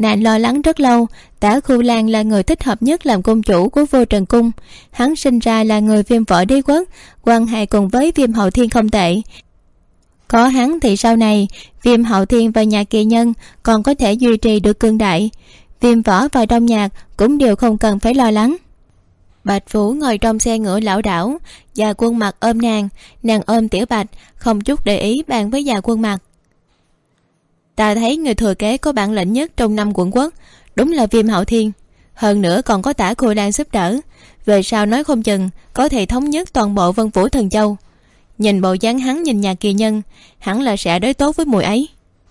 Nàng lo lắng rất lâu. Tả Khu Lan là người thích hợp nhất làm cung chủ của Vô Trần Cung. Hắn sinh ra là người Viêm Võ Đế Quốc, quan hệ cùng với Viêm Hậu Thiên không tệ. Có hắn thì sau này Viêm Hậu Thiên và Nhạc Kỳ Nhân còn có thể duy trì được cương đại. Viêm Võ và Đông Nhạc cũng đều không cần phải lo lắng. Bạch Vũ ngồi trong xe ngựa lảo đảo, Già Quân Mặc ôm nàng ôm Tiểu Bạch, không chút để ý bàn với Già Quân Mặc. Ta thấy người thừa kế có bản lĩnh nhất trong 5 quận quốc đúng là Viêm Hậu Thiên, hơn nữa còn có Tả Khu Lan giúp đỡ, về sau nói không chừng có thể thống nhất toàn bộ Vân Vũ Thần Châu. Nhìn bộ dáng hắn nhìn Nhạc Kỳ Nhân, hẳn là sẽ đối tốt với muội ấy.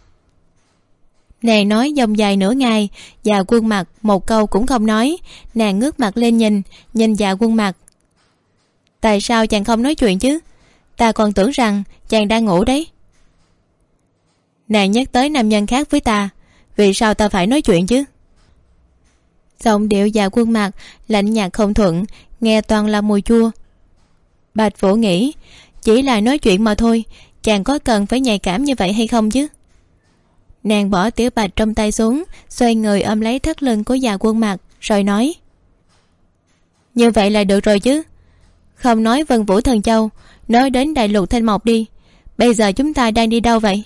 Nàng nói dòng dài nửa ngày, Già Quân Mặc một câu cũng không nói. Nàng ngước mặt lên nhìn Già Quân Mặc. Tại sao chàng không nói chuyện chứ? Ta còn tưởng rằng chàng đang ngủ đấy. Nàng nhắc tới nam nhân khác với ta, vì sao ta phải nói chuyện chứ? Giọng điệu Già Quân Mặc lạnh nhạt không thuận, nghe toàn là mùi chua. Bạch Vũ nghĩ, chỉ là nói chuyện mà thôi, chàng có cần phải nhạy cảm như vậy hay không chứ? Nàng bỏ Tiểu Bạch trong tay xuống, xoay người ôm lấy thắt lưng của Già Quân Mặc, rồi nói: như vậy là được rồi chứ. Không nói Vân Vũ Thần Châu, nói đến Đại Lục Thanh Mộc đi. Bây giờ chúng ta đang đi đâu vậy?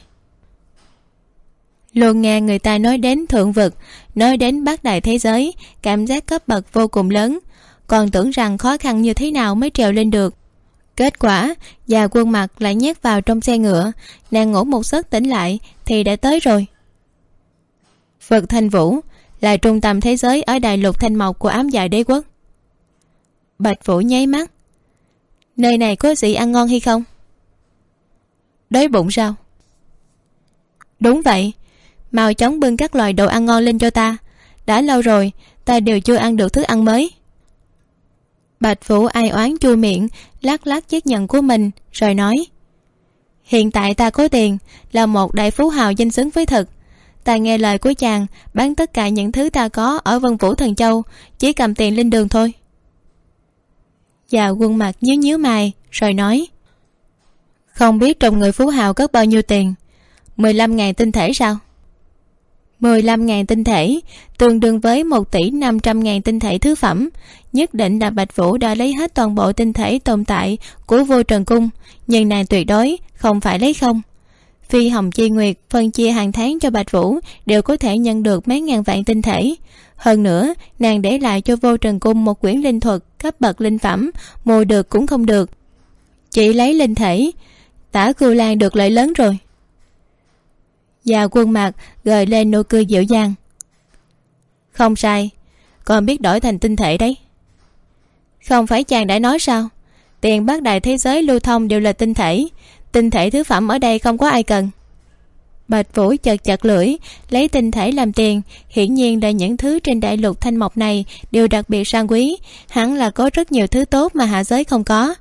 Luôn nghe người ta nói đến thượng vực, nói đến bát đại thế giới, cảm giác cấp bậc vô cùng lớn, còn tưởng rằng khó khăn như thế nào mới trèo lên được. Kết quả Già Quân Mặc lại nhét vào trong xe ngựa. Nàng ngủ một giấc tỉnh lại thì đã tới rồi. Vực Thanh Vũ là trung tâm thế giới ở Đại Lục Thanh Mộc của Ám Dạ Đế Quốc. Bạch Vũ nháy mắt. Nơi này có gì ăn ngon hay không? Đói bụng sao? Đúng vậy, mau chóng bưng các loại đồ ăn ngon lên cho ta. Đã lâu rồi ta đều chưa ăn được thức ăn mới. Bạch Vũ ai oán chua miệng, lắc lắc chiếc nhẫn của mình, rồi nói: hiện tại ta có tiền, là một đại phú hào danh xứng với thực. Ta nghe lời của chàng, bán tất cả những thứ ta có ở Vân Vũ Thần Châu, chỉ cầm tiền lên đường thôi. Già Quân Mặc nhíu mày, rồi nói: không biết trong người phú hào cất bao nhiêu tiền? 15.000 tinh thể sao? 15.000 tinh thể tương đương với 1.500.000 tinh thể thứ phẩm. Nhất định là Bạch Vũ đã lấy hết toàn bộ tinh thể tồn tại của Vô Trần Cung, nhưng nàng tuyệt đối không phải lấy không. Phi Hồng Chi Nguyệt phân chia hàng tháng cho Bạch Vũ đều có thể nhận được mấy ngàn vạn tinh thể. Hơn nữa nàng để lại cho Vô Trần Cung một quyển linh thuật cấp bậc linh phẩm, mua được cũng không được, chỉ lấy linh thể. Tả Khu Lan được lợi lớn rồi. Già Quân Mặc gợi lên nụ cười dịu dàng. Không sai, còn biết đổi thành tinh thể đấy. Không phải chàng đã nói sao, tiền bát đại thế giới lưu thông đều là tinh thể, tinh thể thứ phẩm ở đây không có ai cần. Bạch Vũ chật lưỡi, lấy tinh thể làm tiền, hiển nhiên là những thứ trên Đại Lục Thanh Mộc này đều đặc biệt sang quý, hẳn là có rất nhiều thứ tốt mà hạ giới không có.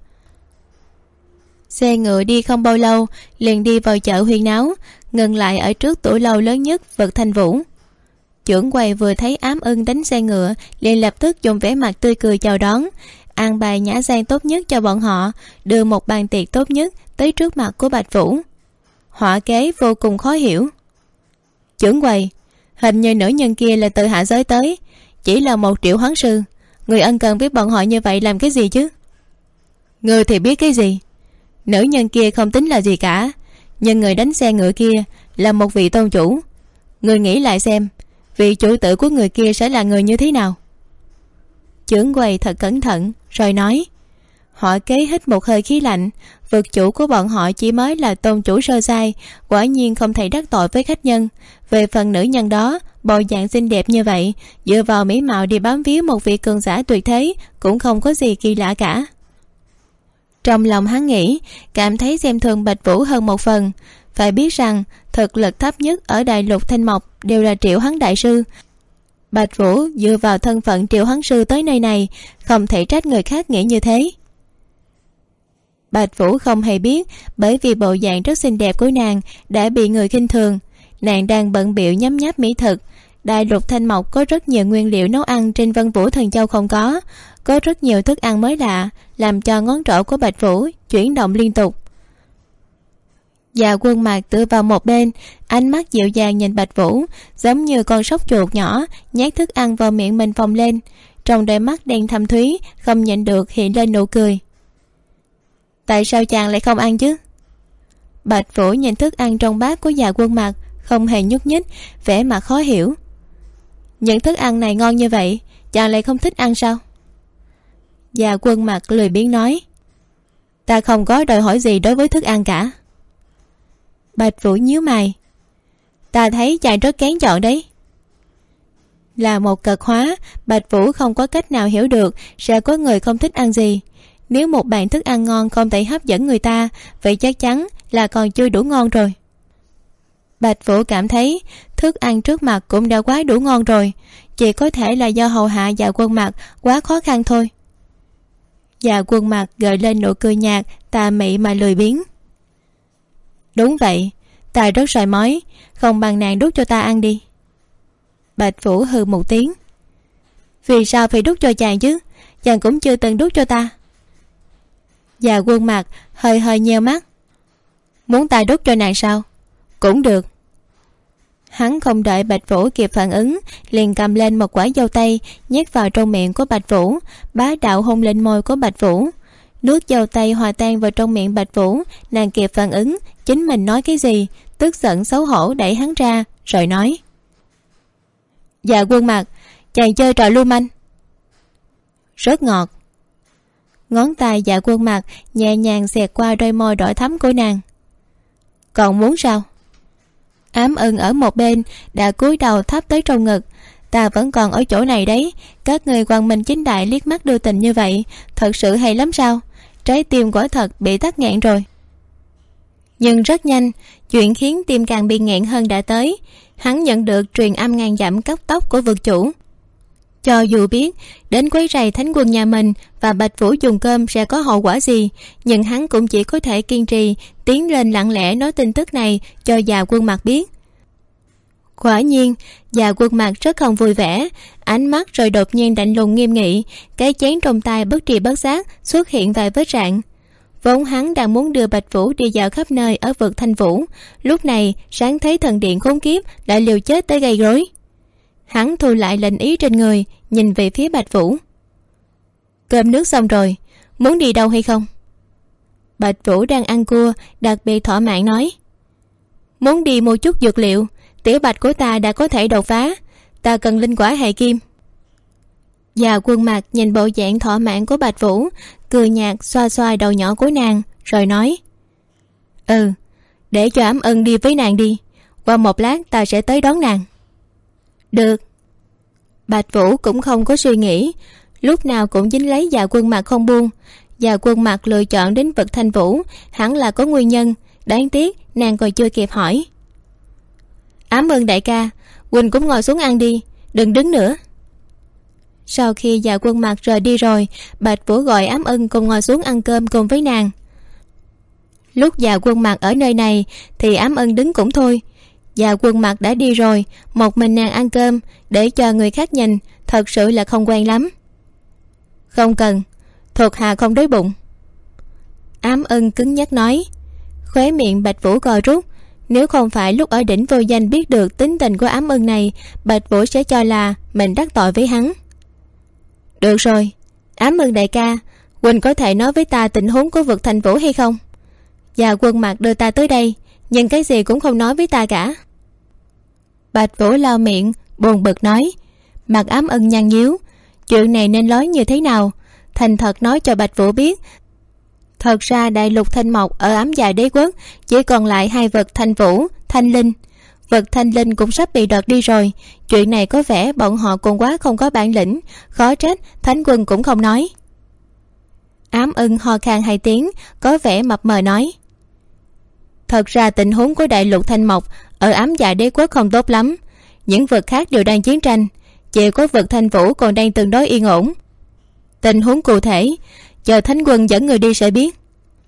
Xe ngựa đi không bao lâu liền đi vào chợ huyên náo, ngừng lại ở trước tủ lâu lớn nhất Vực Thanh Vũ. Trưởng quầy vừa thấy Ám Ưng đánh xe ngựa liền lập tức dùng vẻ mặt tươi cười chào đón, an bài nhã gian tốt nhất cho bọn họ, đưa một bàn tiệc tốt nhất tới trước mặt của Bạch Vũ. Họa kế vô cùng khó hiểu. Trưởng quầy, hình như nữ nhân kia là từ hạ giới tới, chỉ là một triệu hoán sư, người ân cần với bọn họ như vậy làm cái gì chứ? Người thì biết cái gì? Nữ nhân kia không tính là gì cả, nhưng người đánh xe ngựa kia là một vị tôn chủ. Người nghĩ lại xem, vị chủ tử của người kia sẽ là người như thế nào? Trưởng quầy thật cẩn thận rồi nói. Họ kế hít một hơi khí lạnh. Vực chủ của bọn họ chỉ mới là tôn chủ sơ sai, quả nhiên không thể đắc tội với khách nhân. Về phần nữ nhân đó, bộ dạng xinh đẹp như vậy, dựa vào mỹ mạo đi bám víu một vị cường giả tuyệt thế cũng không có gì kỳ lạ cả. Trong lòng hắn nghĩ, cảm thấy xem thường Bạch Vũ hơn một phần. Phải biết rằng thực lực thấp nhất ở Đại Lục Thanh Mộc đều là Triệu Hoán Đại Sư. Bạch Vũ dựa vào thân phận Triệu Hoán Sư tới nơi này, không thể trách người khác nghĩ như thế. Bạch Vũ không hề biết, bởi vì bộ dạng rất xinh đẹp của nàng đã bị người khinh thường. Nàng đang bận bịu nhấm nháp mỹ thực. Đại Lục Thanh Mộc có rất nhiều nguyên liệu nấu ăn trên Vân Vũ Thần Châu không có rất nhiều thức ăn mới lạ, làm cho ngón trỏ của Bạch Vũ chuyển động liên tục. Dạ Quân Mạc tựa vào một bên, ánh mắt dịu dàng nhìn Bạch Vũ, giống như con sóc chuột nhỏ nhét thức ăn vào miệng mình phồng lên. Trong đôi mắt đen thâm thúy không nhịn được hiện lên nụ cười. Tại sao chàng lại không ăn chứ? Bạch Vũ nhìn thức ăn trong bát của Dạ Quân Mạc, không hề nhúc nhích, vẻ mặt khó hiểu. Những thức ăn này ngon như vậy, chàng lại không thích ăn sao? Dạ Quân Mạc lười biếng nói, ta không có đòi hỏi gì đối với thức ăn cả. Bạch Vũ nhíu mày, ta thấy chàng rất kén chọn đấy. Là một cật hóa, Bạch Vũ không có cách nào hiểu được sẽ có người không thích ăn gì. Nếu một bàn thức ăn ngon không thể hấp dẫn người ta, vậy chắc chắn là còn chưa đủ ngon rồi. Bạch Vũ cảm thấy thức ăn trước mặt cũng đã quá đủ ngon rồi, chỉ có thể là do hầu hạ Dạ Quân Mạc quá khó khăn thôi. Dạ Quân Mạc gợi lên nụ cười nhạt, tà mị mà lười biếng. Đúng vậy, ta rất soi mói, không bằng nàng đút cho ta ăn đi. Bạch Vũ hừ một tiếng. Vì sao phải đút cho chàng chứ? Chàng cũng chưa từng đút cho ta. Dạ Quân Mạc hơi hơi nheo mắt. Muốn ta đút cho nàng sao? Cũng được. Hắn không đợi Bạch Vũ kịp phản ứng, liền cầm lên một quả dâu tây nhét vào trong miệng của Bạch Vũ, bá đạo hôn lên môi của Bạch Vũ. Nước dâu tây hòa tan vào trong miệng Bạch Vũ, nàng kịp phản ứng chính mình nói cái gì, tức giận xấu hổ đẩy hắn ra rồi nói, Dạ Quân Mạc, chàng chơi trò lưu manh. Rất ngọt. Ngón tay Dạ Quân Mạc nhẹ nhàng xẹt qua đôi môi đỏ thắm của nàng. Còn muốn sao? Ám Ưng ở một bên đã cúi đầu thấp tới trong ngực. Ta vẫn còn ở chỗ này đấy, các người quang minh chính đại liếc mắt đưa tình như vậy, thật sự hay lắm sao? Trái tim quả thật bị tắc nghẹn rồi. Nhưng rất nhanh, chuyện khiến tim càng bị nghẹn hơn đã tới. Hắn nhận được truyền âm ngàn dặm cấp tốc của vực chủ. Cho dù biết đến quấy rầy thánh quân nhà mình và Bạch Vũ dùng cơm sẽ có hậu quả gì, nhưng hắn cũng chỉ có thể kiên trì tiến lên lặng lẽ nói tin tức này cho Dạ Quân Mạc biết. Quả nhiên Dạ Quân Mạc rất không vui vẻ, ánh mắt rồi đột nhiên lạnh lùng nghiêm nghị, cái chén trong tay bất tri bất giác xuất hiện vài vết rạn. Vốn hắn đang muốn đưa Bạch Vũ đi dạo khắp nơi ở vực Thanh Vũ, lúc này sáng thấy thần điện khốn kiếp lại liều chết tới gây rối. Hắn thu lại lệnh ý trên người, nhìn về phía Bạch Vũ. Cơm nước xong rồi, muốn đi đâu hay không? Bạch Vũ đang ăn cua, đặc biệt thỏa mãn nói, muốn đi mua chút dược liệu, tiểu Bạch của ta đã có thể đột phá, ta cần linh quả hệ kim. Dạ Quân Mạc nhìn bộ dạng thỏa mãn của Bạch Vũ, cười nhạt xoa xoa đầu nhỏ của nàng rồi nói, để cho Ám Ưng đi với nàng đi, qua một lát ta sẽ tới đón nàng. Được. Bạch Vũ cũng không có suy nghĩ, lúc nào cũng dính lấy Dạ Quân Mạc không buông. Dạ Quân Mạc lựa chọn đến vực Thanh Vũ hẳn là có nguyên nhân, đáng tiếc nàng còn chưa kịp hỏi. Ám Ưng đại ca, Quỳnh cũng ngồi xuống ăn đi, đừng đứng nữa. Sau khi Dạ Quân Mạc rời đi rồi, Bạch Vũ gọi Ám Ưng cùng ngồi xuống ăn cơm cùng với nàng. Lúc Dạ Quân Mạc ở nơi này thì Ám Ưng đứng cũng thôi. Dạ Quân Mạc đã đi rồi, một mình nàng ăn cơm để cho người khác nhìn, thật sự là không quen lắm. Không cần, thuộc hạ không đói bụng. Ám Ưng cứng nhắc nói. Khóe miệng Bạch Vũ co rút. Nếu không phải lúc ở đỉnh vô danh biết được tính tình của Ám Ưng này, Bạch Vũ sẽ cho là mình đắc tội với hắn. Được rồi, Ám Ưng đại ca, Quỳnh có thể nói với ta tình huống của vực Thanh Vũ hay không? Dạ Quân Mạc đưa ta tới đây, nhưng cái gì cũng không nói với ta cả. Bạch Vũ lau miệng buồn bực nói. Mặt Ám Ưng nhăn nhíu, chuyện này nên nói như thế nào? Thành thật nói cho Bạch Vũ biết, thật ra đại lục Thanh Mộc ở Ám Dạ Đế Quốc chỉ còn lại hai vực Thanh Vũ, Thanh Linh. Vực Thanh Linh cũng sắp bị đoạt đi rồi. Chuyện này có vẻ bọn họ cũng quá không có bản lĩnh, khó trách Thánh Quân cũng không nói. Ám Ưng ho khan hai tiếng, có vẻ mập mờ nói. Thật ra tình huống của đại lục Thanh Mộc ở Ám Dạ Đế Quốc không tốt lắm. Những vực khác đều đang chiến tranh, chỉ có vực Thanh Vũ còn đang tương đối yên ổn. Tình huống cụ thể chờ Thánh Quân dẫn người đi sẽ biết.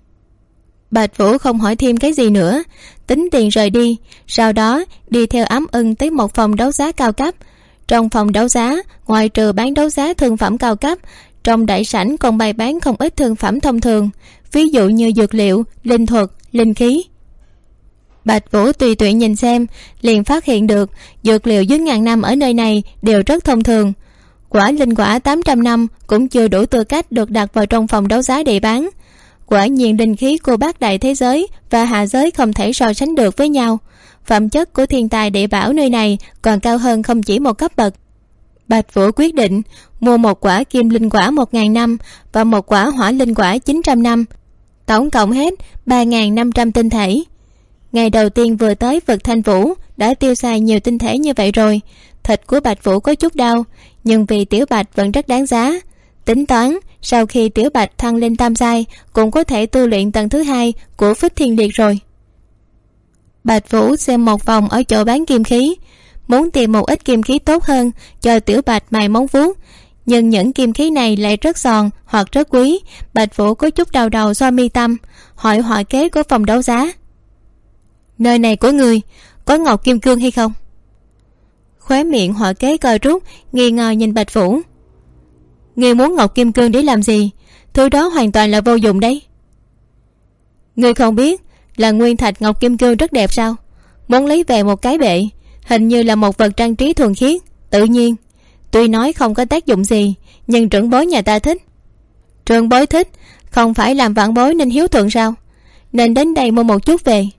Bạch Vũ không hỏi thêm cái gì nữa, tính tiền rời đi, sau đó đi theo Ám Ưng tới một phòng đấu giá cao cấp. Trong phòng đấu giá, ngoài trừ bán đấu giá thương phẩm cao cấp, trong đại sảnh còn bày bán không ít thương phẩm thông thường, ví dụ như dược liệu, linh thuật, linh khí. Bạch Vũ tùy tiện nhìn xem, liền phát hiện được dược liệu dưới ngàn năm ở nơi này đều rất thông thường. Quả linh quả 800 năm cũng chưa đủ tư cách được đặt vào trong phòng đấu giá để bán. Quả nhiên linh khí của bát đại thế giới và hạ giới không thể so sánh được với nhau. Phẩm chất của thiên tài địa bảo nơi này còn cao hơn không chỉ một cấp bậc. Bạch Vũ quyết định mua một quả kim linh quả 1000 năm và một quả hỏa linh quả 900 năm, tổng cộng hết 3500 tinh thể. Ngày đầu tiên vừa tới vực Thanh Vũ đã tiêu xài nhiều tinh thể như vậy rồi. Thịt của Bạch Vũ có chút đau, nhưng vì Tiểu Bạch vẫn rất đáng giá. Tính toán sau khi Tiểu Bạch thăng lên tam giai cũng có thể tu luyện tầng thứ 2 của Phích Thiên Liệt rồi. Bạch Vũ xem một vòng ở chỗ bán kim khí, muốn tìm một ít kim khí tốt hơn cho Tiểu Bạch mài móng vuốt, nhưng những kim khí này lại rất giòn hoặc rất quý. Bạch Vũ có chút đau đầu xoa mi tâm, hỏi họa kế của phòng đấu giá: nơi này của người có ngọc kim cương hay không? Khóe miệng họa kế co rút, nghi ngờ nhìn Bạch Vũ. Người muốn ngọc kim cương để làm gì? Thứ đó hoàn toàn là vô dụng đấy. Người không biết là nguyên thạch ngọc kim cương rất đẹp sao? Muốn lấy về một cái bệ, hình như là một vật trang trí thuần khiết, tự nhiên. Tuy nói không có tác dụng gì, nhưng trưởng bối nhà ta thích. Trưởng bối thích, không phải làm vãn bối nên hiếu thuận sao? Nên đến đây mua một chút về.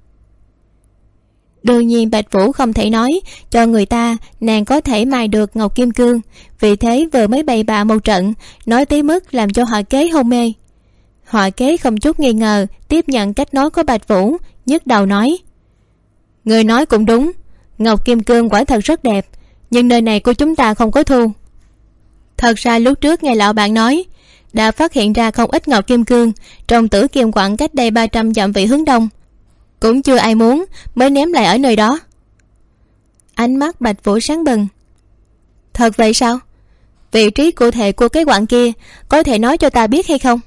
Đương nhiên Bạch Vũ không thể nói cho người ta nàng có thể mài được ngọc kim cương, vì thế vừa mới bày bạ một trận, nói tới mức làm cho họ kế hôn mê. Họ kế không chút nghi ngờ tiếp nhận cách nói của Bạch Vũ, nhức đầu nói: người nói cũng đúng, ngọc kim cương quả thật rất đẹp, nhưng nơi này của chúng ta không có thu. Thật ra lúc trước nghe lão bạn nói đã phát hiện ra không ít ngọc kim cương trong Tử Kim Quặng cách đây 300 dặm về hướng đông, cũng chưa ai muốn mới ném lại ở nơi đó. Ánh mắt Bạch Vũ sáng bừng. Thật vậy sao? Vị trí cụ thể của cái quặng kia có thể nói cho ta biết hay không?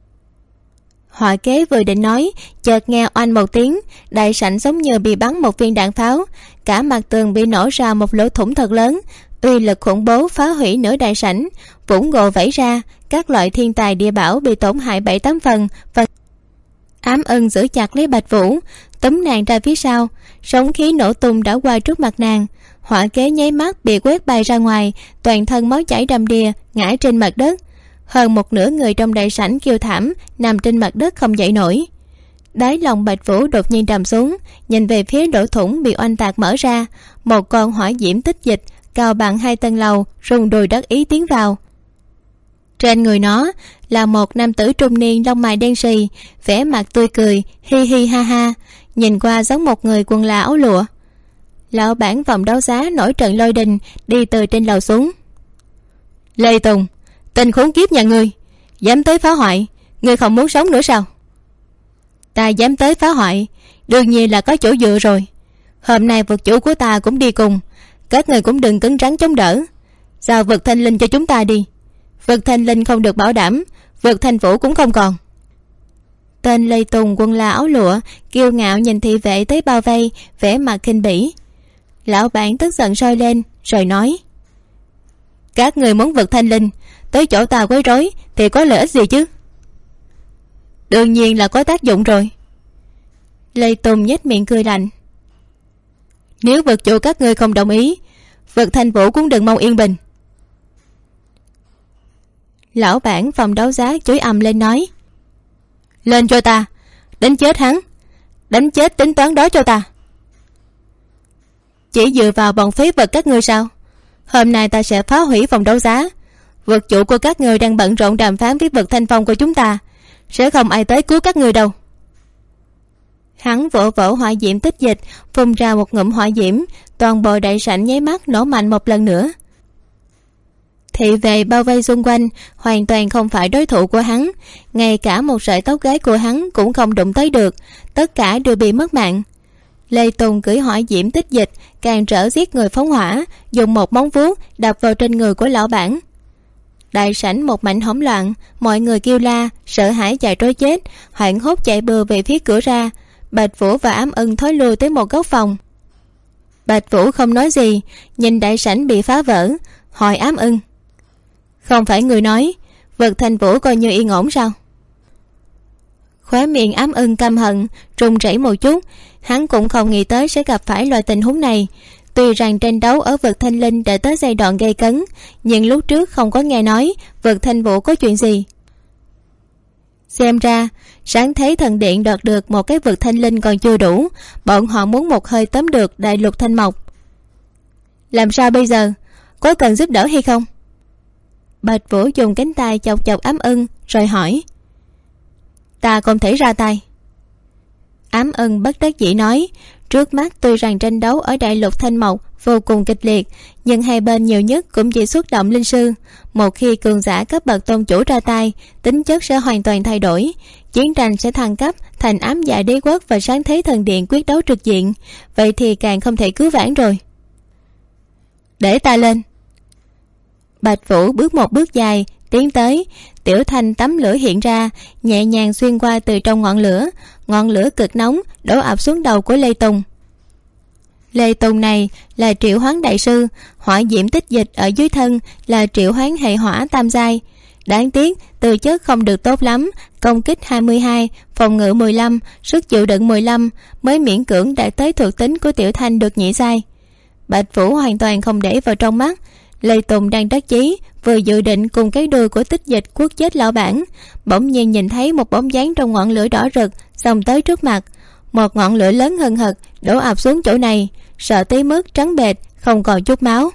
Họa kế vừa định nói, chợt nghe oanh một tiếng, đại sảnh giống như bị bắn một viên đạn pháo, cả mặt tường bị nổ ra một lỗ thủng thật lớn, uy lực khủng bố phá hủy nửa đại sảnh, vũng gỗ vẩy ra, các loại thiên tài địa bảo bị tổn hại 7-8 phần. Và Ám Ân giữ chặt lấy Bạch Vũ, túm nàng ra phía sau, sóng khí nổ tung đã qua trước mặt nàng. Họa kế nháy mắt bị quét bay ra ngoài, toàn thân máu chảy đầm đìa, ngã trên mặt đất. Hơn một nửa người trong đại sảnh kêu thảm, nằm trên mặt đất không dậy nổi. Đáy lòng Bạch Vũ đột nhiên trầm xuống, nhìn về phía lỗ thủng bị oanh tạc mở ra, một con hỏa diễm tích dịch cao bằng 2 tầng lầu rung đùi đắc ý tiến vào. Trên người nó là một nam tử trung niên lông mày đen sì, vẻ mặt tươi cười, hi hi ha ha, nhìn qua giống một người quần là áo lụa. Lão bản phòng đấu giá nổi trận lôi đình đi từ trên lầu xuống. Lê Tùng, tên khốn kiếp nhà ngươi, dám tới phá hoại, ngươi không muốn sống nữa sao? Ta dám tới phá hoại, đương nhiên là có chỗ dựa rồi. Hôm nay vực chủ của ta cũng đi cùng, các người cũng đừng cứng rắn chống đỡ, giao vực Thanh Linh cho chúng ta đi. Vực Thanh Linh không được bảo đảm, vực Thanh Vũ cũng không còn. Tên Lê Tùng quần là áo lụa kiêu ngạo nhìn thị vệ tới bao vây, vẻ mặt khinh bỉ. Lão bản tức giận sôi lên rồi nói: các người muốn vực Thanh Linh tới chỗ ta quấy rối thì có lợi ích gì chứ? Đương nhiên là có tác dụng rồi. Lê Tùng nhếch miệng cười lạnh. Nếu vực chủ các ngươi không đồng ý, vực Thanh Vũ cũng đừng mong yên bình. Lão bản phòng đấu giá chửi ầm lên nói: lên cho ta, đánh chết hắn, đánh chết tính toán đó cho ta. Chỉ dựa vào bọn phế vật các ngươi sao? Hôm nay ta sẽ phá hủy phòng đấu giá. Vực chủ của các ngươi đang bận rộn đàm phán với vực Thanh Phong của chúng ta, sẽ không ai tới cứu các ngươi đâu. Hắn vỗ vỗ hỏa diễm tích dịch, phun ra một ngụm hỏa diễm, toàn bộ đại sảnh nháy mắt nổ mạnh một lần nữa. Thị vệ bao vây xung quanh hoàn toàn không phải đối thủ của hắn, ngay cả một sợi tóc gái của hắn cũng không đụng tới được, tất cả đều bị mất mạng. Lê Tùng cưỡi hỏa diễm tích dịch, càng trở giết người phóng hỏa, dùng một móng vuốt đập vào trên người của lão bản. Đại sảnh một mảnh hỗn loạn, mọi người kêu la, sợ hãi chạy trối chết, hoảng hốt chạy bừa về phía cửa ra. Bạch Vũ và Ám Ân thối lui tới một góc phòng. Bạch Vũ không nói gì, nhìn đại sảnh bị phá vỡ, hỏi Ám Ân: không phải người nói vực Thanh Vũ coi như yên ổn sao? Khóe miệng Ám Ưng căm hận run rẩy một chút. Hắn cũng không nghĩ tới sẽ gặp phải loại tình huống này. Tuy rằng tranh đấu ở vực Thanh Linh đã tới giai đoạn gay cấn, nhưng lúc trước không có nghe nói vực Thanh Vũ có chuyện gì. Xem ra Sáng Thế Thần Điện đoạt được một cái vực Thanh Linh còn chưa đủ, bọn họ muốn một hơi tóm được đại lục Thanh Mộc. Làm sao bây giờ? Có cần giúp đỡ hay không? Bạch Vũ dùng cánh tay chọc chọc Ám Ưng rồi hỏi. Ta không thể ra tay. Ám Ưng bất đắc dĩ nói. Trước mắt tuy rằng tranh đấu ở đại lục Thanh Mộc vô cùng kịch liệt, nhưng hai bên nhiều nhất cũng chỉ xuất động linh sư. Một khi cường giả cấp bậc tôn chủ ra tay, tính chất sẽ hoàn toàn thay đổi. Chiến tranh sẽ thăng cấp thành Ám Dạ Đế Quốc và Sáng Thế Thần Điện quyết đấu trực diện. Vậy thì càng không thể cứu vãn rồi. Để ta lên. Bạch Vũ bước một bước dài tiến tới. Tiểu Thanh tấm lửa hiện ra, nhẹ nhàng xuyên qua từ trong ngọn lửa. Ngọn lửa cực nóng đổ ập xuống đầu của Lê Tùng. Lê Tùng này là triệu hoán đại sư, hỏa diễm tích dịch ở dưới thân là triệu hoán hệ hỏa tam giai. Đáng tiếc tư chất không được tốt lắm, công kích 22, phòng ngự 15, sức chịu đựng 15, mới miễn cưỡng đạt tới thuộc tính của Tiểu Thanh được nhị giai. Bạch Vũ hoàn toàn không để vào trong mắt. Lê Tùng đang đắc chí, vừa dự định cùng cái đuôi của tích dịch quất chết lão bản, bỗng nhiên nhìn thấy một bóng dáng trong ngọn lửa đỏ rực xông tới trước mặt. Một ngọn lửa lớn hừng hực đổ ập xuống chỗ này, sợ tới mức trắng bệch không còn chút máu.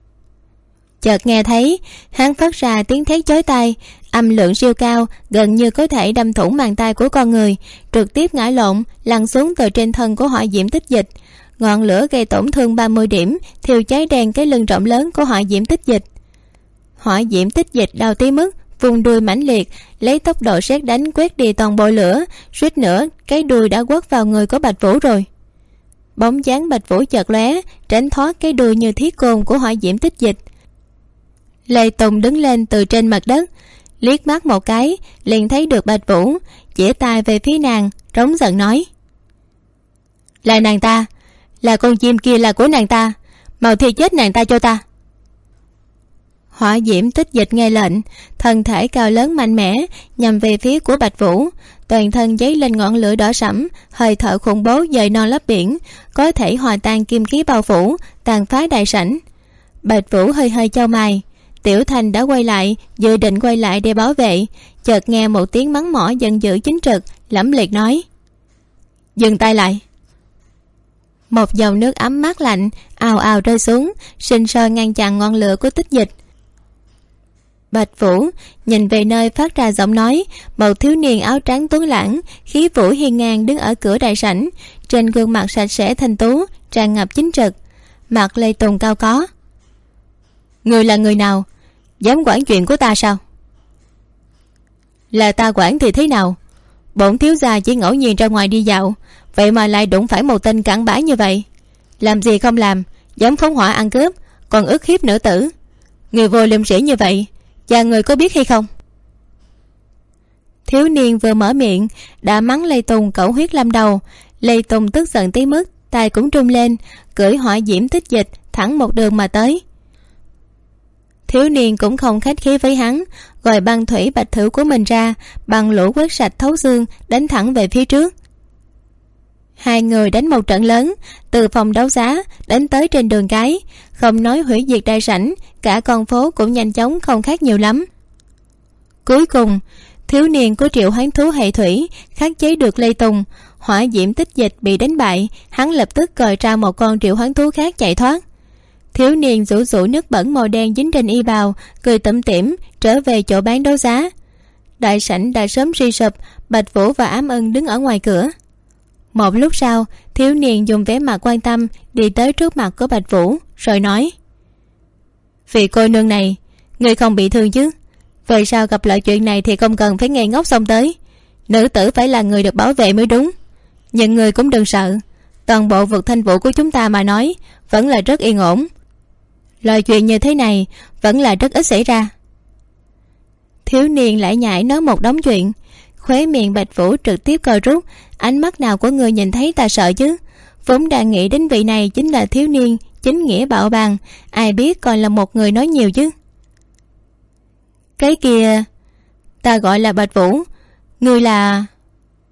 Chợt nghe thấy hắn phát ra tiếng thét chói tai, âm lượng siêu cao, gần như có thể đâm thủng màng tai của con người, trực tiếp ngã lộn lăn xuống từ trên thân của hỏa diễm tích dịch. Ngọn lửa gây tổn thương 30 điểm, thiêu cháy đen cái lưng rộng lớn của hỏa diễm tích dịch. Hỏa diễm tích dịch đau tí mức vùng đuôi mãnh liệt, lấy tốc độ sét đánh quét đi toàn bộ lửa, suýt nữa cái đuôi đã quất vào người của Bạch Vũ rồi. Bóng dáng Bạch Vũ chợt lóe, tránh thoát cái đuôi như thiết côn của hỏa diễm tích dịch. Lê Tùng đứng lên từ trên mặt đất, liếc mắt một cái liền thấy được Bạch Vũ, chĩa tay về phía nàng, trống giận nói. Là nàng ta, là con chim kia là của nàng ta, mau thi chết nàng ta cho ta. Hỏa diễm tích dịch nghe lệnh, thân thể cao lớn mạnh mẽ nhằm về phía của Bạch Vũ, toàn thân giấy lên ngọn lửa đỏ sẫm, hơi thở khủng bố dời non lấp biển, có thể hòa tan kim khí bao phủ, tàn phá đại sảnh. Bạch Vũ hơi hơi chau mày. Tiểu Thanh đã quay lại, dự định quay lại để bảo vệ, chợt nghe một tiếng mắng mỏ giận dữ chính trực, lẫm liệt nói. Dừng tay lại. Một dòng nước ấm mát lạnh ào ào rơi xuống, sinh sôi ngăn chặn ngọn lửa của tích dịch. Bạch Vũ nhìn về nơi phát ra giọng nói, một thiếu niên áo trắng tuấn lãng, khí vũ hiên ngang đứng ở cửa đại sảnh, trên gương mặt sạch sẽ thanh tú tràn ngập chính trực. Mặt Lê Tùng cao có. Người là người nào? Dám quản chuyện của ta sao? Là ta quản thì thế nào? Bổn thiếu gia chỉ ngẫu nhiên ra ngoài đi dạo, vậy mà lại đụng phải một tên cặn bã như vậy. Làm gì không làm, dám phóng hỏa ăn cướp, còn ức hiếp nữ tử. Người vô liêm sỉ như vậy, cha người có biết hay không? Thiếu niên vừa mở miệng đã mắng Lê Tùng cẩu huyết lâm đầu. Lê Tùng tức giận tí mức tay cũng trung lên, cưỡi hỏa diễm tích dịch thẳng một đường mà tới. Thiếu niên cũng không khách khí với hắn, gọi băng thủy bạch thử của mình ra, băng lũ quét sạch thấu xương, đánh thẳng về phía trước. Hai người đánh một trận lớn, từ phòng đấu giá đánh tới trên đường cái, không nói hủy diệt đại sảnh, cả con phố cũng nhanh chóng không khác nhiều lắm. Cuối cùng thiếu niên của triệu hoán thú hệ thủy khắc chế được Lê Tùng, hỏa diễm tích dịch bị đánh bại, hắn lập tức cởi ra một con triệu hoán thú khác chạy thoát. Thiếu niên rủ rủ nước bẩn màu đen dính trên y bào, cười tủm tỉm trở về chỗ bán đấu giá. Đại sảnh đã sớm suy sụp, Bạch Vũ và Ám Ưng đứng ở ngoài cửa. Một lúc sau, thiếu niên dùng vẻ mặt quan tâm đi tới trước mặt của Bạch Vũ rồi nói. Vị cô nương này, người không bị thương chứ? Vậy sao gặp lại chuyện này thì không cần phải ngây ngốc xông tới. Nữ tử phải là người được bảo vệ mới đúng. Nhưng người cũng đừng sợ, toàn bộ vực Thanh Vũ của chúng ta mà nói vẫn là rất yên ổn. Loại chuyện như thế này vẫn là rất ít xảy ra. Thiếu niên lại nhảy nói một đống chuyện. Khóe miệng Bạch Vũ trực tiếp co rút. Ánh mắt nào của người nhìn thấy ta sợ chứ? Vốn đang nghĩ đến vị này chính là thiếu niên chính nghĩa bạo bàng, ai biết còn là một người nói nhiều chứ. Cái kia, ta gọi là Bạch Vũ, ngươi là...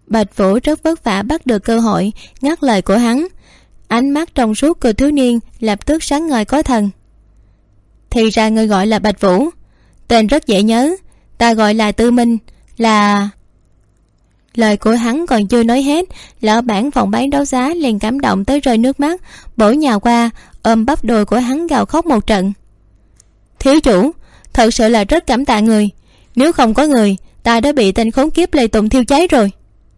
Bạch Vũ rất vất vả bắt được cơ hội ngắt lời của hắn. Ánh mắt trong suốt của thiếu niên lập tức sáng ngời có thần. Thì ra ngươi gọi là Bạch Vũ, tên rất dễ nhớ. Ta gọi là Tư Minh, là... Lời của hắn còn chưa nói hết, lão bản phòng bán đấu giá liền cảm động tới rơi nước mắt, bổ nhào qua ôm bắp đùi của hắn gào khóc một trận. Thiếu chủ, thật sự là rất cảm tạ người. Nếu không có người, ta đã bị tên khốn kiếp Lê Tùng thiêu cháy rồi.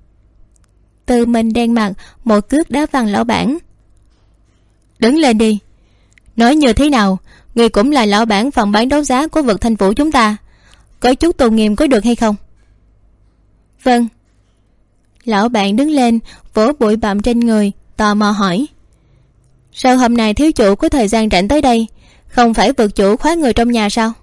Tư Minh đen mặt, một cước đá văng lão bản. Đứng lên đi. Nói như thế nào, người cũng là lão bản phòng bán đấu giá của Vực Thanh Vũ chúng ta, có chút tôn nghiêm có được hay không? Vâng. Lão bạn đứng lên, vỗ bụi bặm trên người, tò mò hỏi. Sao hôm nay thiếu chủ có thời gian rảnh tới đây? Không phải Vực chủ khóa người trong nhà sao?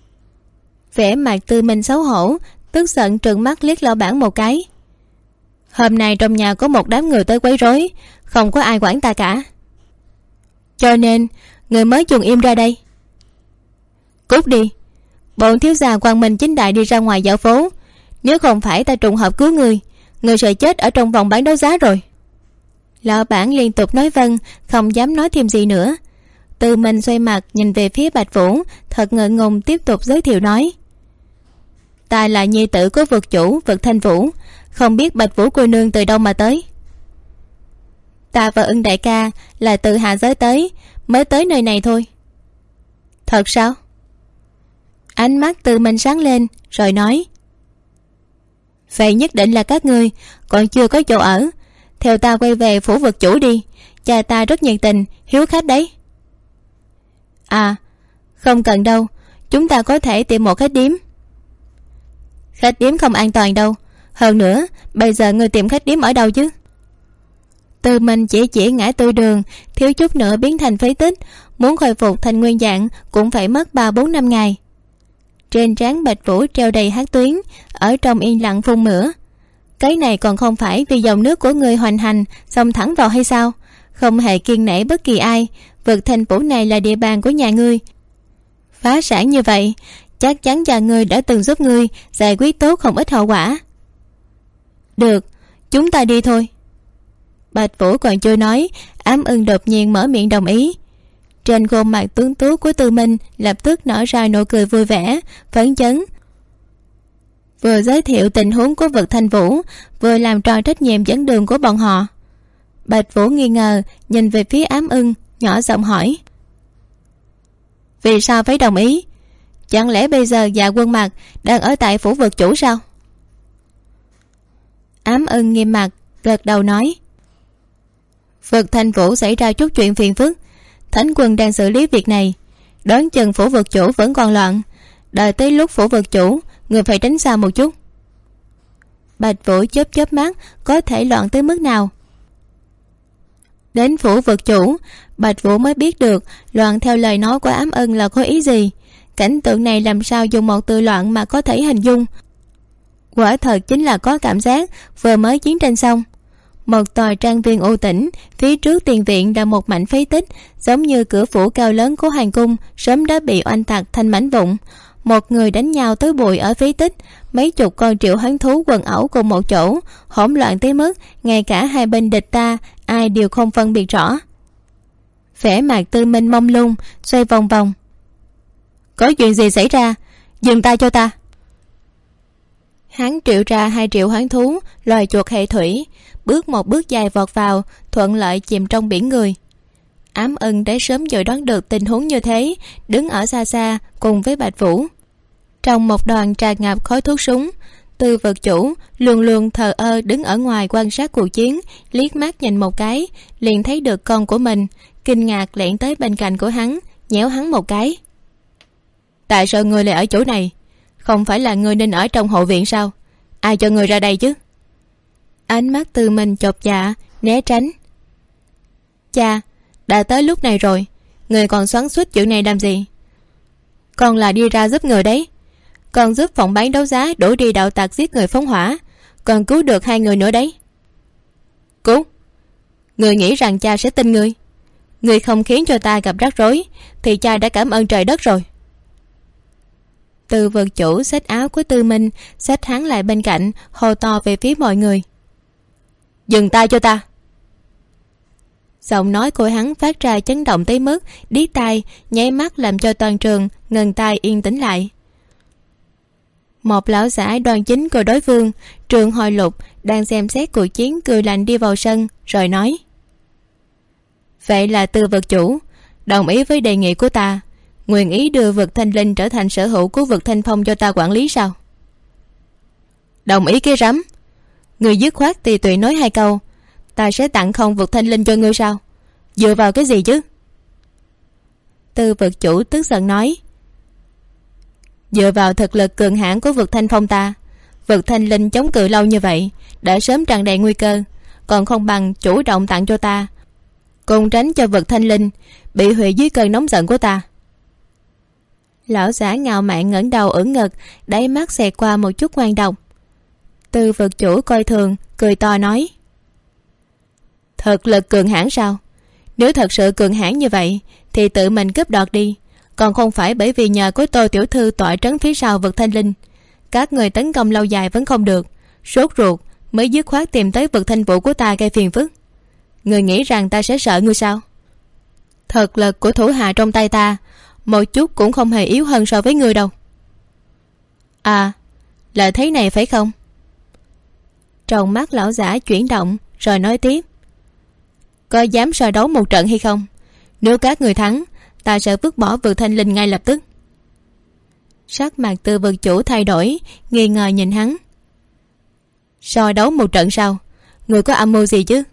Vẻ mặt Tư Minh xấu hổ, tức giận trừng mắt liếc lão bản một cái. Hôm nay trong nhà có một đám người tới quấy rối, không có ai quản ta cả, cho nên người mới chuồn im ra đây. Cút đi. Bọn thiếu gia quang minh chính đại đi ra ngoài dạo phố. Nếu không phải ta trùng hợp cứu người sẽ chết ở trong vòng bán đấu giá rồi. Lão bản liên tục nói vâng, không dám nói thêm gì nữa. Tư Minh xoay mặt nhìn về phía Bạch Vũ, thật ngượng ngùng tiếp tục giới thiệu nói. Ta là nhi tử của Vực chủ Vực Thanh Vũ, không biết Bạch Vũ cô nương từ đâu mà tới. Ta và Ưng đại ca là từ hạ giới tới, mới tới nơi này thôi. Thật sao? Ánh mắt Tư Minh sáng lên rồi nói. Vậy nhất định là các ngươi còn chưa có chỗ ở. Theo ta quay về phủ Vực chủ đi, cha ta rất nhiệt tình, hiếu khách đấy. À, không cần đâu, chúng ta có thể tìm một khách điếm. Khách điếm không an toàn đâu. Hơn nữa, bây giờ ngươi tìm khách điếm ở đâu chứ? Tư Minh chỉ ngã tư đường, thiếu chút nữa biến thành phế tích, muốn khôi phục thành nguyên dạng cũng phải mất 3-4 năm ngày. Trên trán Bạch Vũ treo đầy hắc tuyến, ở trong yên lặng phun mửa. Cái này còn không phải vì dòng nước của ngươi hoành hành xông thẳng vào hay sao? Không hề kiêng nể bất kỳ ai. Vực Thành Vũ này là địa bàn của nhà ngươi. Phá sản như vậy, chắc chắn cha ngươi đã từng giúp ngươi giải quyết tốt không ít hậu quả. Được, chúng ta đi thôi. Bạch Vũ còn chưa nói, Ám Ưng đột nhiên mở miệng đồng ý. Trên khuôn mặt tuấn tú của Tư Minh lập tức nở ra nụ cười vui vẻ, phấn chấn. Vừa giới thiệu tình huống của Vực Thanh Vũ, vừa làm tròn trách nhiệm dẫn đường của bọn họ. Bạch Vũ nghi ngờ nhìn về phía Ám Ưng, nhỏ giọng hỏi. Vì sao phải đồng ý? Chẳng lẽ bây giờ Dạ Quân Mặc đang ở tại phủ Vực chủ sao? Ám Ưng nghiêm mặt gật đầu nói. Vực Thanh Vũ xảy ra chút chuyện phiền phức, Thánh quân đang xử lý việc này, đoán chừng phủ Vực chủ vẫn còn loạn. Đợi tới lúc phủ Vực chủ, người phải tránh xa một chút. Bạch Vũ chớp mắt, có thể loạn tới mức nào? Đến phủ Vực chủ, Bạch Vũ mới biết được loạn theo lời nói của Ám Ưng là có ý gì. Cảnh tượng này làm sao dùng một từ loạn mà có thể hình dung. Quả thật chính là có cảm giác vừa mới chiến tranh xong. Một tòa trang viên u tĩnh, phía trước tiền viện là một mảnh phế tích, giống như cửa phủ cao lớn của hoàng cung sớm đã bị oanh tạc thành mảnh vụn. Một người đánh nhau tối bụi ở phế tích, mấy chục con triệu hoán thú quần ẩu cùng một chỗ, hỗn loạn tới mức ngay cả hai bên địch ta ai đều không phân biệt rõ. Vẻ mặt Tư Minh mông lung, xoay vòng vòng. Có chuyện gì xảy ra? Dừng tay cho ta. Hắn triệu ra 2 triệu hoán thú, loài chuột hệ thủy, bước một bước dài vọt vào, thuận lợi chìm trong biển người. Ám Ưng đã sớm dự đoán được tình huống như thế, đứng ở xa xa cùng với Bạch Vũ. Trong một đoàn tràn ngập khói thuốc súng, Tư Vực chủ luôn luôn thờ ơ đứng ở ngoài quan sát cuộc chiến, liếc mắt nhìn một cái liền thấy được con của mình, kinh ngạc lẻn tới bên cạnh của hắn, nhéo hắn một cái. Tại sao ngươi lại ở chỗ này? Không phải là ngươi nên ở trong hậu viện sao? Ai cho ngươi ra đây chứ? Ánh mắt Tư Minh chột dạ, né tránh. Cha, đã tới lúc này rồi, người còn xoắn xuýt chuyện này làm gì? Con là đi ra giúp người đấy. Con giúp phòng bán đấu giá đuổi đi đạo tặc giết người phóng hỏa, còn cứu được 2 người nữa đấy. Cứu? Người nghĩ rằng cha sẽ tin ngươi? Ngươi không khiến cho ta gặp rắc rối thì cha đã cảm ơn trời đất rồi. Tư Vực chủ xách áo của Tư Minh, xách hắn lại bên cạnh, hô to về phía mọi người. Dừng tay cho ta. Giọng nói của hắn phát ra chấn động tới mức điếc tai, nháy mắt làm cho toàn trường ngừng tai yên tĩnh lại. Một lão giả đoan chính của đối phương, Trương Hồi Lục, đang xem xét cuộc chiến cười lạnh đi vào sân rồi nói: vậy là Tư vực chủ đồng ý với đề nghị của ta, nguyện ý đưa vực Thanh Linh trở thành sở hữu của vực Thanh Phong cho ta quản lý sao? Đồng ý cái rắm. Người dứt khoát tùy tùy nói 2 câu, ta sẽ tặng không vực Thanh Linh cho ngươi sao? Dựa vào cái gì chứ? Tư vực chủ tức giận nói: dựa vào thực lực cường hãn của vực Thanh Phong ta, vực Thanh Linh chống cự lâu như vậy đã sớm tràn đầy nguy cơ, còn không bằng chủ động tặng cho ta, cùng tránh cho vực Thanh Linh bị hủy dưới cơn nóng giận của ta. Lão giả ngạo mạn ngẩng đầu ưỡn ngực, đáy mắt xẹt qua một chút ngoan độc. Tư vực chủ coi thường, cười to nói: thực lực cường hãn sao? Nếu thật sự cường hãn như vậy thì tự mình cướp đoạt đi, còn không phải bởi vì nhờ có Tô tiểu thư tọa trấn phía sau vực Thanh Linh, các người tấn công lâu dài vẫn không được, sốt ruột mới dứt khoát tìm tới vực Thanh Vũ của ta gây phiền phức. Người nghĩ rằng ta sẽ sợ ngươi sao? Thực lực của thủ hạ trong tay ta một chút cũng không hề yếu hơn so với ngươi đâu. À, là thế này phải không? Trong mắt lão giả chuyển động rồi nói tiếp: có dám so đấu một trận hay không? Nếu các người thắng, ta sẽ vứt bỏ vực Thanh Linh ngay lập tức. Sắc mặt Tư vực chủ thay đổi, nghi ngờ nhìn hắn. So đấu một trận sao? Người có âm mưu gì chứ?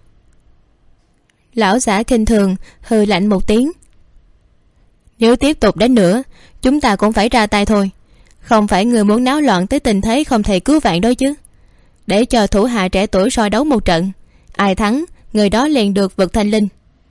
Lão giả khinh thường hừ lạnh một tiếng: nếu tiếp tục đánh nữa, chúng ta cũng phải ra tay thôi. Không phải người muốn náo loạn tới tình thế không thể cứu vãn đó chứ? Để cho thủ hạ trẻ tuổi so đấu một trận, ai thắng người đó liền được vực Thanh Linh.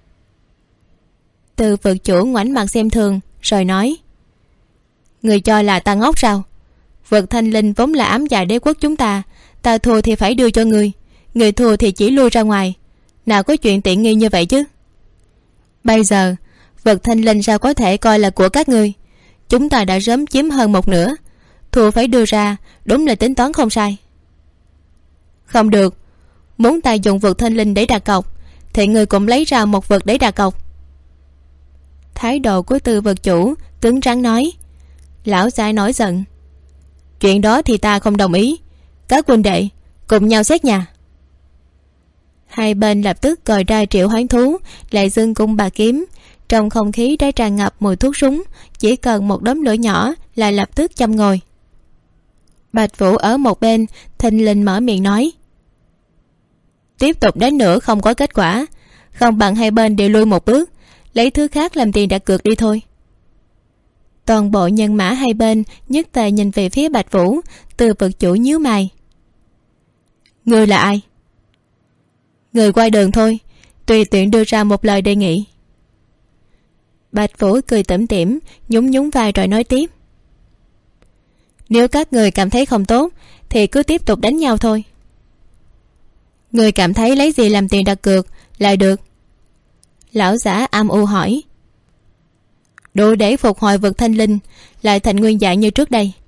Tư vực chủ ngoảnh mặt xem thường rồi nói: người cho là ta ngốc sao? Vực Thanh Linh vốn là ám dạ đế quốc chúng ta, ta thua thì phải đưa cho người, người thua thì chỉ lui ra ngoài, nào có chuyện tiện nghi như vậy chứ? Bây giờ vực Thanh Linh sao có thể coi là của các ngươi? Chúng ta đã sớm chiếm hơn một nửa, thua phải đưa ra, đúng là tính toán không sai. Không được, muốn ta dùng vực Thanh Linh để đặt cọc thì người cũng lấy ra một vực để đặt cọc. Thái độ của Tư vực chủ cứng rắn nói. Lão giả nổi giận: chuyện đó thì ta không đồng ý, các huynh đệ cùng nhau xét nhà. Hai bên lập tức gọi ra triệu hoán thú, lại dương cung bà kiếm. Trong không khí đã tràn ngập mùi thuốc súng, chỉ cần một đốm lửa nhỏ là lập tức châm ngòi. Bạch Vũ ở một bên thình lình mở miệng nói: tiếp tục đánh nữa không có kết quả, không bằng hai bên đều lui một bước, lấy thứ khác làm tiền đặt cược đi thôi. Toàn bộ nhân mã hai bên nhất tề nhìn về phía Bạch Vũ. Từ vực chủ nhíu mày: ngươi là ai? Người qua đường thôi, tùy tiện đưa ra một lời đề nghị. Bạch Vũ cười tủm tỉm, nhún nhún vai rồi nói tiếp: nếu các người cảm thấy không tốt thì cứ tiếp tục đánh nhau thôi. Người cảm thấy lấy gì làm tiền đặt cược lại được? Lão giả âm u hỏi. Đủ để phục hồi vực Thanh Linh lại thành nguyên dạng như trước đây.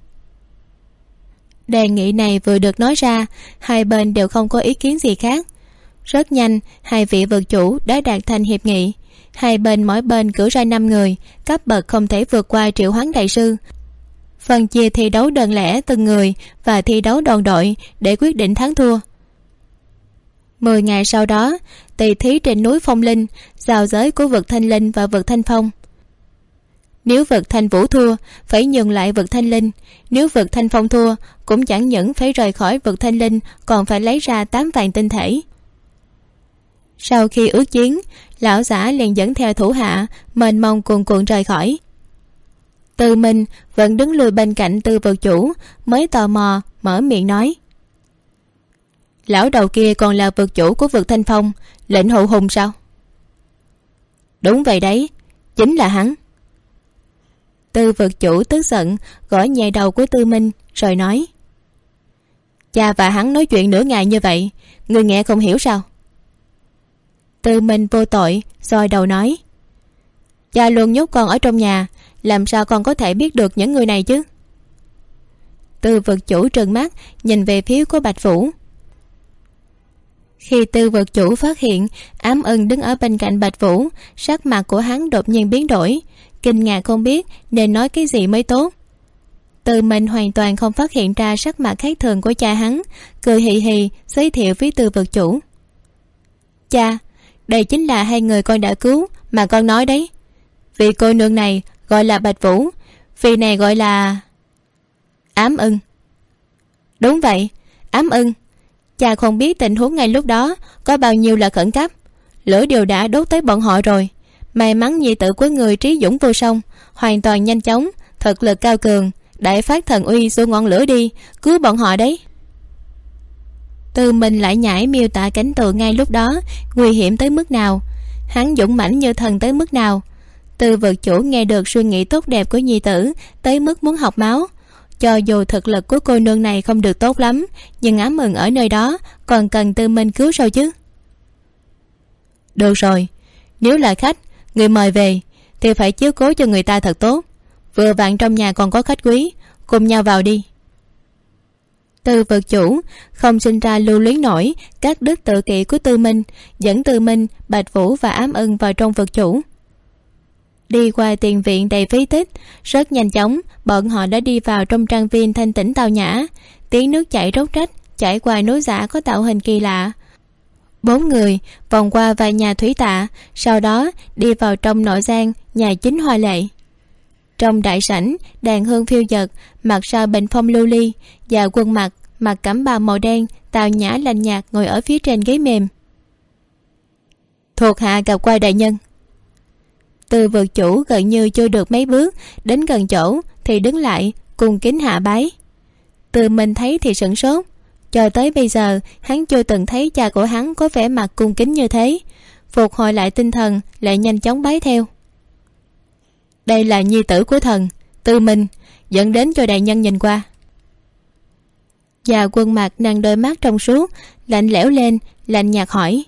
Đề nghị này vừa được nói ra, hai bên đều không có ý kiến gì khác. Rất nhanh hai vị vực chủ đã đạt thành hiệp nghị. Hai bên mỗi bên cử ra 5 người, cấp bậc không thể vượt qua triệu hoán đại sư. Phân chia thi đấu đơn lẻ từng người và thi đấu đoàn đội để quyết định thắng thua. 10 ngày sau đó, tỷ thí trên núi Phong Linh, giao giới của vực Thanh Linh và vực Thanh Phong. Nếu vực Thanh Vũ thua, phải nhường lại vực Thanh Linh. Nếu vực Thanh Phong thua, cũng chẳng những phải rời khỏi vực Thanh Linh, còn phải lấy ra 8 vạn tinh thể. Sau khi ước chiến, lão giả liền dẫn theo thủ hạ mênh mông cuồn cuộn rời khỏi. Tư Minh vẫn đứng lùi bên cạnh Tư vực chủ, mới tò mò mở miệng nói: lão đầu kia còn là vực chủ của vực Thanh Phong, lệnh hậu hùng sao? Đúng vậy đấy, chính là hắn. Tư vực chủ tức giận gõ nhẹ đầu của Tư Minh rồi nói: cha và hắn nói chuyện nửa ngày như vậy, người nghe không hiểu sao? Tư Minh vô tội rồi đầu nói: cha luôn nhốt con ở trong nhà, làm sao con có thể biết được những người này chứ? Tư vực chủ trừng mắt nhìn về phía của Bạch Vũ. Khi Tư Vật Chủ phát hiện Ám Ưng đứng ở bên cạnh Bạch Vũ, sắc mặt của hắn đột nhiên biến đổi, kinh ngạc không biết nên nói cái gì mới tốt. Từ mình hoàn toàn không phát hiện ra sắc mặt khác thường của cha hắn, cười hì hì giới thiệu với Tư Vật Chủ: Cha, đây chính là hai người con đã cứu mà con nói đấy. Vị cô nương này gọi là Bạch Vũ, vị này gọi là Ám Ưng. Đúng vậy, Ám Ưng. Cha không biết tình huống ngay lúc đó có bao nhiêu là khẩn cấp, lửa đều đã đốt tới bọn họ rồi. May mắn nhi tử của người trí dũng vô song, hoàn toàn nhanh chóng, thực lực cao cường, đại phát thần uy xua ngọn lửa đi cứu bọn họ đấy. Từ mình lại nhảy miêu tả cảnh tượng ngay lúc đó nguy hiểm tới mức nào, hắn dũng mãnh như thần tới mức nào. Tư Vật Chủ nghe được suy nghĩ tốt đẹp của nhi tử tới mức muốn học máu. Cho dù thực lực của cô nương này không được tốt lắm, nhưng Ám Ưng ở nơi đó còn cần Tư Minh cứu sao chứ. Được rồi, nếu là khách người mời về thì phải chiếu cố cho người ta thật tốt. Vừa vặn trong nhà còn có khách quý, cùng nhau vào đi. Tư Vật Chủ không sinh ra lưu luyến nổi các đức tự kỷ của Tư Minh, dẫn Tư Minh, Bạch Vũ và Ám Ưng vào trong Vật Chủ. Đi qua tiền viện đầy phế tích, rất nhanh chóng bọn họ đã đi vào trong trang viên thanh tĩnh tao nhã. Tiếng nước chảy róc rách chảy qua núi giả có tạo hình kỳ lạ. 4 người vòng qua vài nhà thủy tạ, sau đó đi vào trong nội gian nhà chính hoa lệ. Trong đại sảnh, đàn hương phiêu dật, mặt sau bình phong lưu ly, và Quân mặc cẩm bào màu đen tao nhã lạnh nhạt ngồi ở phía trên ghế mềm. Thuộc hạ gặp qua đại nhân. Tư Vật Chủ gần như chưa được mấy bước đến gần chỗ thì đứng lại cung kính hạ bái. Tư Minh thấy thì sửng sốt, cho tới bây giờ hắn chưa từng thấy cha của hắn có vẻ mặt cung kính như thế. Phục hồi lại tinh thần lại nhanh chóng bái theo. Đây là nhi tử của thần, Tư Minh, dẫn đến cho đại nhân nhìn qua. Và Quân Mặc nâng đôi mắt trong suốt lạnh lẽo lên, lạnh nhạt hỏi: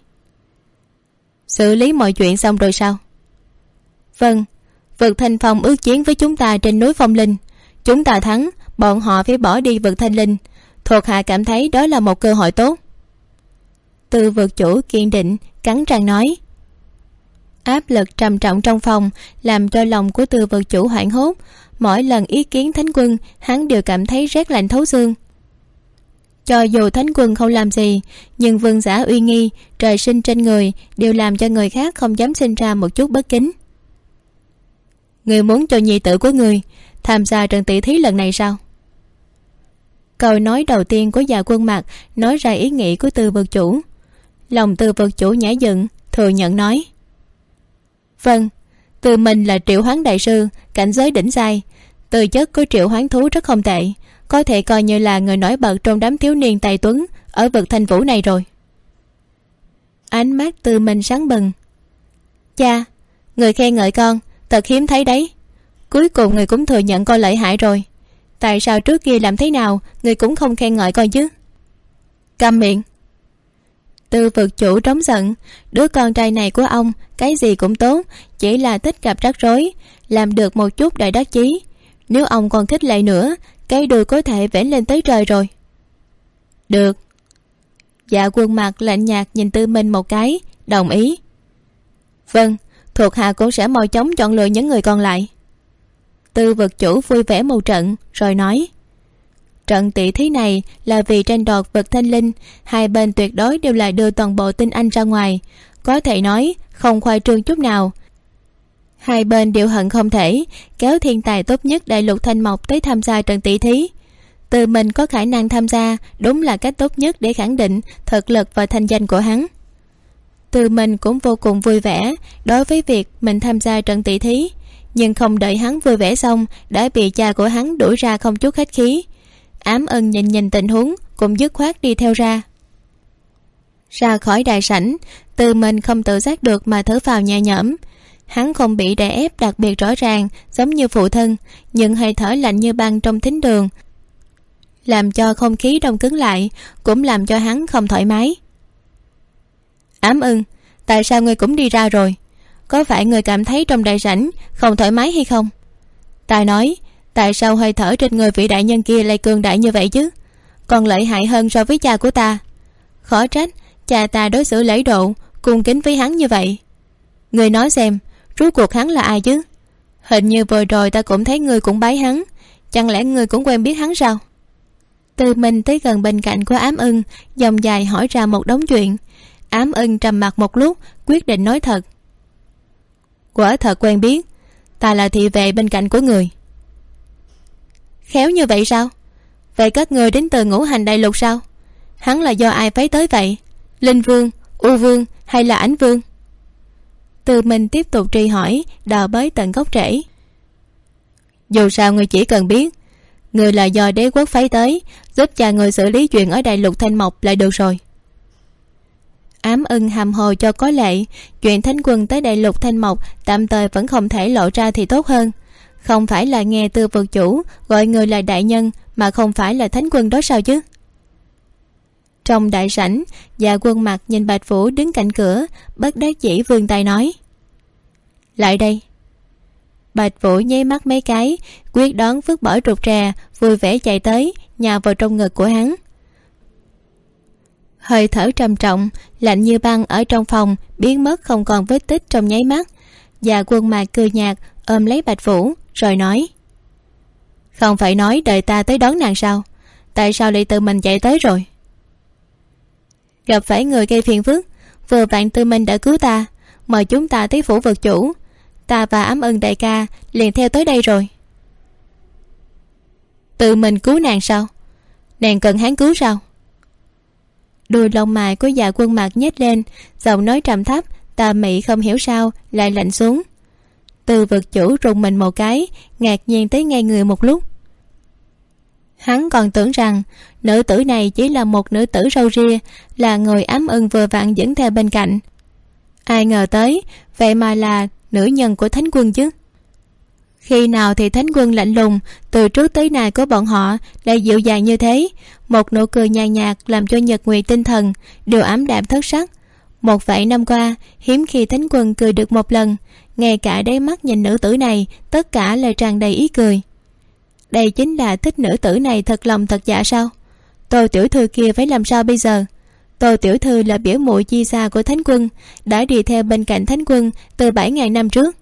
Xử lý mọi chuyện xong rồi sao? Vâng, Vực Thanh Phong ước chiến với chúng ta trên núi Phong Linh. Chúng ta thắng, bọn họ phải bỏ đi Vực Thanh Linh. Thuộc hạ cảm thấy đó là một cơ hội tốt. Tư Vật Chủ kiên định cắn răng nói. Áp lực trầm trọng trong phòng làm cho lòng của Tư Vật Chủ hoảng hốt. Mỗi lần ý kiến Thánh Quân, hắn đều cảm thấy rét lạnh thấu xương. Cho dù Thánh Quân không làm gì, nhưng vương giả uy nghi trời sinh trên người đều làm cho người khác không dám sinh ra một chút bất kính. Người muốn cho nhi tử của người tham gia trận tỷ thí lần này sao? Câu nói đầu tiên của Dạ Quân Mặc nói ra ý nghĩ của Tư Vật Chủ. Lòng Tư Vật Chủ nhảy dựng, thừa nhận nói: Vâng, Tư Minh là triệu hoán đại sư, cảnh giới đỉnh giai, tư chất của triệu hoán thú rất không tệ, có thể coi như là người nổi bật trong đám thiếu niên tài tuấn ở Vực Thanh Vũ này rồi. Ánh mắt Tư Minh sáng bừng. Cha, người khen ngợi con thật hiếm thấy đấy. Cuối cùng người cũng thừa nhận con lợi hại rồi. Tại sao trước kia làm thế nào người cũng không khen ngợi con chứ? Câm miệng. Tư Vật Chủ trống giận. Đứa con trai này của ông cái gì cũng tốt, chỉ là thích gặp rắc rối, làm được một chút đại đắc chí. Nếu ông còn khích lệ nữa, cái đuôi có thể vểnh lên tới trời rồi. Được. Dạ Quân Mặc lạnh nhạt nhìn Tư Minh một cái, đồng ý. Vâng, thuộc hạ cũng sẽ mau chóng chọn lựa những người còn lại. Tư Vật Chủ vui vẻ một trận rồi nói: Trận tỷ thí này là vì tranh đoạt Vực Thanh Linh, hai bên tuyệt đối đều là đưa toàn bộ tinh anh ra ngoài, có thể nói không khoa trương chút nào. Hai bên đều hận không thể kéo thiên tài tốt nhất đại lục Thanh Mộc tới tham gia trận tỷ thí. Từ mình có khả năng tham gia đúng là cách tốt nhất để khẳng định thực lực và thanh danh của hắn. Từ mình cũng vô cùng vui vẻ đối với việc mình tham gia trận tỷ thí, nhưng không đợi hắn vui vẻ xong đã bị cha của hắn đuổi ra không chút khách khí. Ám Ưng nhìn tình huống cũng dứt khoát đi theo ra. Ra khỏi đại sảnh, Từ mình không tự giác được mà thở phào nhẹ nhõm. Hắn không bị đè ép đặc biệt rõ ràng giống như phụ thân, nhưng hơi thở lạnh như băng trong thính đường làm cho không khí đông cứng lại, cũng làm cho hắn không thoải mái. Ám Ưng, tại sao ngươi cũng đi ra rồi? Có phải ngươi cảm thấy trong đại sảnh không thoải mái hay không? Ta nói, tại sao hơi thở trên người vị đại nhân kia lại cường đại như vậy chứ? Còn lợi hại hơn so với cha của ta. Khó trách cha ta đối xử lễ độ cung kính với hắn như vậy. Người nói xem, rốt cuộc hắn là ai chứ? Hình như vừa rồi ta cũng thấy ngươi cũng bái hắn. Chẳng lẽ ngươi cũng quen biết hắn sao? Từ mình tới gần bên cạnh của Ám Ưng, dòng dài hỏi ra một đống chuyện. Ám Ưng trầm mặc một lúc, quyết định nói thật. Quả thật quen biết. Ta là thị vệ bên cạnh của người. Khéo như vậy sao? Vậy các người đến từ Ngũ Hành Đại Lục sao? Hắn là do ai phái tới vậy? Linh Vương, U Vương hay là Ánh Vương? Từ mình tiếp tục truy hỏi, đào bới tận gốc rễ. Dù sao người chỉ cần biết người là do đế quốc phái tới, giúp cha người xử lý chuyện ở Đại Lục Thanh Mộc lại được rồi. Ám Ưng hàm hồ cho có lệ. Chuyện Thánh Quân tới Đại Lục Thanh Mộc tạm thời vẫn không thể lộ ra thì tốt hơn. Không phải là nghe Tư vực chủ gọi người là đại nhân, mà không phải là Thánh Quân đó sao chứ? Trong đại sảnh, Dạ Quân Mặc nhìn Bạch Vũ đứng cạnh cửa, bất đắc dĩ vươn tay nói: Lại đây. Bạch Vũ nháy mắt mấy cái, quyết đoán vứt bỏ rụt rè, vui vẻ chạy tới, nhào vào trong ngực của hắn. Hơi thở trầm trọng, lạnh như băng ở trong phòng biến mất không còn vết tích trong nháy mắt. Dạ Quân Mạc cười nhạt ôm lấy Bạch Vũ rồi nói: Không phải nói đợi ta tới đón nàng sao? Tại sao lại tự mình chạy tới rồi? Gặp phải người gây phiền phức, vừa vặn Tư Minh đã cứu ta, mời chúng ta tới phủ vực chủ. Ta và Ám Ưng đại ca liền theo tới đây rồi. Tự mình cứu nàng sao? Nàng cần hắn cứu sao? Đuôi lông mày của Dạ Quân Mạc nhếch lên, giọng nói trầm thấp tà mị không hiểu sao lại lạnh xuống. Từ vực chủ rùng mình một cái, ngạc nhiên tới ngay người một lúc. Hắn còn tưởng rằng nữ tử này chỉ là một nữ tử râu ria, là người Ám Ưng vừa vặn dẫn theo bên cạnh. Ai ngờ tới vậy mà là nữ nhân của Thánh Quân chứ. Khi nào thì Thánh Quân lạnh lùng từ trước tới nay của bọn họ lại dịu dàng như thế. Một nụ cười nhàn nhạt làm cho Nhật Nguyệt tinh thần đều ảm đạm thất sắc. Một vài năm qua hiếm khi Thánh Quân cười được một lần, ngay cả đáy mắt nhìn nữ tử này tất cả là tràn đầy ý cười. Đây chính là thích nữ tử này thật lòng thật dạ sao? Tô tiểu thư kia phải làm sao bây giờ? Tô tiểu thư là biểu muội chi xa của Thánh Quân, đã đi theo bên cạnh Thánh Quân từ 7.000 năm trước.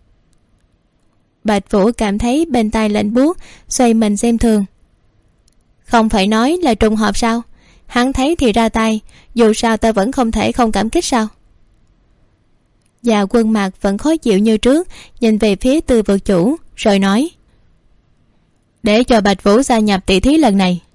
Bạch Vũ cảm thấy bên tai lạnh buốt, xoay mình xem thường. Không phải nói là trùng hợp sao? Hắn thấy thì ra tay, dù sao ta vẫn không thể không cảm kích sao? Dạ Quân Mạc vẫn khó chịu như trước, nhìn về phía Tư vực chủ rồi nói: Để cho Bạch Vũ gia nhập tỷ thí lần này.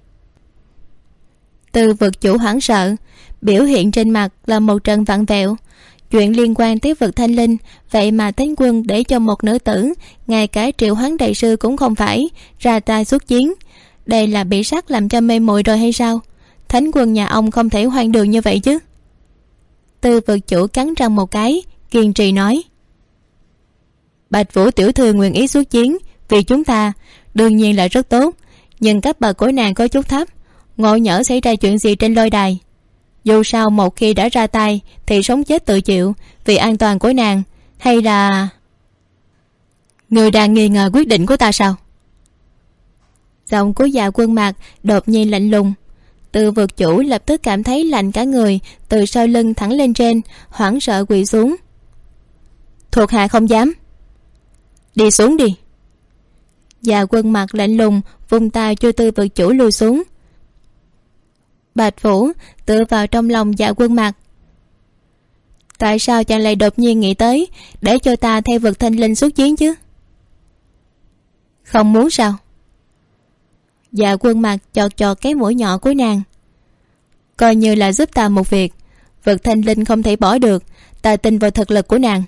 Tư vực chủ hoảng sợ, biểu hiện trên mặt là một trận vặn vẹo. Chuyện liên quan tới vực Thanh Linh, vậy mà Thánh Quân để cho một nữ tử, ngay cả Triệu Hoán đại sư cũng không phải, ra tay xuất chiến. Đây là bị sắc làm cho mê muội rồi hay sao? Thánh Quân nhà ông không thể hoang đường như vậy chứ. Tư vực chủ cắn răng một cái, kiên trì nói: Bạch Vũ tiểu thư nguyện ý xuất chiến vì chúng ta đương nhiên là rất tốt, nhưng cấp bậc của nàng có chút thấp, ngộ nhỡ xảy ra chuyện gì trên lôi đài, dù sao một khi đã ra tay thì sống chết tự chịu, vì an toàn của nàng. Hay là người đang nghi ngờ quyết định của ta sao? Giọng của Dạ Quân Mạc đột nhiên lạnh lùng. Từ vực chủ lập tức cảm thấy lạnh cả người, từ sau lưng thẳng lên trên, hoảng sợ quỳ xuống. Thuộc hạ không dám. Đi xuống đi. Dạ Quân Mạc lạnh lùng vung tay cho Tư vực chủ lùi xuống. Bạch Vũ tựa vào trong lòng Dạ Quân Mạc. Tại sao chàng lại đột nhiên nghĩ tới để cho ta theo vực Thanh Linh xuất chiến chứ? Không muốn sao? Dạ Quân Mạc chọt chọt cái mũi nhỏ của nàng. Coi như là giúp ta một việc, vực Thanh Linh không thể bỏ được, ta tin vào thực lực của nàng.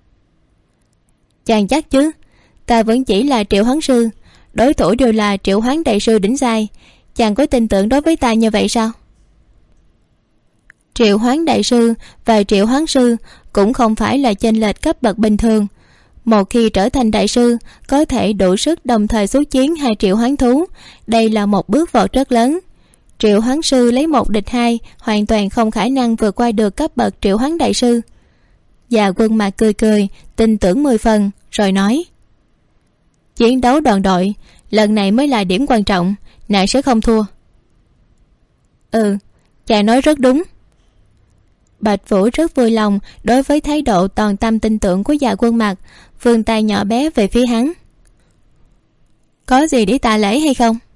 Chàng chắc chứ? Ta vẫn chỉ là Triệu Hoán sư, đối thủ đều là Triệu Hoán đại sư đỉnh giai. Chàng có tin tưởng đối với ta như vậy sao? Triệu Hoán đại sư và Triệu Hoán sư cũng không phải là chênh lệch cấp bậc bình thường. Một khi trở thành đại sư, có thể đủ sức đồng thời xuất chiến 2 triệu hoán thú. Đây là một bước vọt rất lớn. Triệu Hoán sư lấy 1 địch 2 hoàn toàn không khả năng vượt qua được cấp bậc Triệu Hoán đại sư. Dạ Quân Mạc cười cười, tin tưởng 10 phần rồi nói: Chiến đấu đoàn đội lần này mới là điểm quan trọng, nàng sẽ không thua. Ừ, chàng nói rất đúng. Bạch Vũ rất vui lòng đối với thái độ toàn tâm tin tưởng của Dạ Quân Mặc, vươn tay nhỏ bé về phía hắn. Có gì để tạ lễ hay không?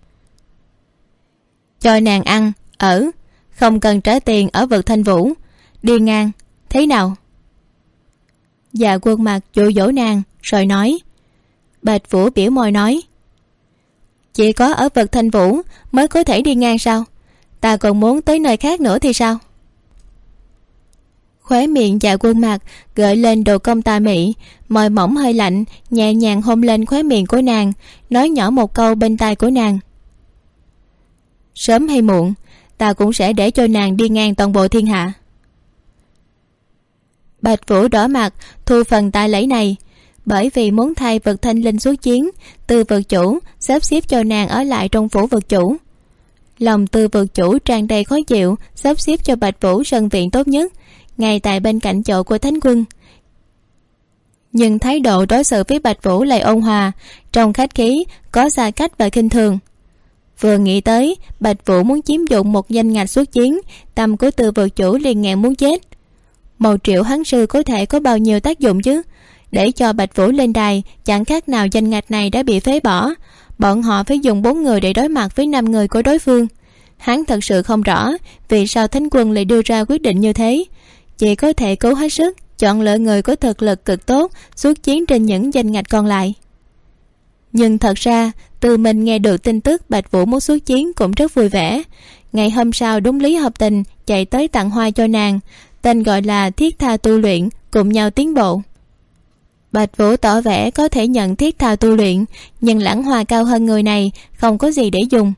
Cho nàng ăn, ở, không cần trả tiền ở vực Thanh Vũ, đi ngang, thế nào? Dạ Quân Mặc dụ dỗ nàng rồi nói. Bạch Vũ biểu môi nói, chỉ có ở vực Thanh Vũ mới có thể đi ngang sao? Ta còn muốn tới nơi khác nữa thì sao? Khóe miệng Dạ Quân Mặc gợi lên độ cong tà mị, môi mỏng hơi lạnh nhẹ nhàng hôn lên khóe miệng của nàng, nói nhỏ một câu bên tai của nàng. Sớm hay muộn ta cũng sẽ để cho nàng đi ngang toàn bộ thiên hạ. Bạch Vũ đỏ mặt thu phần tạ lễ này, bởi vì muốn thay vực Thanh Linh xuất chiến, Tư vực chủ sắp xếp cho nàng ở lại trong phủ vực chủ. Lòng Tư vực chủ tràn đầy khó chịu, sắp xếp cho Bạch Vũ sân viện tốt nhất ngay tại bên cạnh chỗ của Thánh Quân. Nhưng thái độ đối xử với Bạch Vũ lại ôn hòa, trong khách khí có xa cách và khinh thường. Vừa nghĩ tới Bạch Vũ muốn chiếm dụng một danh ngạch xuất chiến, tâm của Tư vực chủ liền nghẹn muốn chết. 1 triệu hắn sư có thể có bao nhiêu tác dụng chứ? Để cho Bạch Vũ lên đài chẳng khác nào danh ngạch này đã bị phế bỏ. Bọn họ phải dùng 4 người để đối mặt với 5 người của đối phương. Hắn thật sự không rõ vì sao Thánh Quân lại đưa ra quyết định như thế. Chỉ có thể cố hết sức chọn lựa người có thực lực cực tốt xuất chiến trên những danh ngạch còn lại. Nhưng thật ra Từ Minh nghe được tin tức Bạch Vũ muốn xuất chiến cũng rất vui vẻ. Ngày hôm sau đúng lý hợp tình chạy tới tặng hoa cho nàng, tên gọi là thiết tha tu luyện, cùng nhau tiến bộ. Bạch Vũ tỏ vẻ có thể nhận thiết tha tu luyện, nhưng lãng hoa cao hơn người này không có gì để dùng.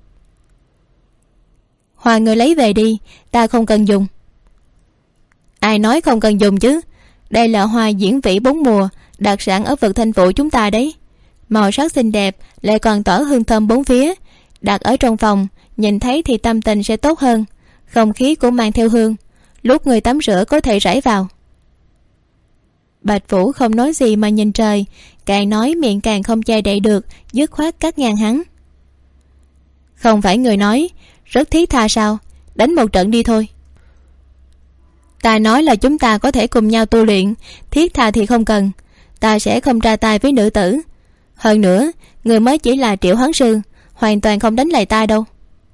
Hoa người lấy về đi, ta không cần dùng. Ai nói không cần dùng chứ? Đây là hoa diễn vĩ 4 mùa, đặc sản ở vực Thanh Vũ chúng ta đấy. Màu sắc xinh đẹp lại còn tỏa hương thơm 4 phía, đặt ở trong phòng nhìn thấy thì tâm tình sẽ tốt hơn. Không khí cũng mang theo hương, lúc người tắm rửa có thể rải vào. Bạch Vũ không nói gì mà nhìn trời, càng nói miệng càng không che đậy được, dứt khoát cắt ngang hắn. Không phải người nói rất thiết tha sao? Đánh một trận đi thôi. Ta nói là chúng ta có thể cùng nhau tu luyện, thiết tha thì không cần. Ta sẽ không ra tay với nữ tử. Hơn nữa người mới chỉ là Triệu Hoán Sư, hoàn toàn không đánh lại ta đâu.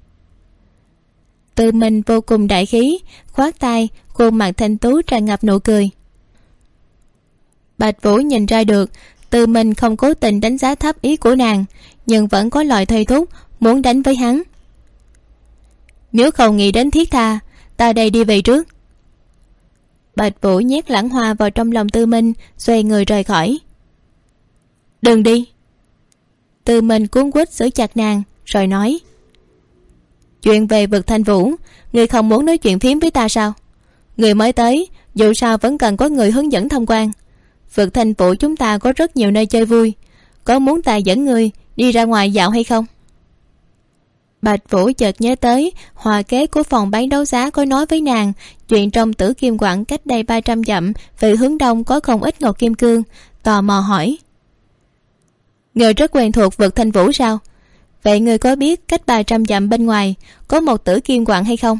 Tư Minh vô cùng đại khí, khoát tay, khuôn mặt thanh tú tràn ngập nụ cười. Bạch Vũ nhìn ra được Tư Minh không cố tình đánh giá thấp ý của nàng, nhưng vẫn có loại thôi thúc muốn đánh với hắn. Nếu không nghĩ đến thiết tha, ta đây đi về trước. Bạch Vũ nhét lãng hoa vào trong lòng Tư Minh, xoay người rời khỏi. Đừng đi. Tư Minh cuống quýt giữ chặt nàng rồi nói, chuyện về vực Thanh Vũ người không muốn nói chuyện phím với ta sao? Người mới tới dù sao vẫn cần có người hướng dẫn tham quan. Vực Thanh Vũ chúng ta có rất nhiều nơi chơi vui, có muốn ta dẫn người đi ra ngoài dạo hay không? Bạch Vũ chợt nhớ tới hòa kế của phòng bán đấu giá có nói với nàng chuyện trong Tử Kim Quảng cách đây 300 dặm về hướng đông có không ít ngọc kim cương, tò mò hỏi, người rất quen thuộc vực Thanh Vũ sao? Vậy người có biết cách 300 dặm bên ngoài có một Tử Kim Quảng hay không?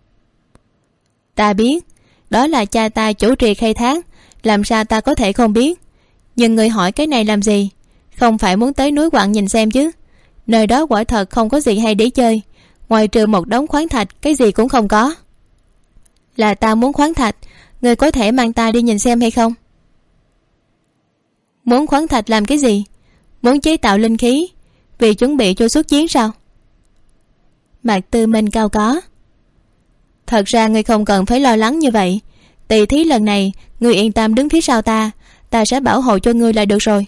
Ta biết, đó là cha ta chủ trì khai thác, làm sao ta có thể không biết. Nhưng người hỏi cái này làm gì? Không phải muốn tới núi Quặng nhìn xem chứ? Nơi đó quả thật không có gì hay để chơi, ngoài trừ một đống khoáng thạch cái gì cũng không có. Là ta muốn khoáng thạch, người có thể mang ta đi nhìn xem hay không? Muốn khoáng thạch làm cái gì? Muốn chế tạo linh khí vì chuẩn bị cho xuất chiến sao? Mặt Tư Minh cao có. Thật ra ngươi không cần phải lo lắng như vậy. Tỷ thí lần này ngươi yên tâm đứng phía sau ta, ta sẽ bảo hộ cho ngươi là được rồi.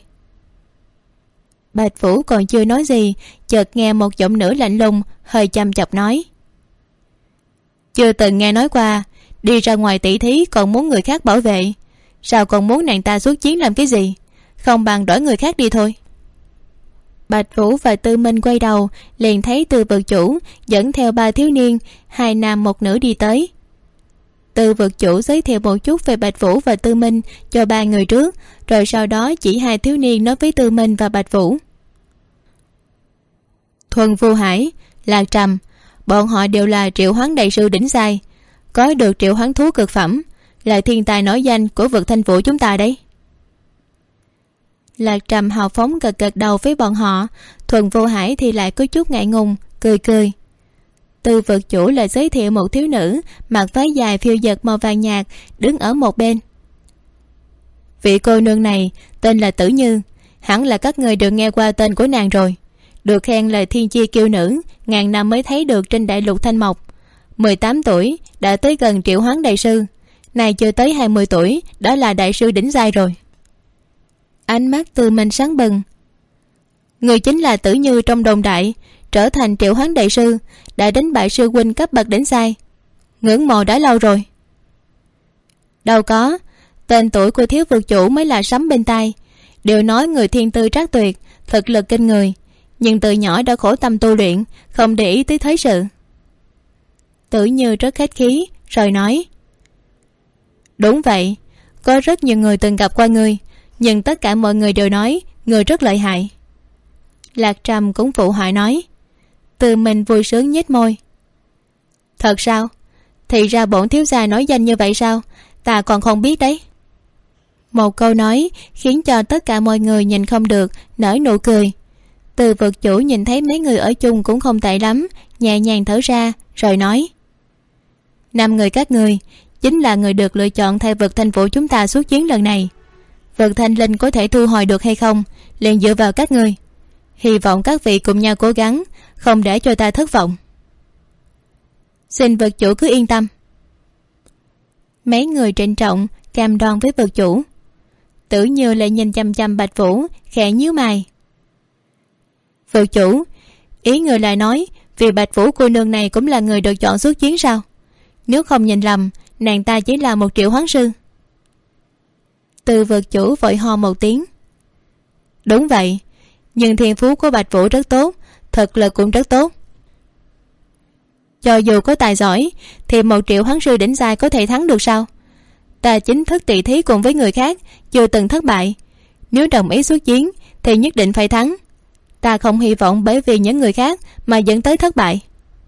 Bạch Vũ còn chưa nói gì, chợt nghe một giọng nữ lạnh lùng hơi chăm chọc nói, chưa từng nghe nói qua đi ra ngoài tỷ thí còn muốn người khác bảo vệ, sao còn muốn nàng ta xuất chiến làm cái gì? Không bằng đổi người khác đi thôi. Bạch Vũ và Tư Minh quay đầu liền thấy Tư vực chủ dẫn theo 3 thiếu niên, 2 nam 1 nữ đi tới. Tư vực chủ giới thiệu một chút về Bạch Vũ và Tư Minh cho 3 người trước, rồi sau đó chỉ 2 thiếu niên nói với Tư Minh và Bạch Vũ. Thuần Vu Hải, Lạc Trầm, bọn họ đều là triệu hoán đại sư đỉnh giai, có được triệu hoán thú cực phẩm, là thiên tài nổi danh của vực Thanh Vũ chúng ta đấy. Lạc Trầm hào phóng gật gật đầu với bọn họ. Thuần Vô Hải thì lại có chút ngại ngùng, cười cười. Từ vực chủ lại giới thiệu một thiếu nữ mặc váy dài phiêu dật màu vàng nhạt đứng ở một bên. Vị cô nương này tên là Tử Như, hẳn là các người đều nghe qua tên của nàng rồi. Được khen là thiên chi kiêu nữ, ngàn năm mới thấy được trên đại lục Thanh Mộc. 18 tuổi đã tới gần triệu hoán đại sư, này chưa tới 20 tuổi đã là đại sư đỉnh giai rồi. Ánh mắt Từ Minh sáng bừng. Người chính là Tử Như trong đồn đại, trở thành triệu hoán đại sư, đã đánh bại sư huynh cấp bậc đỉnh giai. Ngưỡng mộ đã lâu rồi. Đâu có, tên tuổi của thiếu vực chủ mới là sấm bên tai. Đều nói người thiên tư trác tuyệt, thực lực kinh người, nhưng từ nhỏ đã khổ tâm tu luyện, không để ý tới thế sự. Tử Như rất khách khí rồi nói: Đúng vậy, có rất nhiều người từng gặp qua ngươi, nhưng tất cả mọi người đều nói ngươi rất lợi hại. Lạc Trầm cũng phụ họa nói. Từ mình vui sướng nhếch môi. Thật sao? Thì ra bổn thiếu gia nói danh như vậy sao? Ta còn không biết đấy. Một câu nói khiến cho tất cả mọi người nhìn không được nở nụ cười. Từ vực chủ nhìn thấy mấy người ở chung cũng không tệ lắm, nhẹ nhàng thở ra rồi nói: 5 người các người chính là người được lựa chọn thay vực Thanh Vũ chúng ta xuất chiến lần này. Vực Thanh Linh có thể thu hồi được hay không liền dựa vào các người. Hy vọng các vị cùng nhau cố gắng, không để cho ta thất vọng. Xin vực chủ cứ yên tâm. Mấy người trịnh trọng cam đoan với vực chủ. Tử Như lại nhìn chăm chăm Bạch Vũ, khẽ nhíu mày. Vực chủ, ý người lại nói vì Bạch Vũ cô nương này cũng là người được chọn xuất chiến sao? Nếu không nhìn lầm, nàng ta chỉ là một triệu hoán sư. Từ vực chủ vội ho một tiếng. Đúng vậy, nhưng thiên phú của Bạch Vũ rất tốt, thực lực cũng rất tốt. Cho dù có tài giỏi thì một triệu hoán sư đỉnh giai có thể thắng được sao? Ta chính thức tỷ thí cùng với người khác, chưa từng thất bại. Nếu đồng ý xuất chiến thì nhất định phải thắng. Ta không hy vọng bởi vì những người khác mà dẫn tới thất bại.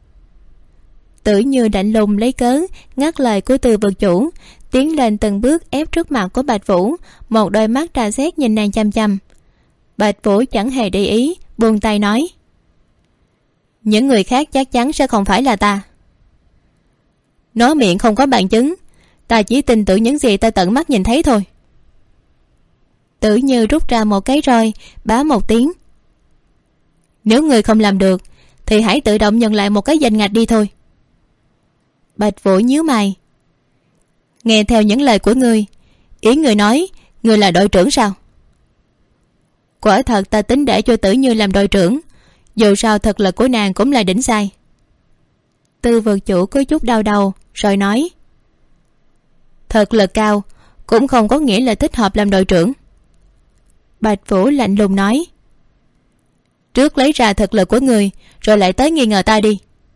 Tử Như lạnh lùng lấy cớ ngắt lời của Từ vực chủ, tiến lên từng bước ép trước mặt của Bạch Vũ, một đôi mắt tra xét nhìn nàng chăm chăm. Bạch Vũ chẳng hề để ý, buông tay nói: Những người khác chắc chắn sẽ không phải là ta. Nói miệng không có bằng chứng, ta chỉ tin tưởng những gì ta tận mắt nhìn thấy thôi. Tử Như rút ra một cái roi, bá một tiếng. Nếu người không làm được thì hãy tự động nhận lại một cái danh ngạch đi thôi. Bạch Vũ nhíu mày. Nghe theo những lời của ngươi, ý người nói người là đội trưởng sao? Quả thật ta tính để cho Tử Như làm đội trưởng, dù sao thực lực của nàng cũng là đỉnh giai. Tư vực chủ có chút đau đầu rồi nói: Thực lực cao cũng không có nghĩa là thích hợp làm đội trưởng. Bạch Vũ lạnh lùng nói: Trước lấy ra thực lực của người, rồi lại tới nghi ngờ ta đi.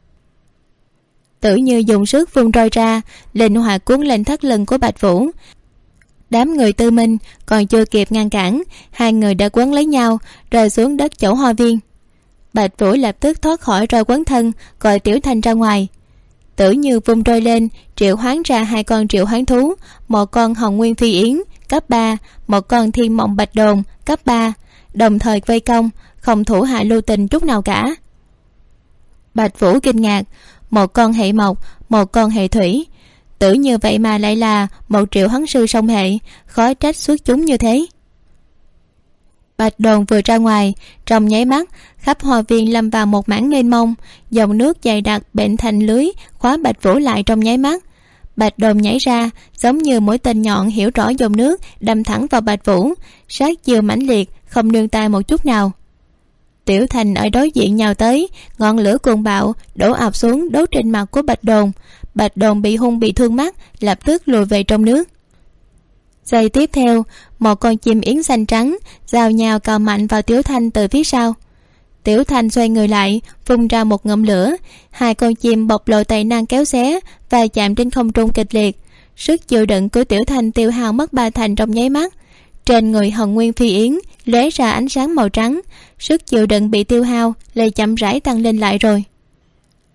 Tử Như dùng sức vung roi ra, linh hoạt cuốn lên thắt lưng của Bạch Vũ. Đám người Tư Minh còn chưa kịp ngăn cản, hai người đã quấn lấy nhau rơi xuống đất chỗ hoa viên. Bạch Vũ lập tức thoát khỏi roi quấn thân, gọi Tiểu Thanh ra ngoài. Tử Như vung roi lên, triệu hoán ra 2 con triệu hoán thú, một con Hồng Nguyên Phi Yến cấp 3, một con Thiên Mộng Bạch Đồn cấp 3, đồng thời vây công, không thủ hạ lưu tình chút nào cả. Bạch Vũ kinh ngạc, một con hệ mộc, một con hệ thủy. Tử Như vậy mà lại là một triệu hoán sư song hệ, khó trách xuất chúng như thế. Bạch Đồn vừa ra ngoài, trong nháy mắt khắp hoa viên lâm vào một mảng mênh mông, dòng nước dày đặc bệnh thành lưới khóa Bạch Vũ lại trong nháy mắt. Bạch Đồn nhảy ra giống như mũi tên nhọn hiểu rõ dòng nước, đâm thẳng vào Bạch Vũ, sát chiều mãnh liệt, không nương tay một chút nào. Tiểu Thành ở đối diện nhào tới, ngọn lửa cuồng bạo đổ ập xuống đốt trên mặt của Bạch Đồn. Bạch Đồn bị hung bị thương mắt, lập tức lùi về trong nước. Giây tiếp theo, một con chim yến xanh trắng giao nhào cào mạnh vào Tiểu Thanh từ phía sau. Tiểu Thanh xoay người lại, phun ra một ngụm lửa. 2 con chim bộc lộ tài năng kéo xé và chạm trên không trung kịch liệt. Sức chịu đựng của Tiểu Thanh tiêu hao mất 3 thành trong nháy mắt. Trên người Hồng Nguyên Phi Yến lóe ra ánh sáng màu trắng, sức chịu đựng bị tiêu hao lại chậm rãi tăng lên lại rồi.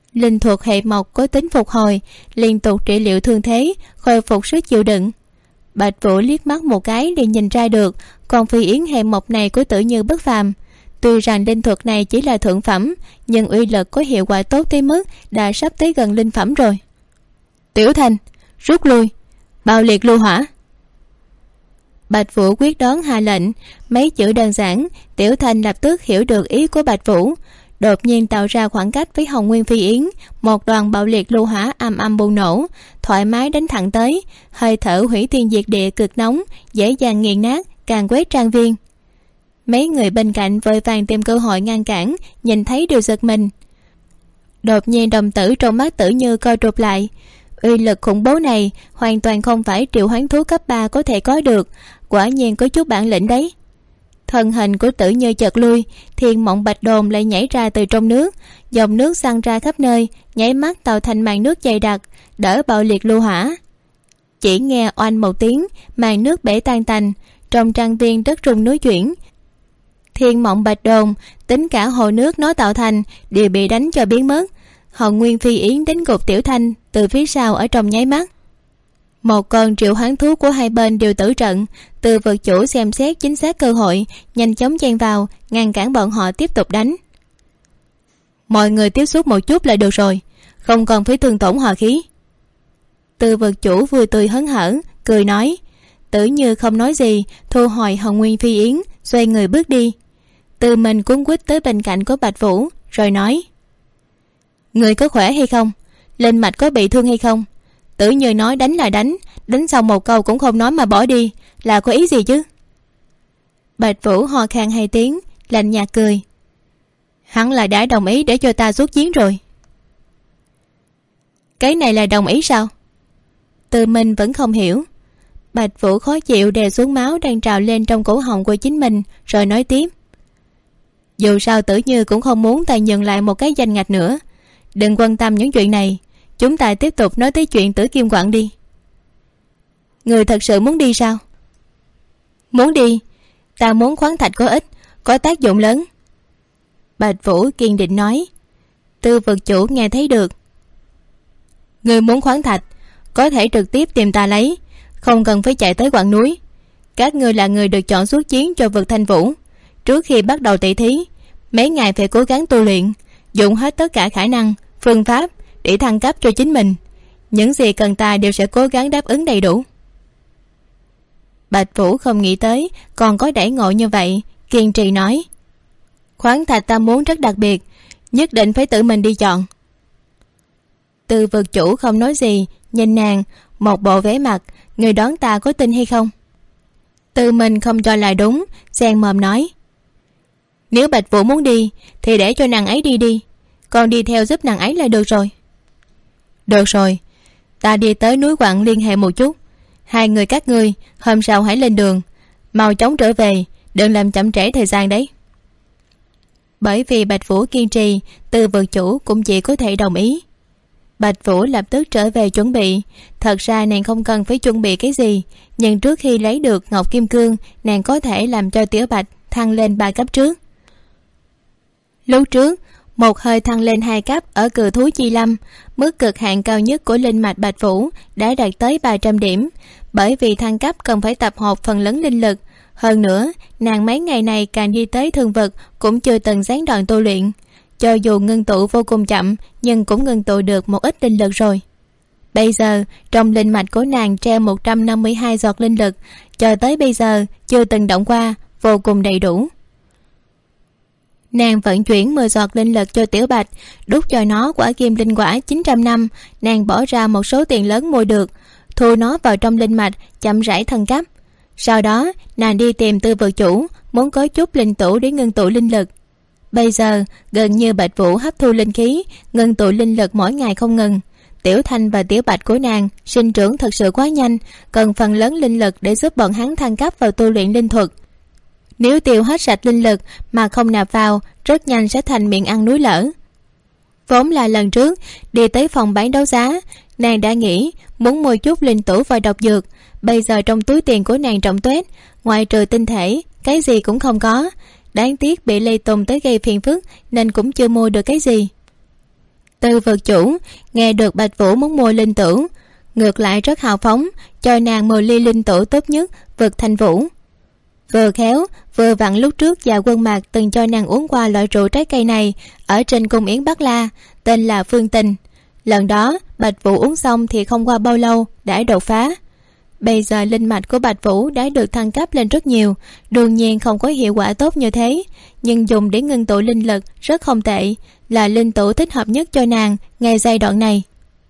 Linh thuật hệ mộc có tính phục hồi, liên tục trị liệu thương thế, khôi phục sức chịu đựng. Bạch Vũ liếc mắt một cái liền nhìn ra được con phi yến hệ mộc này của Tử Như bất phàm. Tuy rằng linh thuật này chỉ là thượng phẩm, nhưng uy lực có hiệu quả tốt tới mức đã sắp tới gần linh phẩm rồi. Tiểu Thanh, rút lui, bạo liệt lưu hỏa. Bạch Vũ quyết đoán hạ lệnh. Mấy chữ đơn giản, Tiểu Thanh lập tức hiểu được ý của Bạch Vũ, đột nhiên tạo ra khoảng cách với Hồng Nguyên Phi Yến. Một đoàn bạo liệt lưu hỏa âm âm bùng nổ, thoải mái đánh thẳng tới. Hơi thở hủy thiên diệt địa cực nóng, dễ dàng nghiền nát càn quét trang viên. Mấy người bên cạnh vội vàng tìm cơ hội ngăn cản, nhìn thấy đều giật mình. Đột nhiên đồng tử trong mắt Tử Như co rụt lại. Uy lực khủng bố này hoàn toàn không phải triệu hoán thú cấp 3 có thể có được, quả nhiên có chút bản lĩnh đấy. Thân hình của Tử Như chợt lui, Thiên Mộng Bạch Đồn lại nhảy ra từ trong nước, dòng nước xăn ra khắp nơi, nháy mắt tạo thành màn nước dày đặc, đỡ bạo liệt lưu hỏa. Chỉ nghe oanh một tiếng, màn nước bể tan tành, trong trang viên đất rung núi chuyển. Thiên Mộng Bạch Đồn, tính cả hồ nước nó tạo thành đều bị đánh cho biến mất. Hồng Nguyên Phi Yến đánh gục Tiểu Thanh từ phía sau ở trong nháy mắt. Một con triệu hoán thú của hai bên đều tử trận. Từ vực chủ xem xét chính xác cơ hội, nhanh chóng chen vào ngăn cản bọn họ tiếp tục đánh. Mọi người tiếp xúc một chút là được rồi, không cần phải thương tổn hòa khí. Từ vực chủ vui tươi hớn hở cười nói. Tử Như không nói gì, thu hồi Hồng Nguyên Phi Yến, xoay người bước đi. Từ mình cuốn quýt tới bên cạnh của Bạch Vũ rồi nói: Người có khỏe hay không? Linh mạch có bị thương hay không? Tử Như nói đánh là đánh xong một câu cũng không nói mà bỏ đi, là có ý gì chứ? Bạch Vũ ho khan 2 tiếng, lạnh nhạt cười. Hắn là đã đồng ý để cho ta xuất chiến rồi. Cái này là đồng ý sao? Từ mình vẫn không hiểu. Bạch Vũ khó chịu đè xuống máu đang trào lên trong cổ họng của chính mình, rồi nói tiếp: Dù sao Tử Như cũng không muốn ta nhường lại một cái danh ngạch nữa. Đừng quan tâm những chuyện này, chúng ta tiếp tục nói tới chuyện Tử Kim Quặng đi. Người thật sự muốn đi sao? Muốn đi. Ta muốn khoáng thạch có ích, có tác dụng lớn. Bạch Vũ kiên định nói. Tư vực chủ nghe thấy được. Người muốn khoáng thạch có thể trực tiếp tìm ta lấy, không cần phải chạy tới quặng núi. Các ngươi là người được chọn xuất chiến cho vực Thanh Vũ. Trước khi bắt đầu tỷ thí, mấy ngày phải cố gắng tu luyện, dùng hết tất cả khả năng, phương pháp để thăng cấp cho chính mình. Những gì cần ta đều sẽ cố gắng đáp ứng đầy đủ. Bạch Vũ không nghĩ tới còn có đãi ngộ như vậy, kiên trì nói. Khoáng thạch ta muốn rất đặc biệt, nhất định phải tự mình đi chọn. Từ vực chủ không nói gì, nhìn nàng một bộ vẻ mặt người đoán ta có tin hay không. Tự mình không cho là đúng, xen mồm nói. Nếu Bạch Vũ muốn đi thì để cho nàng ấy đi đi, còn đi theo giúp nàng ấy là được rồi. Được rồi, ta đi tới núi Quặng liên hệ một chút. Hai người các ngươi hôm sau hãy lên đường, mau chóng trở về, đừng làm chậm trễ thời gian đấy. Bởi vì Bạch Vũ kiên trì, Từ vực chủ cũng chỉ có thể đồng ý. Bạch Vũ lập tức trở về chuẩn bị. Thật ra nàng không cần phải chuẩn bị cái gì, nhưng trước khi lấy được Ngọc Kim Cương, nàng có thể làm cho Tiểu Bạch thăng lên 3 cấp trước. Lúc trước một hơi thăng lên 2 cấp ở Cự Thú Chi Lâm, mức cực hạn cao nhất của linh mạch Bạch Vũ đã đạt tới 300 điểm. Bởi vì thăng cấp cần phải tập hợp phần lớn linh lực. Hơn nữa nàng mấy ngày này càng đi tới thương vực cũng chưa từng gián đoạn tu luyện. Cho dù ngưng tụ vô cùng chậm, nhưng cũng ngưng tụ được một ít linh lực rồi. Bây giờ trong linh mạch của nàng treo 152 giọt linh lực, cho tới bây giờ chưa từng động qua, vô cùng đầy đủ. Nàng vận chuyển 10 giọt linh lực cho Tiểu Bạch, đút cho nó quả kim linh quả 900 năm. Nàng bỏ ra một số tiền lớn mua được, thu nó vào trong linh mạch, chậm rãi thăng cấp. Sau đó nàng đi tìm Tư vực chủ, muốn có chút linh tủ để ngưng tụ linh lực. Bây giờ gần như Bạch Vũ hấp thu linh khí, ngưng tụ linh lực mỗi ngày không ngừng. Tiểu Thanh và Tiểu Bạch của nàng sinh trưởng thật sự quá nhanh, cần phần lớn linh lực để giúp bọn hắn thăng cấp vào tu luyện linh thuật. Nếu tiêu hết sạch linh lực mà không nạp vào, rất nhanh sẽ thành miệng ăn núi lở. Vốn là lần trước đi tới phòng bán đấu giá, nàng đã nghĩ muốn mua chút linh tủ và độc dược. Bây giờ trong túi tiền của nàng rỗng tuếch, ngoại trừ tinh thể cái gì cũng không có. Đáng tiếc bị Lê Tùng tới gây phiền phức nên cũng chưa mua được cái gì. Từ vực chủ nghe được Bạch Vũ muốn mua linh tửu, ngược lại rất hào phóng cho nàng 10 ly linh tửu tốt nhất vực Thanh Vũ. Vừa khéo vừa vặn lúc trước Dạ Quân Mạc từng cho nàng uống qua loại rượu trái cây này ở trên cung yến Bắc La, tên là Phương Tình. Lần đó Bạch Vũ uống xong thì không qua bao lâu đã đột phá. Bây giờ linh mạch của Bạch Vũ đã được thăng cấp lên rất nhiều, đương nhiên không có hiệu quả tốt như thế, nhưng dùng để ngưng tụ linh lực rất không tệ, là linh tửu thích hợp nhất cho nàng ngay giai đoạn này.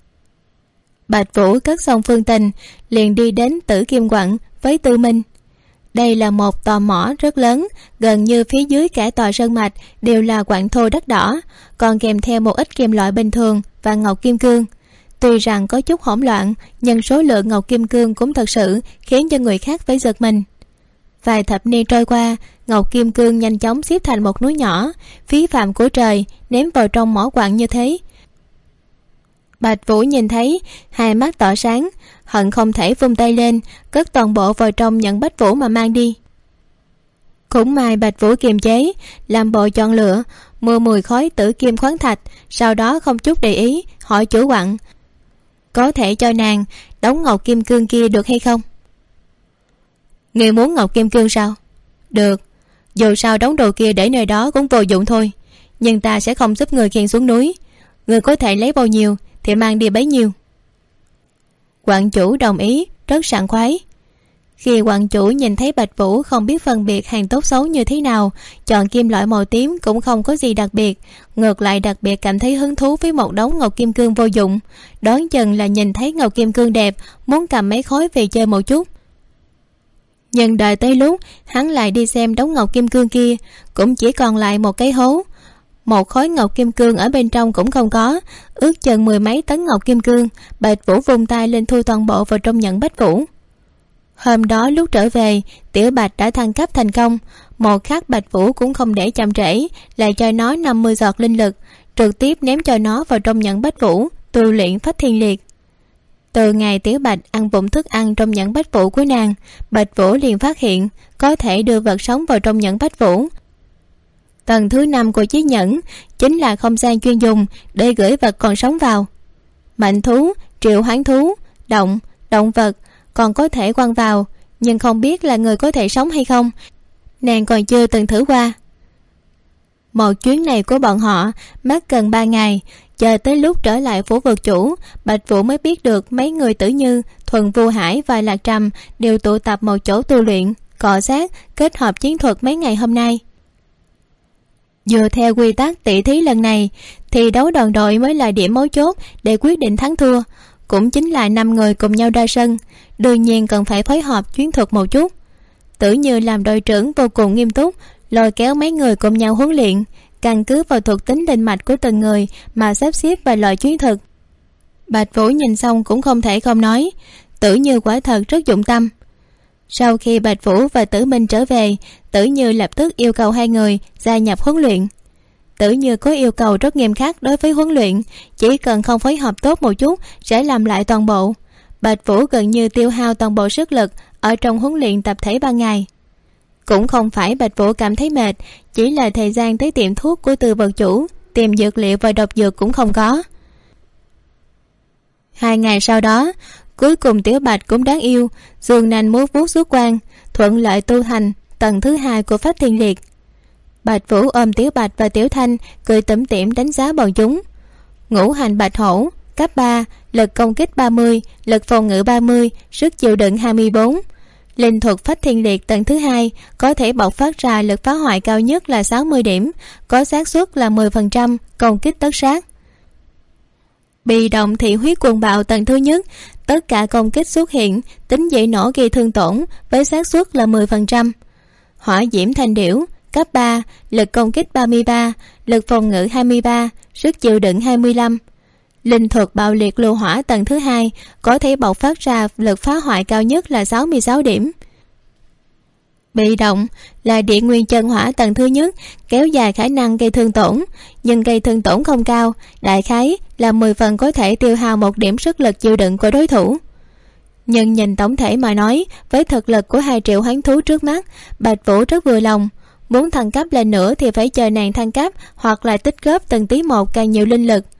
Bạch Vũ cất xong Phương Tình liền đi đến Tử Kim Quặng với Tư Minh. Đây là một tòa mỏ rất lớn, gần như phía dưới cả tòa sơn mạch đều là quặng thô đất đỏ, còn kèm theo một ít kim loại bình thường và ngọc kim cương. Tuy rằng có chút hỗn loạn, nhưng số lượng ngọc kim cương cũng thật sự khiến cho người khác phải giật mình. Vài thập niên trôi qua, ngọc kim cương nhanh chóng xếp thành một núi nhỏ, phí phạm của trời ném vào trong mỏ quặng như thế. Bạch Vũ nhìn thấy, hai mắt tỏ sáng, hận không thể vung tay lên cất toàn bộ vào trong nhận Bách Vũ mà mang đi. Cũng may Bạch Vũ kiềm chế, làm bộ chọn lựa mua mùi khói tử kim khoáng thạch, sau đó không chút để ý hỏi chủ quặng có thể cho nàng đóng ngọc kim cương kia được hay không. Người muốn ngọc kim cương sao? Được, dù sao đóng đồ kia để nơi đó cũng vô dụng thôi, nhưng ta sẽ không giúp người khiêng xuống núi. Người có thể lấy bao nhiêu thì mang đi bấy nhiêu. Quặng chủ đồng ý rất sảng khoái. Khi quặng chủ nhìn thấy Bạch Vũ không biết phân biệt hàng tốt xấu như thế nào, chọn kim loại màu tím cũng không có gì đặc biệt, ngược lại đặc biệt cảm thấy hứng thú với một đống ngọc kim cương vô dụng, đoán chừng là nhìn thấy ngọc kim cương đẹp muốn cầm mấy khối về chơi một chút. Nhưng đợi tới lúc hắn lại đi xem đống ngọc kim cương kia, cũng chỉ còn lại một cái hố, một khối ngọc kim cương ở bên trong cũng không có, ước chừng 10 mấy tấn ngọc kim cương. Bạch Vũ vung tay lên thu toàn bộ vào trong nhận Bách Vũ. Hôm đó lúc trở về, Tiểu Bạch đã thăng cấp thành công. Một khắc Bạch Vũ cũng không để chậm trễ, lại cho nó 50 giọt linh lực, trực tiếp ném cho nó vào trong nhận Bách Vũ tu luyện Phách Thiên Liệt. Từ ngày Tiểu Bạch ăn vụng thức ăn trong nhẫn Bách Vũ của nàng, Bạch Vũ liền phát hiện có thể đưa vật sống vào trong nhẫn Bách Vũ. Tầng thứ 5 của chiếc nhẫn chính là không gian chuyên dùng để gửi vật còn sống vào. Mạnh thú, triệu hoán thú, động vật còn có thể quăng vào, nhưng không biết là người có thể sống hay không, nàng còn chưa từng thử qua. Một chuyến này của bọn họ mất gần 3 ngày, chờ tới lúc trở lại phủ vực chủ, Bạch Vũ mới biết được mấy người Tử Như, Thuần Vu Hải và Lạc Trầm đều tụ tập một chỗ tu luyện, cọ sát, kết hợp chiến thuật mấy ngày hôm nay. Dựa theo quy tắc tỷ thí lần này thì đấu đoàn đội mới là điểm mấu chốt để quyết định thắng thua, cũng chính là 5 người cùng nhau ra sân, đương nhiên cần phải phối hợp chiến thuật một chút. Tử Như làm đội trưởng vô cùng nghiêm túc, lôi kéo mấy người cùng nhau huấn luyện, căn cứ vào thuộc tính linh mạch của từng người mà sắp xếp vài loại chiến thuật. Bạch Vũ nhìn xong cũng không thể không nói, Tử Như quả thật rất dụng tâm. Sau khi Bạch Vũ và Tử Minh trở về, Tử Như lập tức yêu cầu hai người gia nhập huấn luyện. Tử Như có yêu cầu rất nghiêm khắc đối với huấn luyện, chỉ cần không phối hợp tốt một chút sẽ làm lại toàn bộ. Bạch Vũ gần như tiêu hao toàn bộ sức lực ở trong huấn luyện tập thể 3 ngày. Cũng không phải Bạch Vũ cảm thấy mệt, chỉ là thời gian tới tiệm thuốc của Từ vật chủ tìm dược liệu và độc dược cũng không có. 2 ngày sau đó, cuối cùng Tiểu Bạch cũng đáng yêu, giường nành múa vuốt xuất quan, thuận lợi tu thành tầng thứ 2 của Phách Thiên Liệt. Bạch Vũ ôm Tiểu Bạch và Tiểu Thanh cười tủm tỉm đánh giá bọn chúng. Ngũ hành bạch hổ cấp 3, lực công kích 30, lực phòng ngự 30, sức chịu đựng 24. Linh thuật Phách Thiên Liệt tầng thứ 2 có thể bộc phát ra lực phá hoại cao nhất là 60 điểm, có xác suất là 10% công kích tất sát. Bị động thị huyết cuồng bạo tầng thứ nhất, tất cả công kích xuất hiện tính dễ nổ gây thương tổn với xác suất là 10%. Hỏa diễm thanh điểu cấp 3, lực công kích 33, lực phòng ngự 23, sức chịu đựng 25. Linh thuật bạo liệt lô hỏa tầng thứ 2 có thể bộc phát ra lực phá hoại cao nhất là 66 điểm. Bị động là địa nguyên chân hỏa tầng thứ nhất, kéo dài khả năng gây thương tổn, nhưng gây thương tổn không cao, đại khái là 10 phần có thể tiêu hao 1 điểm sức lực chịu đựng của đối thủ. Nhưng nhìn tổng thể mà nói, với thực lực của 2 triệu hoán thú trước mắt, Bạch Vũ rất vừa lòng. Muốn thăng cấp lên nữa thì phải chờ nàng thăng cấp hoặc là tích góp từng tí một càng nhiều linh lực.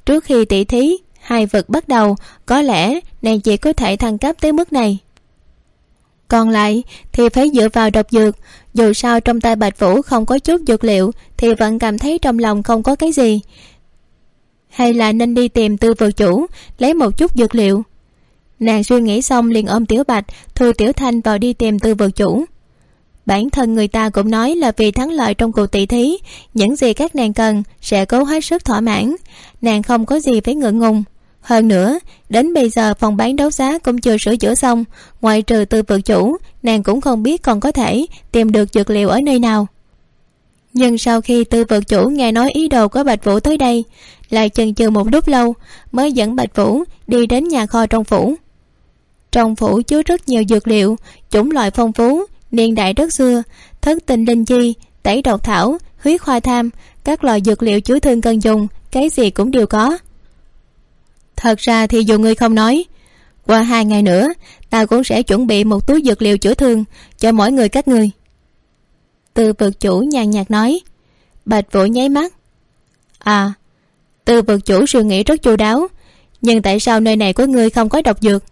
Trước khi tỷ thí hai vực bắt đầu, có lẽ nàng chỉ có thể thăng cấp tới mức này, còn lại thì phải dựa vào độc dược. Dù sao trong tay Bạch Vũ không có chút dược liệu thì vẫn cảm thấy trong lòng không có cái gì. Hay là nên đi tìm Tư vực chủ lấy một chút dược liệu. Nàng suy nghĩ xong liền ôm Tiểu Bạch, Thu Tiểu Thanh vào đi tìm Tư vực chủ. Bản thân người ta cũng nói là vì thắng lợi trong cuộc tỷ thí, những gì các nàng cần sẽ cố hết sức thỏa mãn. Nàng không có gì phải ngượng ngùng. Hơn nữa đến bây giờ phòng bán đấu giá cũng chưa sửa chữa xong, ngoại trừ Tư vực chủ, nàng cũng không biết còn có thể tìm được dược liệu ở nơi nào. Nhưng sau khi Tư vực chủ nghe nói ý đồ của Bạch Vũ tới đây, lại chần chừ một lúc lâu mới dẫn Bạch Vũ đi đến nhà kho trong phủ. Trong phủ chứa rất nhiều dược liệu, chủng loại phong phú, niên đại rất xưa, thất tinh linh chi, tẩy độc thảo, huyết hoa tham, các loại dược liệu chữa thương cần dùng, cái gì cũng đều có. Thật ra thì dù ngươi không nói, qua 2 ngày nữa ta cũng sẽ chuẩn bị một túi dược liệu chữa thương cho mỗi người các ngươi. Tư vực chủ nhàn nhạt nói. Bạch Vũ nháy mắt. À, Tư vực chủ suy nghĩ rất chu đáo, nhưng tại sao nơi này của ngươi không có độc dược?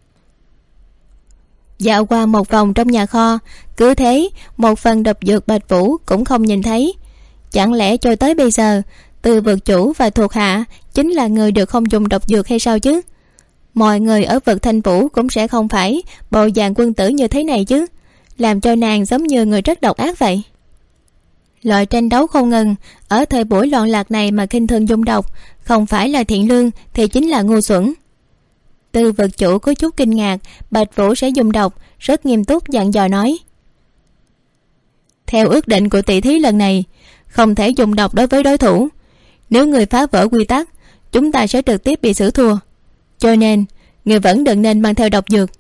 Dạo qua một vòng trong nhà kho, cứ thế một phần độc dược Bạch Vũ cũng không nhìn thấy. Chẳng lẽ cho tới bây giờ Tư vực chủ và thuộc hạ chính là người được không dùng độc dược hay sao chứ? Mọi người ở vực Thanh Vũ cũng sẽ không phải bộ dạng quân tử như thế này chứ, làm cho nàng giống như người rất độc ác vậy. Loại tranh đấu không ngừng ở thời buổi loạn lạc này mà khinh thường dùng độc, không phải là thiện lương thì chính là ngu xuẩn. Tư vực chủ có chút kinh ngạc Bạch Vũ sẽ dùng độc, rất nghiêm túc dặn dò nói. Theo ước định của tỷ thí lần này, không thể dùng độc đối với đối thủ. Nếu người phá vỡ quy tắc, chúng ta sẽ trực tiếp bị xử thua. Cho nên người vẫn đừng nên mang theo độc dược.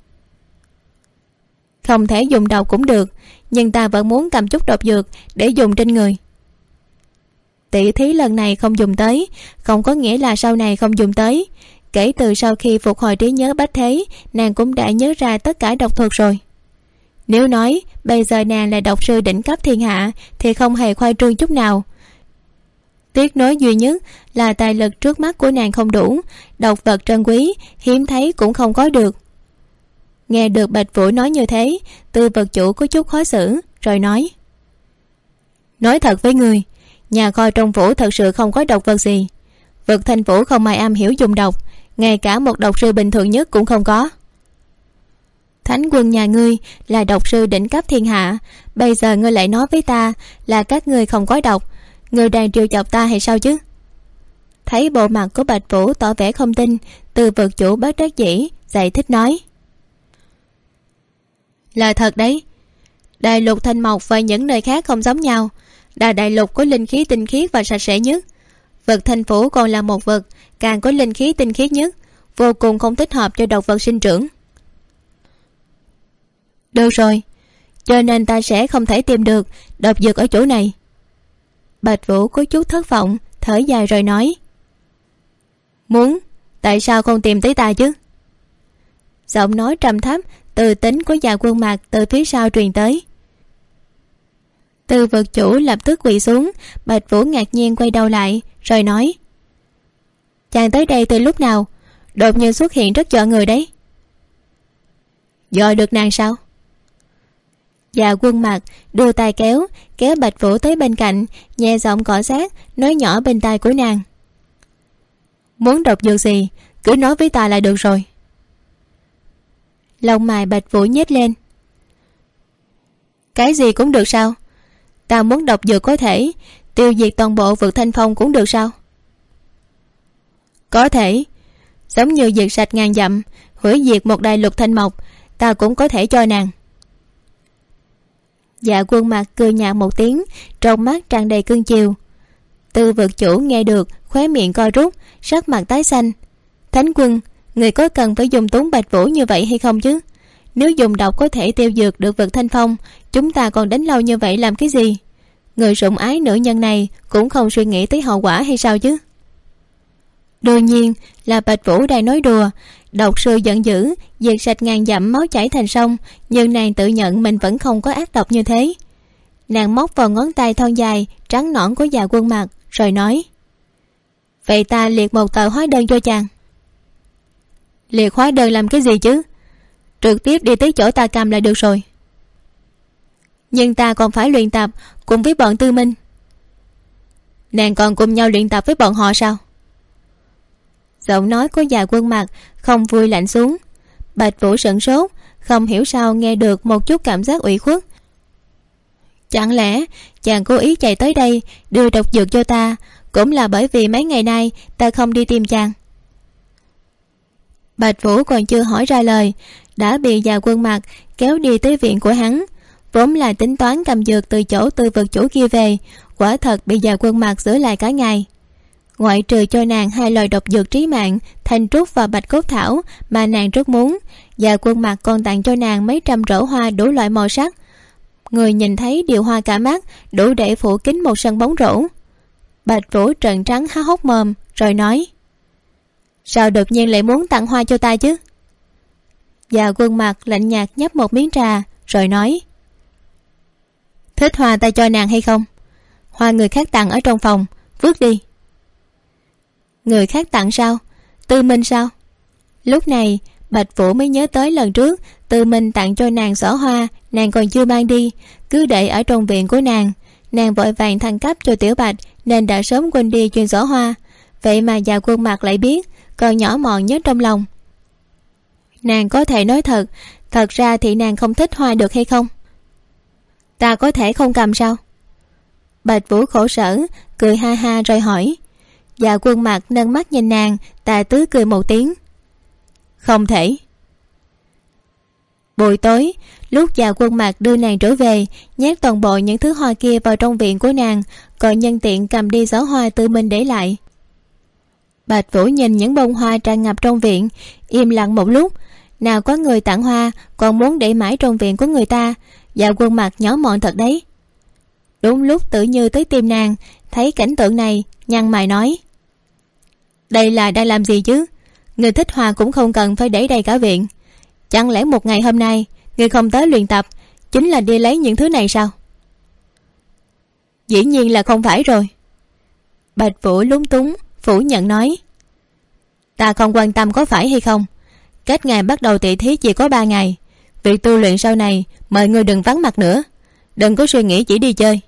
Không thể dùng độc cũng được, nhưng ta vẫn muốn cầm chút độc dược để dùng trên người. Tỷ thí lần này không dùng tới, không có nghĩa là sau này không dùng tới. Kể từ sau khi phục hồi trí nhớ bách thế, nàng cũng đã nhớ ra tất cả độc thuật rồi. Nếu nói bây giờ nàng là độc sư đỉnh cấp thiên hạ thì không hề khoai trương chút nào. Tiếc nối duy nhất là tài lực trước mắt của nàng không đủ, độc vật trân quý hiếm thấy cũng không có được. Nghe được Bạch Vũ nói như thế, Tư vực chủ có chút khó xử rồi nói. Nói thật với người, nhà kho trong phủ thật sự không có độc vật gì. Vực Thanh Phủ không ai am hiểu dùng độc, ngay cả một độc sư bình thường nhất cũng không có. Thánh quân nhà ngươi là độc sư đỉnh cấp thiên hạ, bây giờ ngươi lại nói với ta là các ngươi không có độc. Ngươi đang trêu chọc ta hay sao chứ? Thấy bộ mặt của Bạch Vũ tỏ vẻ không tin, Tư vực chủ bất đắc dĩ giải thích nói. Là thật đấy, đại lục Thanh Mộc và những nơi khác không giống nhau, là đại lục có linh khí tinh khiết và sạch sẽ nhất. Vực Thanh Phủ còn là một vực càng có linh khí tinh khiết nhất, vô cùng không thích hợp cho độc vật sinh trưởng. Được rồi, cho nên ta sẽ không thể tìm được độc dược ở chỗ này. Bạch Vũ có chút thất vọng, thở dài rồi nói. Muốn, tại sao không tìm tới ta chứ? Giọng nói trầm thấp từ tính của Dạ Quân Mạc từ phía sau truyền tới. Tư vực chủ lập tức quỳ xuống. Bạch Vũ ngạc nhiên quay đầu lại rồi nói. Chàng tới đây từ lúc nào? Đột nhiên xuất hiện rất dọa người đấy. Dọa được nàng sao? Dạ Quân Mạc đưa tay kéo Bạch Vũ tới bên cạnh, nhẹ giọng cọ sát nói nhỏ bên tai của nàng. Muốn độc dược gì cứ nói với ta là được rồi. Lông mày Bạch Vũ nhếch lên. Cái gì cũng được sao? Ta muốn độc dược có thể tiêu diệt toàn bộ vực Thanh Phong cũng được sao? Có thể, giống như diệt sạch ngàn dặm, hủy diệt một đại lục Thanh Mộc, ta cũng có thể cho nàng. Dạ Quân Mạc cười nhạt một tiếng, trong mắt tràn đầy cương chiều. Tư vực chủ nghe được khóe miệng co rút, sắc mặt tái xanh. Thánh quân, người có cần phải dùng túng Bạch Vũ như vậy hay không chứ? Nếu dùng độc có thể tiêu diệt được vực Thanh Phong, chúng ta còn đánh lâu như vậy làm cái gì? Người sủng ái nữ nhân này cũng không suy nghĩ tới hậu quả hay sao chứ? Đương nhiên là Bạch Vũ đang nói đùa. Độc sư giận dữ diệt sạch ngàn dặm máu chảy thành sông, nhưng nàng tự nhận mình vẫn không có ác độc như thế. Nàng móc vào ngón tay thon dài trắng nõn của Dạ Quân Mạc rồi nói. Vậy ta liệt một tờ hóa đơn cho chàng. Liệt hóa đơn làm cái gì chứ? Trực tiếp đi tới chỗ ta cầm là được rồi. Nhưng ta còn phải luyện tập cùng với bọn Tư Minh. Nàng còn cùng nhau luyện tập với bọn họ sao? Giọng nói của già Quân Mặc không vui lạnh xuống. Bạch Vũ sửng sốt, không hiểu sao nghe được một chút cảm giác ủy khuất. Chẳng lẽ chàng cố ý chạy tới đây đưa độc dược cho ta cũng là bởi vì mấy ngày nay ta không đi tìm chàng? Bạch Vũ còn chưa hỏi ra lời đã bị già Quân Mặc kéo đi tới viện của hắn. Vốn là tính toán cầm dược từ chỗ Tư Vực chủ kia về, quả thật bị già Quân Mặc giữ lại cả ngày. Ngoại trừ cho nàng 2 loại độc dược trí mạng thanh trúc và bạch cốt thảo mà nàng rất muốn, già Quân Mặc còn tặng cho nàng mấy trăm rổ hoa đủ loại màu sắc. Người nhìn thấy điều hoa cả mắt, đủ để phủ kín một sân bóng rổ. Bạch Vũ trợn trắng há hốc mồm rồi nói: Sao đột nhiên lại muốn tặng hoa cho ta chứ? Già Quân Mặc lạnh nhạt nhấp một miếng trà rồi nói: Thích hoa ta cho nàng hay không? Hoa người khác tặng ở trong phòng, vứt đi. Người khác tặng sao? Tư Minh sao? Lúc này Bạch Vũ mới nhớ tới lần trước Tư Minh tặng cho nàng giỏ hoa, nàng còn chưa mang đi, cứ để ở trong viện của nàng. Nàng vội vàng thăng cấp cho Tiểu Bạch nên đã sớm quên đi chuyện giỏ hoa. Vậy mà già Quân Mặc lại biết, còn nhỏ mọn nhớ trong lòng. Nàng có thể nói thật ra thì nàng không thích hoa được hay không? Ta có thể không cầm sao? Bạch Vũ khổ sở cười ha ha rồi hỏi. Già Quân Mặc nâng mắt nhìn nàng, tà tứ cười một tiếng. Không thể. Buổi tối, lúc già Quân Mặc đưa nàng trở về, nhét toàn bộ những thứ hoa kia vào trong viện của nàng, còn nhân tiện cầm đi gió hoa Tư Minh để lại. Bạch Vũ nhìn những bông hoa tràn ngập trong viện, im lặng một lúc. Nào có người tặng hoa còn muốn để mãi trong viện của người ta. Già Quân Mặc nhỏ mọn thật đấy. Đúng lúc Tử Như tới tìm nàng, thấy cảnh tượng này nhăn mày nói: Đây là đang làm gì chứ? Người thích hoa cũng không cần phải để đầy cả viện. Chẳng lẽ một ngày hôm nay người không tới luyện tập chính là đi lấy những thứ này sao? Dĩ nhiên là không phải rồi. Bạch Vũ lúng túng phủ nhận nói: Ta không quan tâm có phải hay không. Cách ngày bắt đầu tỷ thí chỉ có 3 ngày. Việc tu luyện sau này mời người đừng vắng mặt nữa. Đừng có suy nghĩ chỉ đi chơi.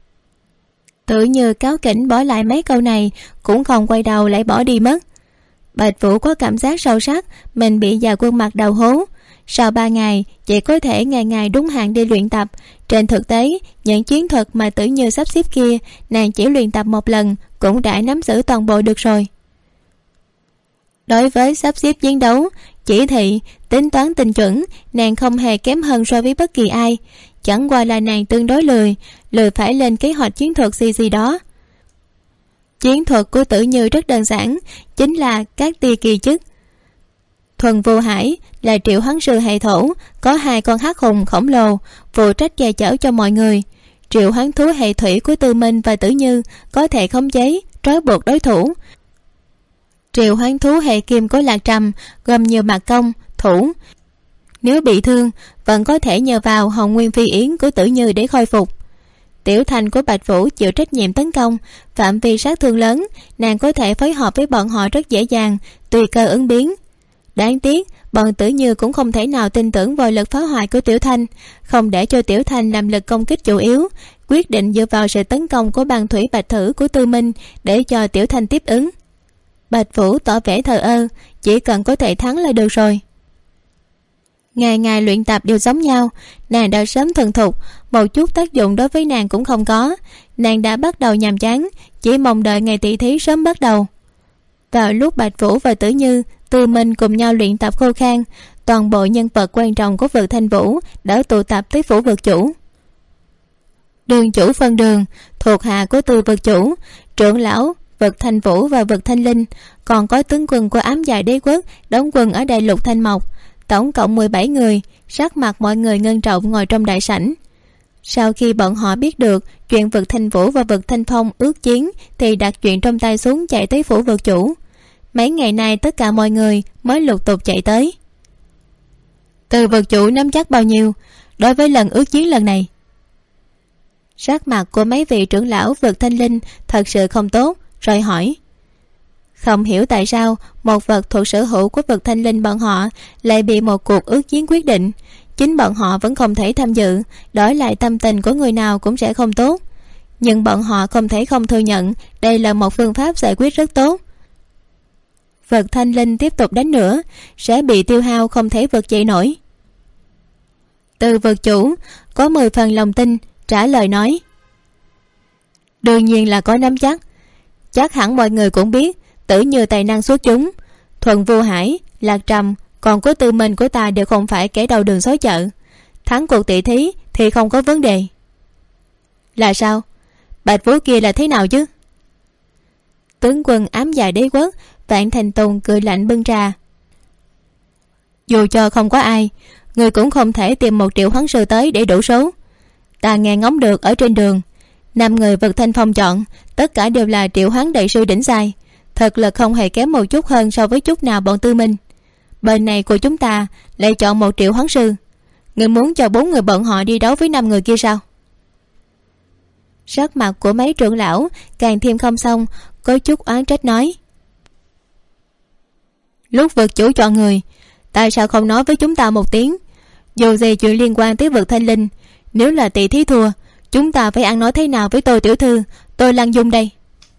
Tự như cáo kỉnh bỏ lại mấy câu này, cũng không quay đầu lại bỏ đi mất. Bạch Vũ có cảm giác sâu sắc mình bị già Quân Mặc đầu hố. Sau 3 ngày chỉ có thể ngày ngày đúng hạn đi luyện tập. Trên thực tế những chiến thuật mà Tử Như sắp xếp kia, nàng chỉ luyện tập một lần cũng đã nắm giữ toàn bộ được rồi. Đối với sắp xếp chiến đấu, chỉ thị, tính toán tinh chuẩn, nàng không hề kém hơn so với bất kỳ ai. Chẳng qua là nàng tương đối lười phải lên kế hoạch chiến thuật gì đó. Chiến thuật của Tử Như rất đơn giản, chính là các tia kỳ chức. Thuần Vô Hải là triệu hoán sư hệ thổ, có 2 con hắc hùng khổng lồ phụ trách che chở cho mọi người. Triệu hoán thú hệ thủy của Tư Minh và Tử Như có thể khống chế, trói buộc đối thủ. Triệu hoán thú hệ kim của Lạc Trầm gồm nhiều mặt công, thủ. Nếu bị thương vẫn có thể nhờ vào Hồng Nguyên Phi Yến của Tử Như để khôi phục. Tiểu Thành của Bạch Vũ chịu trách nhiệm tấn công, phạm vi sát thương lớn, nàng có thể phối hợp với bọn họ rất dễ dàng, tùy cơ ứng biến. Đáng tiếc bọn Tử Như cũng không thể nào tin tưởng vào lực phá hoại của Tiểu Thanh, không để cho Tiểu Thanh làm lực công kích chủ yếu, quyết định dựa vào sự tấn công của băng thủy bạch thử của Tư Minh để cho Tiểu Thanh tiếp ứng. Bạch Vũ tỏ vẻ thờ ơ, chỉ cần có thể thắng là được rồi. Ngày ngày luyện tập đều giống nhau, nàng đã sớm thuần thục, một chút tác dụng đối với nàng cũng không có. Nàng đã bắt đầu nhàm chán, chỉ mong đợi ngày tỷ thí sớm bắt đầu. Vào lúc Bạch Vũ và Tử Như, Tư Minh cùng nhau luyện tập khô khan, toàn bộ nhân vật quan trọng của vực Thanh Vũ đã tụ tập tới phủ vực chủ. Đường chủ phân đường thuộc hạ của Tư vực chủ, trưởng lão vực Thanh Vũ và vực Thanh Linh, còn có tướng quân của Ám Dạ Đế quốc đóng quân ở đại lục Thanh Mộc, tổng cộng 17 người. Sắc mặt mọi người ngưng trọng ngồi trong đại sảnh. Sau khi bọn họ biết được chuyện vực Thanh Vũ và vực Thanh Phong ước chiến thì đặt chuyện trong tay xuống chạy tới phủ vực chủ. Mấy ngày nay tất cả mọi người mới lục tục chạy tới. Từ vực chủ nắm chắc bao nhiêu đối với lần ước chiến lần này? Sắc mặt của mấy vị trưởng lão vực Thanh Linh thật sự không tốt, rồi hỏi. Không hiểu tại sao một vật thuộc sở hữu của vực thanh linh bọn họ lại bị một cuộc ước chiến quyết định. Chính bọn họ vẫn không thể tham dự, đổi lại tâm tình của người nào cũng sẽ không tốt. Nhưng bọn họ không thể không thừa nhận đây là một phương pháp giải quyết rất tốt. Vật thanh linh tiếp tục đánh nữa sẽ bị tiêu hao, không thể vực dậy nổi. Từ vực chủ có 10 phần lòng tin trả lời nói: đương nhiên là có nắm chắc. Chắc hẳn mọi người cũng biết Tử Như tài năng xuất chúng, Thuận Vô Hải, Lạc Trầm còn có Tư Minh của ta đều không phải kẻ đầu đường xối chợ. Thắng cuộc tỷ thí thì không có vấn đề. Là sao? Bạch Vũ kia là thế nào chứ? Tướng quân ám dạ đế quốc Vạn Thành Tùng cười lạnh bưng trà. Dù cho không có ai, người cũng không thể tìm 1 triệu hoán sư tới để đủ số. Ta nghe ngóng được ở trên đường 5 người vực thanh phong chọn tất cả đều là triệu hoán đại sư đỉnh giai, thực lực không hề kém một chút hơn so với chút nào bọn Tư Minh. Bên này của chúng ta lại chọn 1 triệu hoán sư. Người muốn cho 4 người bọn họ đi đấu với 5 người kia sao? Sắc mặt của mấy trưởng lão càng thêm không xong, có chút oán trách nói: lúc vực chủ chọn người, tại sao không nói với chúng ta một tiếng? Dù gì chuyện liên quan tới vực thanh linh, nếu là tỷ thí thua, chúng ta phải ăn nói thế nào với Tôi tiểu thư, Tôi Lăng Dung đây?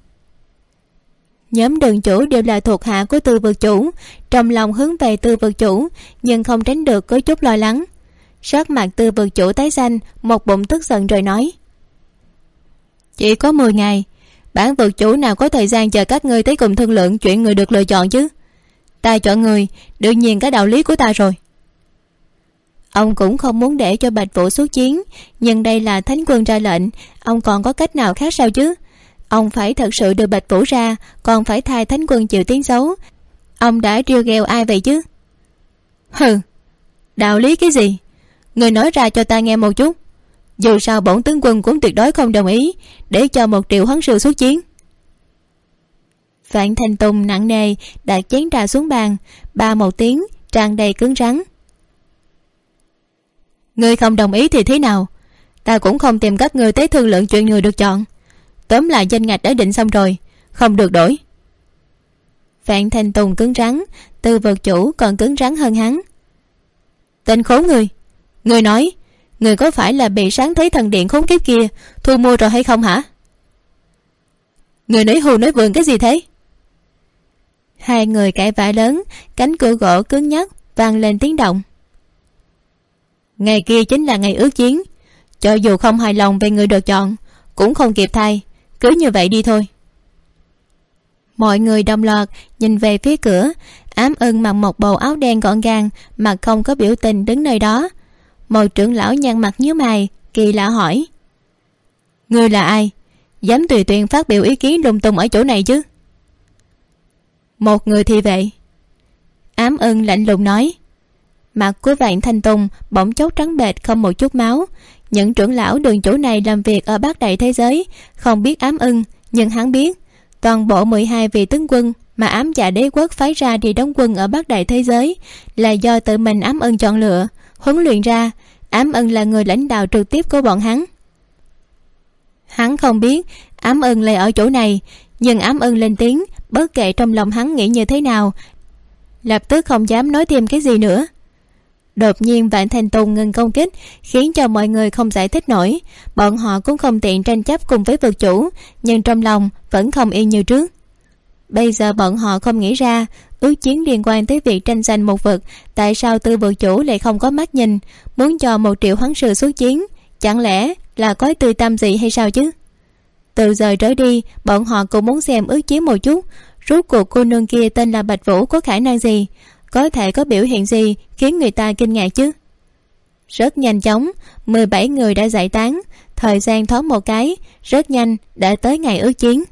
Nhóm đường chủ đều là thuộc hạ của Tư vực chủ, trong lòng hướng về Tư vực chủ, nhưng không tránh được có chút lo lắng. Sắc mặt Tư vực chủ tái xanh, một bụng tức giận rồi nói: chỉ có 10 ngày, bản vực chủ nào có thời gian chờ các ngươi tới cùng thương lượng chuyện người được lựa chọn chứ? Ta chọn người, đương nhiên cái đạo lý của ta rồi. Ông cũng không muốn để cho Bạch Vũ xuất chiến, nhưng đây là thánh quân ra lệnh, ông còn có cách nào khác sao chứ? Ông phải thật sự đưa Bạch Vũ ra, còn phải thay thánh quân chịu tiếng xấu. Ông đã trêu ghẹo ai vậy chứ? Hừ, đạo lý cái gì? Người nói ra cho ta nghe một chút. Dù sao bổn tướng quân cũng tuyệt đối không đồng ý để cho 1 triệu hoán sư xuất chiến. Vạn Thành Tùng nặng nề đặt chén trà xuống bàn, ba một tiếng tràn đầy cứng rắn. Ngươi không đồng ý thì thế nào? Ta cũng không tìm các ngươi tới thương lượng chuyện người được chọn. Tóm lại danh ngạch đã định xong rồi, không được đổi. Vạn Thành Tùng cứng rắn, Tư vực chủ còn cứng rắn hơn hắn. Tên khốn ngươi, ngươi nói người có phải là bị sáng thấy thần điện khốn kiếp kia thu mua rồi hay không hả? Người nói hù nói vượn cái gì thế? Hai người cãi vã lớn, cánh cửa gỗ cứng nhắc vang lên tiếng động. Ngày kia chính là ngày ước chiến, cho dù không hài lòng về người được chọn cũng không kịp thay, cứ như vậy đi thôi. Mọi người đồng loạt nhìn về phía cửa. Ám Ưng mặc một bộ áo đen gọn gàng, mặt không có biểu tình đứng nơi đó. Một trưởng lão nhăn mặt nhíu mày, kỳ lạ hỏi: ngươi là ai, dám tùy tiện phát biểu ý kiến lung tung ở chỗ này chứ? Một người thì vậy. Ám Ưng lạnh lùng nói. Mặt của Vạn Thanh Tùng bỗng chốc trắng bệch, không một chút máu. Những trưởng lão đường chủ này làm việc ở Bát Đại thế giới, không biết Ám Ưng, nhưng hắn biết toàn bộ 12 vị tướng quân mà Ám Dạ đế quốc phái ra đi đóng quân ở Bát Đại thế giới là do tự mình Ám Ưng chọn lựa, huấn luyện ra. Ám Ưng là người lãnh đạo trực tiếp của bọn hắn. Hắn không biết Ám Ưng lại ở chỗ này, nhưng Ám Ưng lên tiếng, bất kể trong lòng hắn nghĩ như thế nào, lập tức không dám nói thêm cái gì nữa. Đột nhiên Vạn Thành Tùng ngừng công kích, khiến cho mọi người không giải thích nổi. Bọn họ cũng không tiện tranh chấp cùng với vực chủ, nhưng trong lòng vẫn không yên như trước. Bây giờ bọn họ không nghĩ ra ước chiến liên quan tới việc tranh giành một vực, tại sao Tư vực chủ lại không có mắt nhìn, muốn cho 1 triệu hoán sư xuất chiến? Chẳng lẽ là có tư tâm gì hay sao chứ? Từ giờ trở đi, bọn họ cũng muốn xem ước chiến một chút, rốt cuộc cô nương kia tên là Bạch Vũ có khả năng gì, có thể có biểu hiện gì khiến người ta kinh ngạc chứ? Rất nhanh chóng 17 người đã giải tán. Thời gian thoáng một cái, rất nhanh đã tới ngày ước chiến.